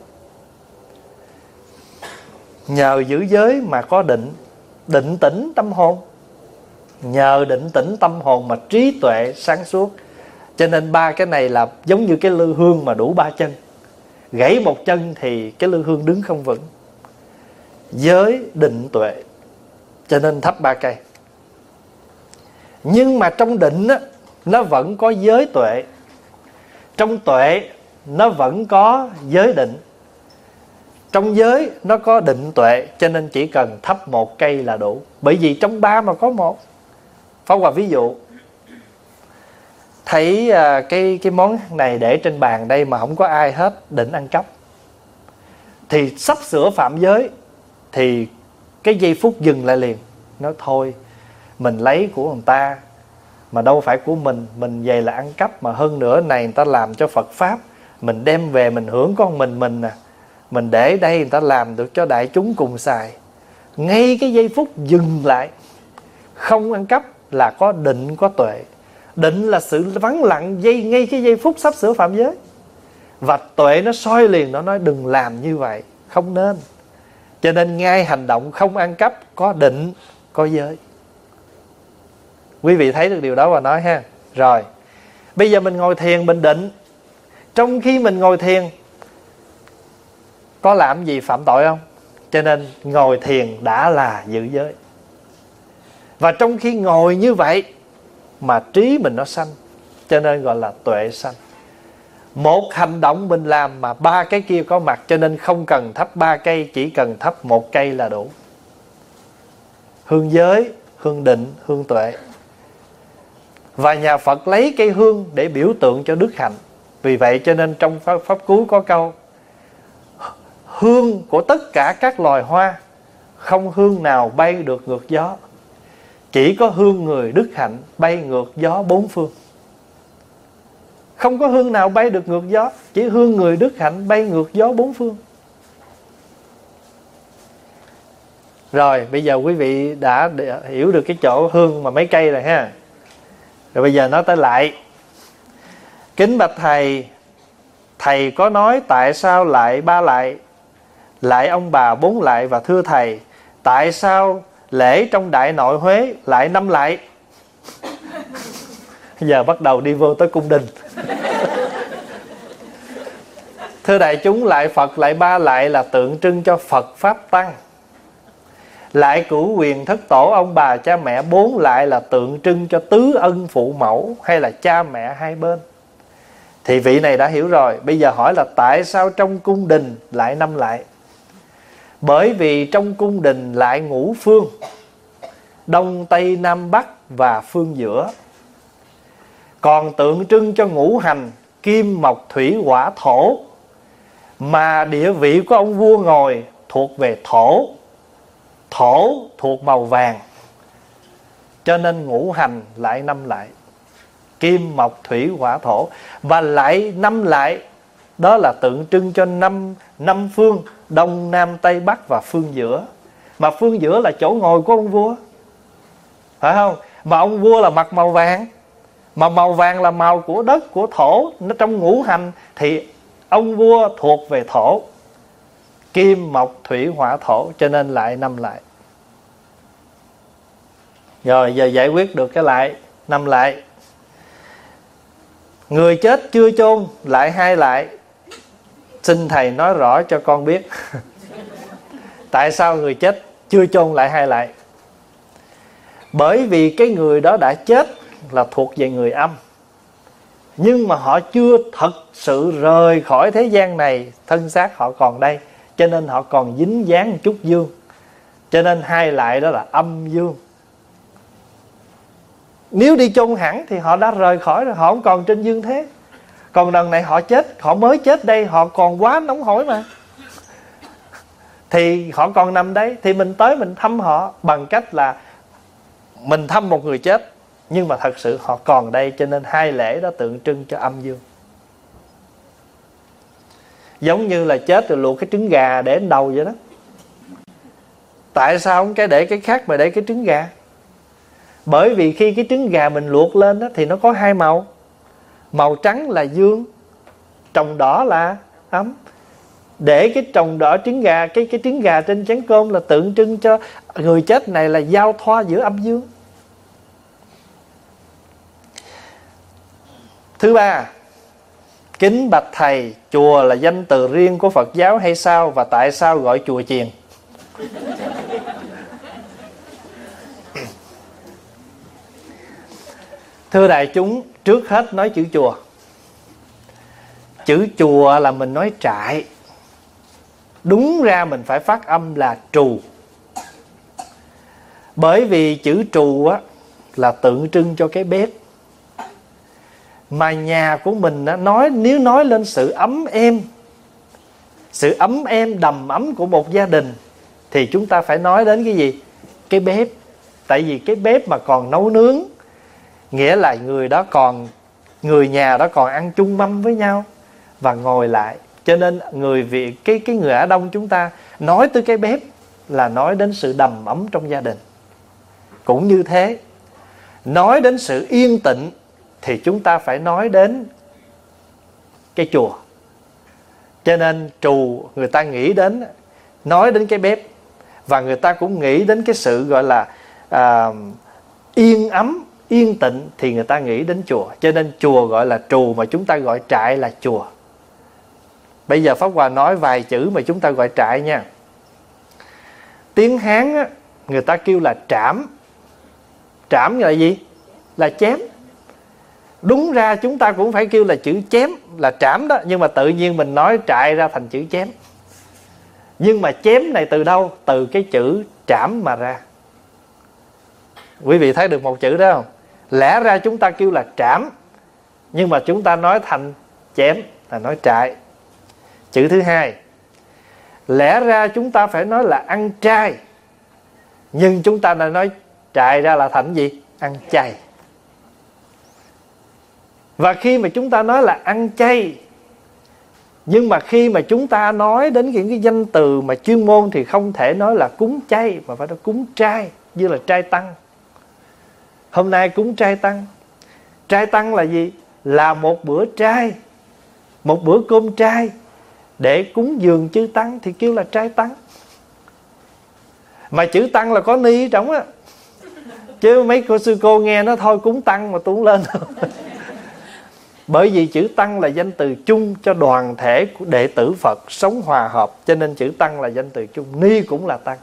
Nhờ giữ giới mà có định, định tĩnh tâm hồn. Nhờ định tĩnh tâm hồn mà trí tuệ sáng suốt. Cho nên ba cái này là giống như cái lư hương mà đủ ba chân. Gãy một chân thì cái lư hương đứng không vững. Giới, định, tuệ. Cho nên thắp ba cây. Nhưng mà trong định á, nó vẫn có giới tuệ. Trong tuệ nó vẫn có giới định. Trong giới nó có định tuệ. Cho nên chỉ cần thắp một cây là đủ. Bởi vì trong ba mà có một. Pháp Hòa ví dụ. Thấy uh, cái, cái món này để trên bàn đây mà không có ai hết định ăn cắp, thì sắp sửa phạm giới, thì cái giây phút dừng lại liền. Nói thôi, mình lấy của người ta mà đâu phải của mình, mình về là ăn cắp. Mà hơn nữa này người ta làm cho Phật Pháp, mình đem về mình hưởng con mình mình nè, mình để đây người ta làm được cho đại chúng cùng xài. Ngay cái giây phút dừng lại, không ăn cắp là có định, có tuệ. Định là sự vắng lặng giây, ngay cái giây phút sắp sửa phạm giới. Và tuệ nó soi liền, nó nói đừng làm như vậy, không nên. Cho nên ngay hành động không ăn cắp có định, có giới. Quý vị thấy được điều đó và nói ha. Rồi, bây giờ mình ngồi thiền, mình định. Trong khi mình ngồi thiền, có làm gì phạm tội không? Cho nên ngồi thiền đã là giữ giới. Và trong khi ngồi như vậy mà trí mình nó sanh, cho nên gọi là tuệ sanh. Một hành động mình làm mà ba cái kia có mặt, cho nên không cần thắp ba cây, chỉ cần thắp một cây là đủ. Hương giới, hương định, hương tuệ. Và nhà Phật lấy cây hương để biểu tượng cho đức hạnh. Vì vậy cho nên trong pháp, pháp Cú có câu: hương của tất cả các loài hoa, không hương nào bay được ngược gió. Chỉ có hương người đức hạnh bay ngược gió bốn phương. Không có hương nào bay được ngược gió, chỉ hương người đức hạnh bay ngược gió bốn phương. Rồi bây giờ quý vị đã hiểu được cái chỗ hương mà mấy cây rồi ha. Rồi bây giờ nói tới lại. Kính bạch thầy, thầy có nói tại sao lại ba lại, lại ông bà bốn lại, và thưa thầy, tại sao lễ trong Đại Nội Huế lại năm lại? Giờ bắt đầu đi vô tới cung đình. Thưa đại chúng, lại Phật lại ba lại là tượng trưng cho Phật Pháp Tăng. Lại cửu quyền thất tổ ông bà cha mẹ bốn lại là tượng trưng cho tứ ân phụ mẫu, hay là cha mẹ hai bên. Thì vị này đã hiểu rồi. Bây giờ hỏi là tại sao trong cung đình lại năm lại? Bởi vì trong cung đình lại ngũ phương: Đông, Tây, Nam, Bắc và phương giữa. Còn tượng trưng cho ngũ hành kim, mộc, thủy, hỏa, thổ. Mà địa vị của ông vua ngồi thuộc về thổ. Thổ thuộc màu vàng, cho nên ngũ hành lại năm lại: kim, mộc, thủy, hỏa, thổ. Và lại năm lại, đó là tượng trưng cho năm, năm phương: Đông, Nam, Tây, Bắc và phương giữa. Mà phương giữa là chỗ ngồi của ông vua. phải không? Mà ông vua là mặt màu vàng, mà màu vàng là màu của đất, của thổ. Nó trong ngũ hành thì ông vua thuộc về thổ, kim mộc thủy hỏa thổ, cho nên lại năm lại. Rồi giờ giải quyết được cái lại, năm lại. Người chết chưa chôn lại hai lại. Xin thầy nói rõ cho con biết tại sao người chết chưa chôn lại hai lại? Bởi vì cái người đó đã chết là thuộc về người âm, nhưng mà họ chưa thật sự rời khỏi thế gian này, thân xác họ còn đây, cho nên họ còn dính dáng một chút dương. Cho nên hai lại đó là âm dương. Nếu đi chôn hẳn thì họ đã rời khỏi rồi, họ không còn trên dương thế. Còn lần này họ chết, họ mới chết đây, họ còn quá nóng hổi mà, thì họ còn nằm đấy. Thì mình tới mình thăm họ bằng cách là mình thăm một người chết, nhưng mà thật sự họ còn đây. Cho nên hai lễ đó tượng trưng cho âm dương. Giống như là chết rồi luộc cái trứng gà để lên đầu vậy đó. Tại sao không cái để cái khác mà để cái trứng gà? Bởi vì khi cái trứng gà mình luộc lên đó, thì nó có hai màu. Màu trắng là dương, trồng đỏ là ấm. Để cái trồng đỏ trứng gà, Cái cái trứng gà trên chén cơm là tượng trưng cho người chết này là giao thoa giữa âm dương. Thứ ba, kính bạch thầy, chùa là danh từ riêng của Phật giáo hay sao? Và tại sao gọi chùa chiền? Thưa đại chúng, trước hết nói chữ chùa. Chữ chùa là mình nói trại. Đúng ra mình phải phát âm là trù. Bởi vì chữ trù á, là tượng trưng cho cái bếp. Mà nhà của mình á, nói nếu nói lên sự ấm êm, sự ấm êm đầm ấm của một gia đình, thì chúng ta phải nói đến cái gì? Cái bếp. Tại vì cái bếp mà còn nấu nướng, nghĩa là người đó còn, người nhà đó còn ăn chung mâm với nhau và ngồi lại. Cho nên người Việt, cái, cái người Á Đông chúng ta nói tới cái bếp là nói đến sự đầm ấm trong gia đình. Cũng như thế, nói đến sự yên tĩnh thì chúng ta phải nói đến cái chùa. Cho nên trù người ta nghĩ đến, nói đến cái bếp. Và người ta cũng nghĩ đến cái sự gọi là à, yên ấm, yên tĩnh, thì người ta nghĩ đến chùa. Cho nên chùa gọi là trù, mà chúng ta gọi trại là chùa. Bây giờ Pháp Hòa nói vài chữ mà chúng ta gọi trại nha. Tiếng Hán á, người ta kêu là trảm. Trảm là gì? Là chém. Đúng ra chúng ta cũng phải kêu là chữ chém, là trảm đó. Nhưng mà tự nhiên mình nói trại ra thành chữ chém. Nhưng mà chém này từ đâu? Từ cái chữ trảm mà ra. Quý vị thấy được một chữ đó không? Lẽ ra chúng ta kêu là trảm, nhưng mà chúng ta nói thành chém, là nói trại. Chữ thứ hai, lẽ ra chúng ta phải nói là ăn chay, nhưng chúng ta đã nói trại ra là thành gì? Ăn chay. Và khi mà chúng ta nói là ăn chay, nhưng mà khi mà chúng ta nói đến những cái danh từ mà chuyên môn thì không thể nói là cúng chay, mà phải nói cúng trai, như là trai tăng. Hôm nay cúng trai tăng. Trai tăng là gì? Là một bữa trai, một bữa cơm trai để cúng dường chư tăng thì kêu là trai tăng. Mà chữ tăng là có ni ở trong á, chứ mấy cô sư cô nghe nó thôi cúng tăng mà tôi không lên đâu. Bởi vì chữ tăng là danh từ chung cho đoàn thể của đệ tử Phật sống hòa hợp, cho nên chữ tăng là danh từ chung. Ni cũng là tăng.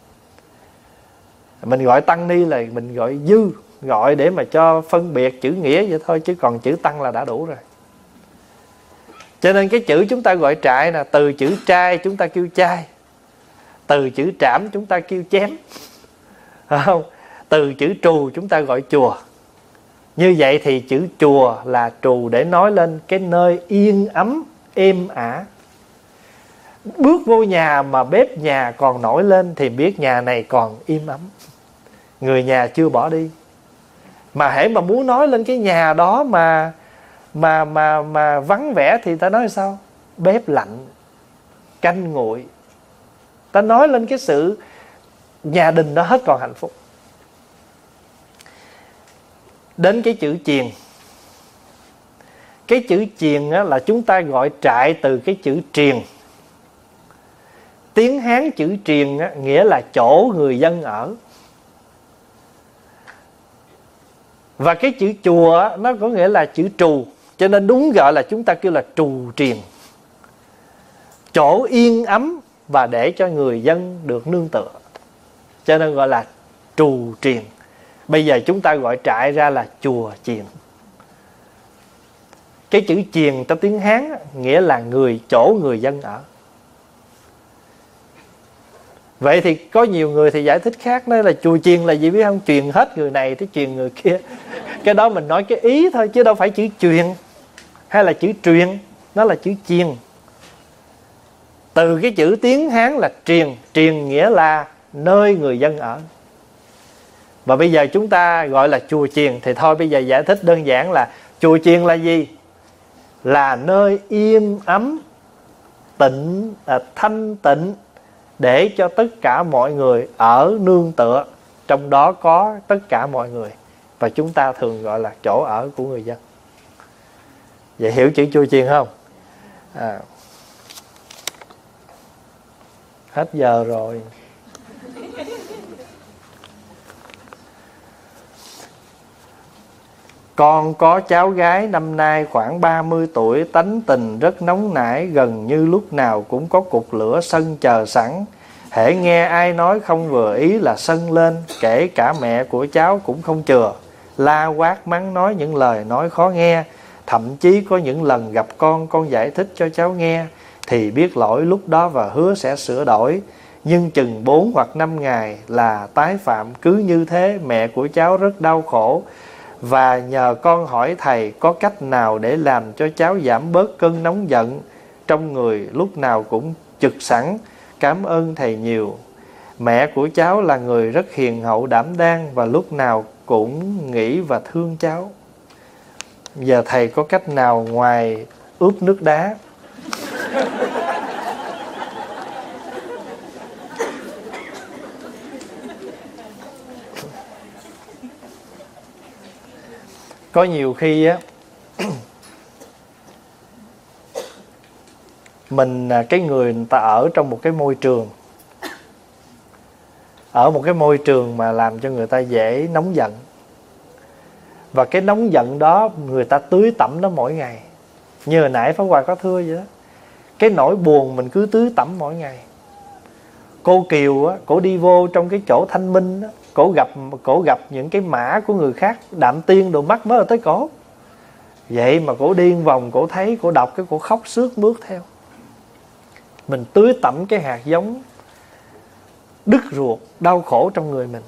Mình gọi tăng ni là mình gọi dư, gọi để mà cho phân biệt chữ nghĩa vậy thôi, chứ còn chữ tăng là đã đủ rồi. Cho nên cái chữ chúng ta gọi trại nè, từ chữ trai chúng ta kêu chai, từ chữ trảm chúng ta kêu chém, không? Từ chữ trù chúng ta gọi chùa. Như vậy thì chữ chùa là trù để nói lên cái nơi yên ấm, êm ả. Bước vô nhà mà bếp nhà còn nổi lên thì biết nhà này còn im ấm, người nhà chưa bỏ đi. Mà hễ mà muốn nói lên cái nhà đó mà mà mà mà vắng vẻ thì ta nói sao? Bếp lạnh, canh nguội. Ta nói lên cái sự gia đình đó hết còn hạnh phúc. đến cái chữ chiền. Cái chữ chiền á, là chúng ta gọi trại từ cái chữ triền. Tiếng Hán chữ triền á, nghĩa là chỗ người dân ở. Và cái chữ chùa á, nó có nghĩa là chữ trù. Cho nên đúng gọi là chúng ta kêu là trù triền. Chỗ yên ấm và để cho người dân được nương tựa. Cho nên gọi là trù triền. Bây giờ chúng ta gọi trại ra là chùa chiền. Cái chữ chiền trong tiếng Hán á, nghĩa là người, chỗ người dân ở. Vậy thì có nhiều người thì giải thích khác, nói là chùa chiền là gì biết không? Truyền hết người này tới truyền người kia. Cái đó mình nói cái ý thôi, chứ đâu phải chữ truyền hay là chữ truyền. Nó là chữ chiền. Từ cái chữ tiếng Hán là triền. Triền nghĩa là nơi người dân ở. Và bây giờ chúng ta gọi là chùa chiền. Thì thôi bây giờ giải thích đơn giản là chùa chiền là gì? Là nơi yên ấm, tịnh, à, thanh tịnh, để cho tất cả mọi người ở nương tựa. Trong đó có tất cả mọi người. Và chúng ta thường gọi là chỗ ở của người dân. Vậy hiểu chữ chùa chiền không? À. Hết giờ rồi. Con có cháu gái năm nay khoảng ba mươi tuổi, tánh tình rất nóng nảy, gần như lúc nào cũng có cục lửa sân chờ sẵn. Hễ nghe ai nói không vừa ý là sân lên, kể cả mẹ của cháu cũng không chừa, la quát mắng nói những lời nói khó nghe. Thậm chí có những lần gặp con, con giải thích cho cháu nghe thì biết lỗi lúc đó và hứa sẽ sửa đổi. Nhưng chừng bốn hoặc năm ngày là tái phạm. Cứ như thế mẹ của cháu rất đau khổ. Và nhờ con hỏi thầy có cách nào để làm cho cháu giảm bớt cơn nóng giận trong người, lúc nào cũng trực sẵn. Cảm ơn thầy nhiều. Mẹ của cháu là người rất hiền hậu đảm đang và lúc nào cũng nghĩ và thương cháu. Giờ thầy có cách nào ngoài ướp nước đá? Có nhiều khi á, mình cái người người ta ở trong một cái môi trường, ở một cái môi trường mà làm cho người ta dễ nóng giận. Và cái nóng giận đó người ta tưới tẩm nó mỗi ngày. Như hồi nãy Pháp Hòa có thưa vậy đó. Cái nỗi buồn mình cứ tưới tẩm mỗi ngày. Cô Kiều á, cổ đi vô trong cái chỗ thanh minh á, cổ gặp cổ gặp những cái mã của người khác, đạm tiên đồ mắt mới là tới cổ. Vậy mà cổ điên vòng, cổ thấy, cổ đọc cái cổ khóc sướt mướt theo. Mình tưới tẩm cái hạt giống đứt ruột, đau khổ trong người mình.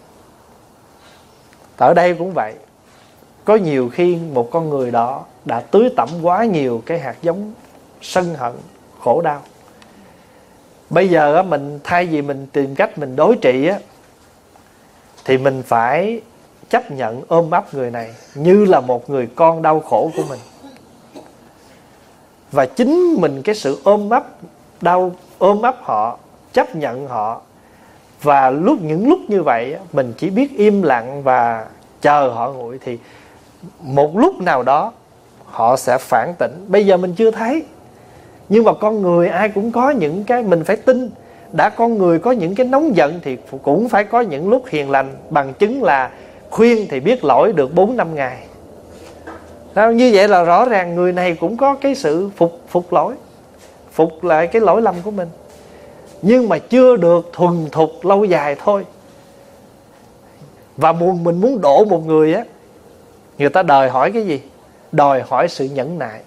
Ở đây cũng vậy. Có nhiều khi một con người đó đã tưới tẩm quá nhiều cái hạt giống sân hận, khổ đau. Bây giờ á, mình thay vì mình tìm cách mình đối trị á, thì mình phải chấp nhận ôm ấp người này như là một người con đau khổ của mình. Và chính mình cái sự ôm ấp đau, ôm ấp họ, chấp nhận họ. Và lúc những lúc như vậy mình chỉ biết im lặng và chờ họ nguội, thì một lúc nào đó họ sẽ phản tỉnh. Bây giờ mình chưa thấy, nhưng mà con người ai cũng có những cái mình phải tin. Đã con người có những cái nóng giận thì cũng phải có những lúc hiền lành. Bằng chứng là khuyên thì biết lỗi được bốn năm ngày. Đó, như vậy là rõ ràng người này cũng có cái sự phục, phục lỗi, phục lại cái lỗi lầm của mình. Nhưng mà chưa được thuần thục lâu dài thôi. Và mình muốn độ một người á, người ta đòi hỏi cái gì? Đòi hỏi sự nhẫn nại.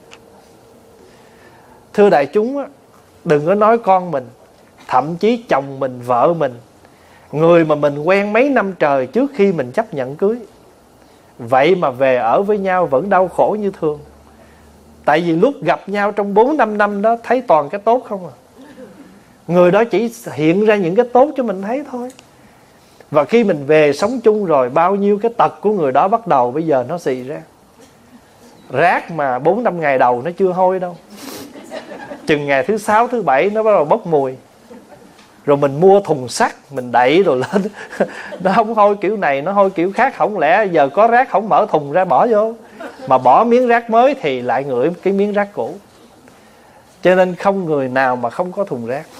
Thưa đại chúng á, đừng có nói con mình, thậm chí chồng mình, vợ mình, người mà mình quen mấy năm trời trước khi mình chấp nhận cưới, vậy mà về ở với nhau vẫn đau khổ như thường. Tại vì lúc gặp nhau trong bốn năm năm đó thấy toàn cái tốt không à. Người đó chỉ hiện ra những cái tốt cho mình thấy thôi. Và khi mình về sống chung rồi, bao nhiêu cái tật của người đó bắt đầu bây giờ nó xì ra. Rác mà bốn năm ngày đầu nó chưa hôi đâu, chừng ngày thứ sáu, thứ bảy nó bắt đầu bốc mùi. rồi mình mua thùng sắt mình đẩy rồi lên. Nó không hôi kiểu này, nó hôi kiểu khác. Không lẽ giờ có rác không mở thùng ra bỏ vô, mà bỏ miếng rác mới thì lại ngửi cái miếng rác cũ. Cho nên không người nào mà không có thùng rác.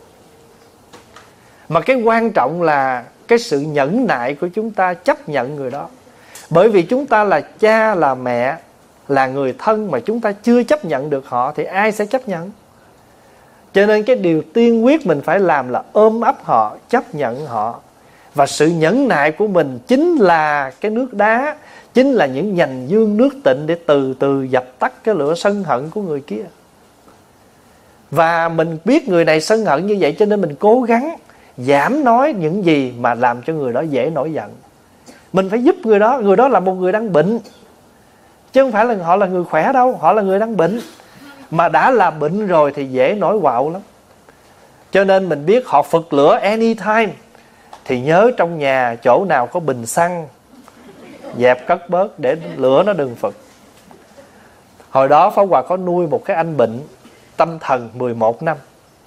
Mà cái quan trọng là cái sự nhẫn nại của chúng ta chấp nhận người đó. Bởi vì chúng ta là cha, là mẹ, là người thân mà chúng ta chưa chấp nhận được họ thì ai sẽ chấp nhận? Cho nên cái điều tiên quyết mình phải làm là ôm ấp họ, chấp nhận họ. Và sự nhẫn nại của mình chính là cái nước đá, chính là những nhành dương nước tịnh để từ từ dập tắt cái lửa sân hận của người kia. Và mình biết người này sân hận như vậy, cho nên mình cố gắng giảm nói những gì mà làm cho người đó dễ nổi giận. Mình phải giúp người đó. Người đó là một người đang bệnh, chứ không phải là họ là người khỏe đâu. Họ là người đang bệnh. Mà đã là bệnh rồi thì dễ nổi quạo lắm. Cho nên mình biết họ phật lửa anytime thì nhớ trong nhà chỗ nào có bình xăng dẹp cất bớt để lửa nó đừng phật. Hồi đó Pháp Hòa có nuôi một cái anh bệnh tâm thần mười một năm.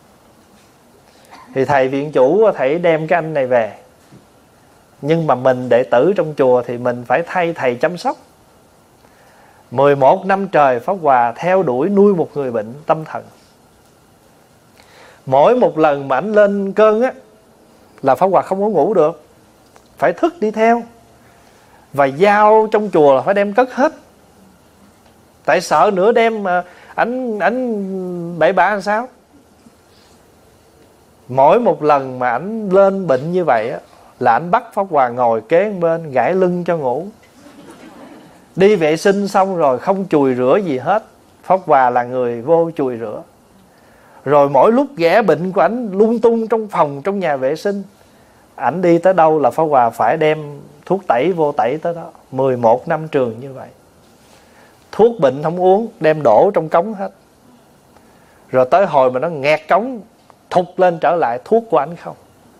Thì thầy viện chủ thầy đem cái anh này về. Nhưng mà mình đệ tử trong chùa thì mình phải thay thầy chăm sóc. Mười một năm trời Pháp Hòa theo đuổi nuôi một người bệnh tâm thần. Mỗi một lần mà anh lên cơn á là Pháp Hòa không có ngủ được, phải thức đi theo. Và dao trong chùa là phải đem cất hết. Tại sợ nửa đêm mà ảnh ảnh bậy bạ làm sao. Mỗi một lần mà ảnh lên bệnh như vậy á là ảnh bắt Pháp Hòa ngồi kế bên gãi lưng cho ngủ. Đi vệ sinh xong rồi không chùi rửa gì hết, Pháp Hòa là người vô chùi rửa. Rồi mỗi lúc ghẻ bệnh của ảnh lung tung trong phòng, trong nhà vệ sinh, ảnh đi tới đâu là Pháp Hòa phải đem thuốc tẩy vô tẩy tới đó. Mười một năm trường như vậy. Thuốc bệnh không uống, đem đổ trong cống hết. Rồi tới hồi mà nó nghẹt cống, thụt lên trở lại, thuốc của ảnh không.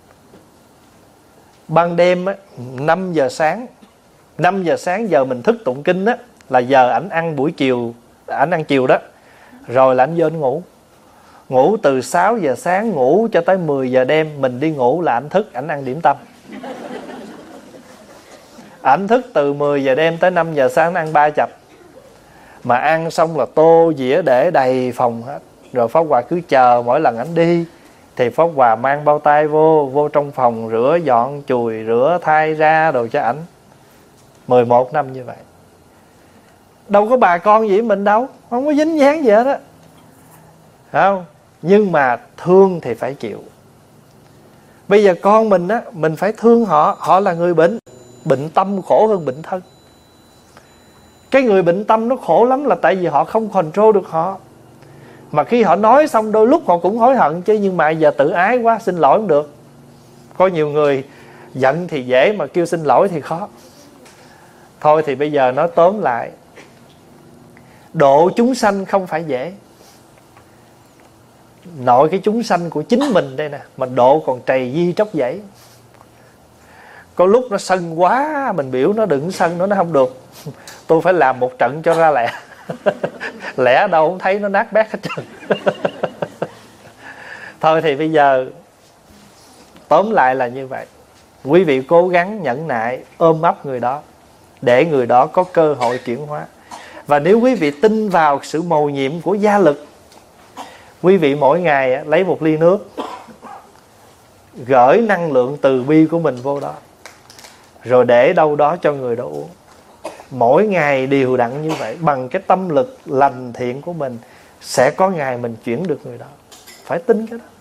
Ban đêm á, năm giờ sáng, năm giờ sáng giờ mình thức tụng kinh á, là giờ ảnh ăn buổi chiều, ảnh ăn chiều đó. Rồi là ảnh vô ảnh ngủ. Ngủ từ sáu giờ sáng ngủ cho tới mười giờ đêm. Mình đi ngủ là ảnh thức, ảnh ăn điểm tâm. Ảnh thức từ mười giờ đêm tới năm giờ sáng ăn ba chập. Mà ăn xong là tô dĩa để đầy phòng hết. Rồi Pháp Hòa cứ chờ mỗi lần ảnh đi thì Pháp Hòa mang bao tay vô, vô trong phòng rửa dọn, chùi, rửa, thay ra đồ cho ảnh. Mười một năm như vậy. Đâu có bà con gì với mình đâu, không có dính dáng gì hết á. Không? Nhưng mà thương thì phải chịu. Bây giờ con mình á, mình phải thương họ. Họ là người bệnh. Bệnh tâm khổ hơn bệnh thân. Cái người bệnh tâm nó khổ lắm là tại vì họ không control được họ. Mà khi họ nói xong đôi lúc họ cũng hối hận chứ. Nhưng mà giờ tự ái quá, xin lỗi không được. Có nhiều người giận thì dễ mà kêu xin lỗi thì khó. Thôi thì bây giờ nói tóm lại, độ chúng sanh không phải dễ. Nội cái chúng sanh của chính mình đây nè, mà độ còn trầy di tróc dãy. Có lúc nó sân quá, mình biểu nó đừng sân nó, nó không được. Tôi phải làm một trận cho ra lẹ. Lẽ đâu không thấy nó nát bét hết trơn. Thôi thì bây giờ tóm lại là như vậy. Quý vị cố gắng nhẫn nại, ôm ấp người đó, để người đó có cơ hội chuyển hóa. Và nếu quý vị tin vào sự mầu nhiệm của gia lực, quý vị mỗi ngày lấy một ly nước, gửi năng lượng từ bi của mình vô đó, rồi để đâu đó cho người đó uống. Mỗi ngày đều đặn như vậy, bằng cái tâm lực lành thiện của mình, sẽ có ngày mình chuyển được người đó. Phải tin cái đó.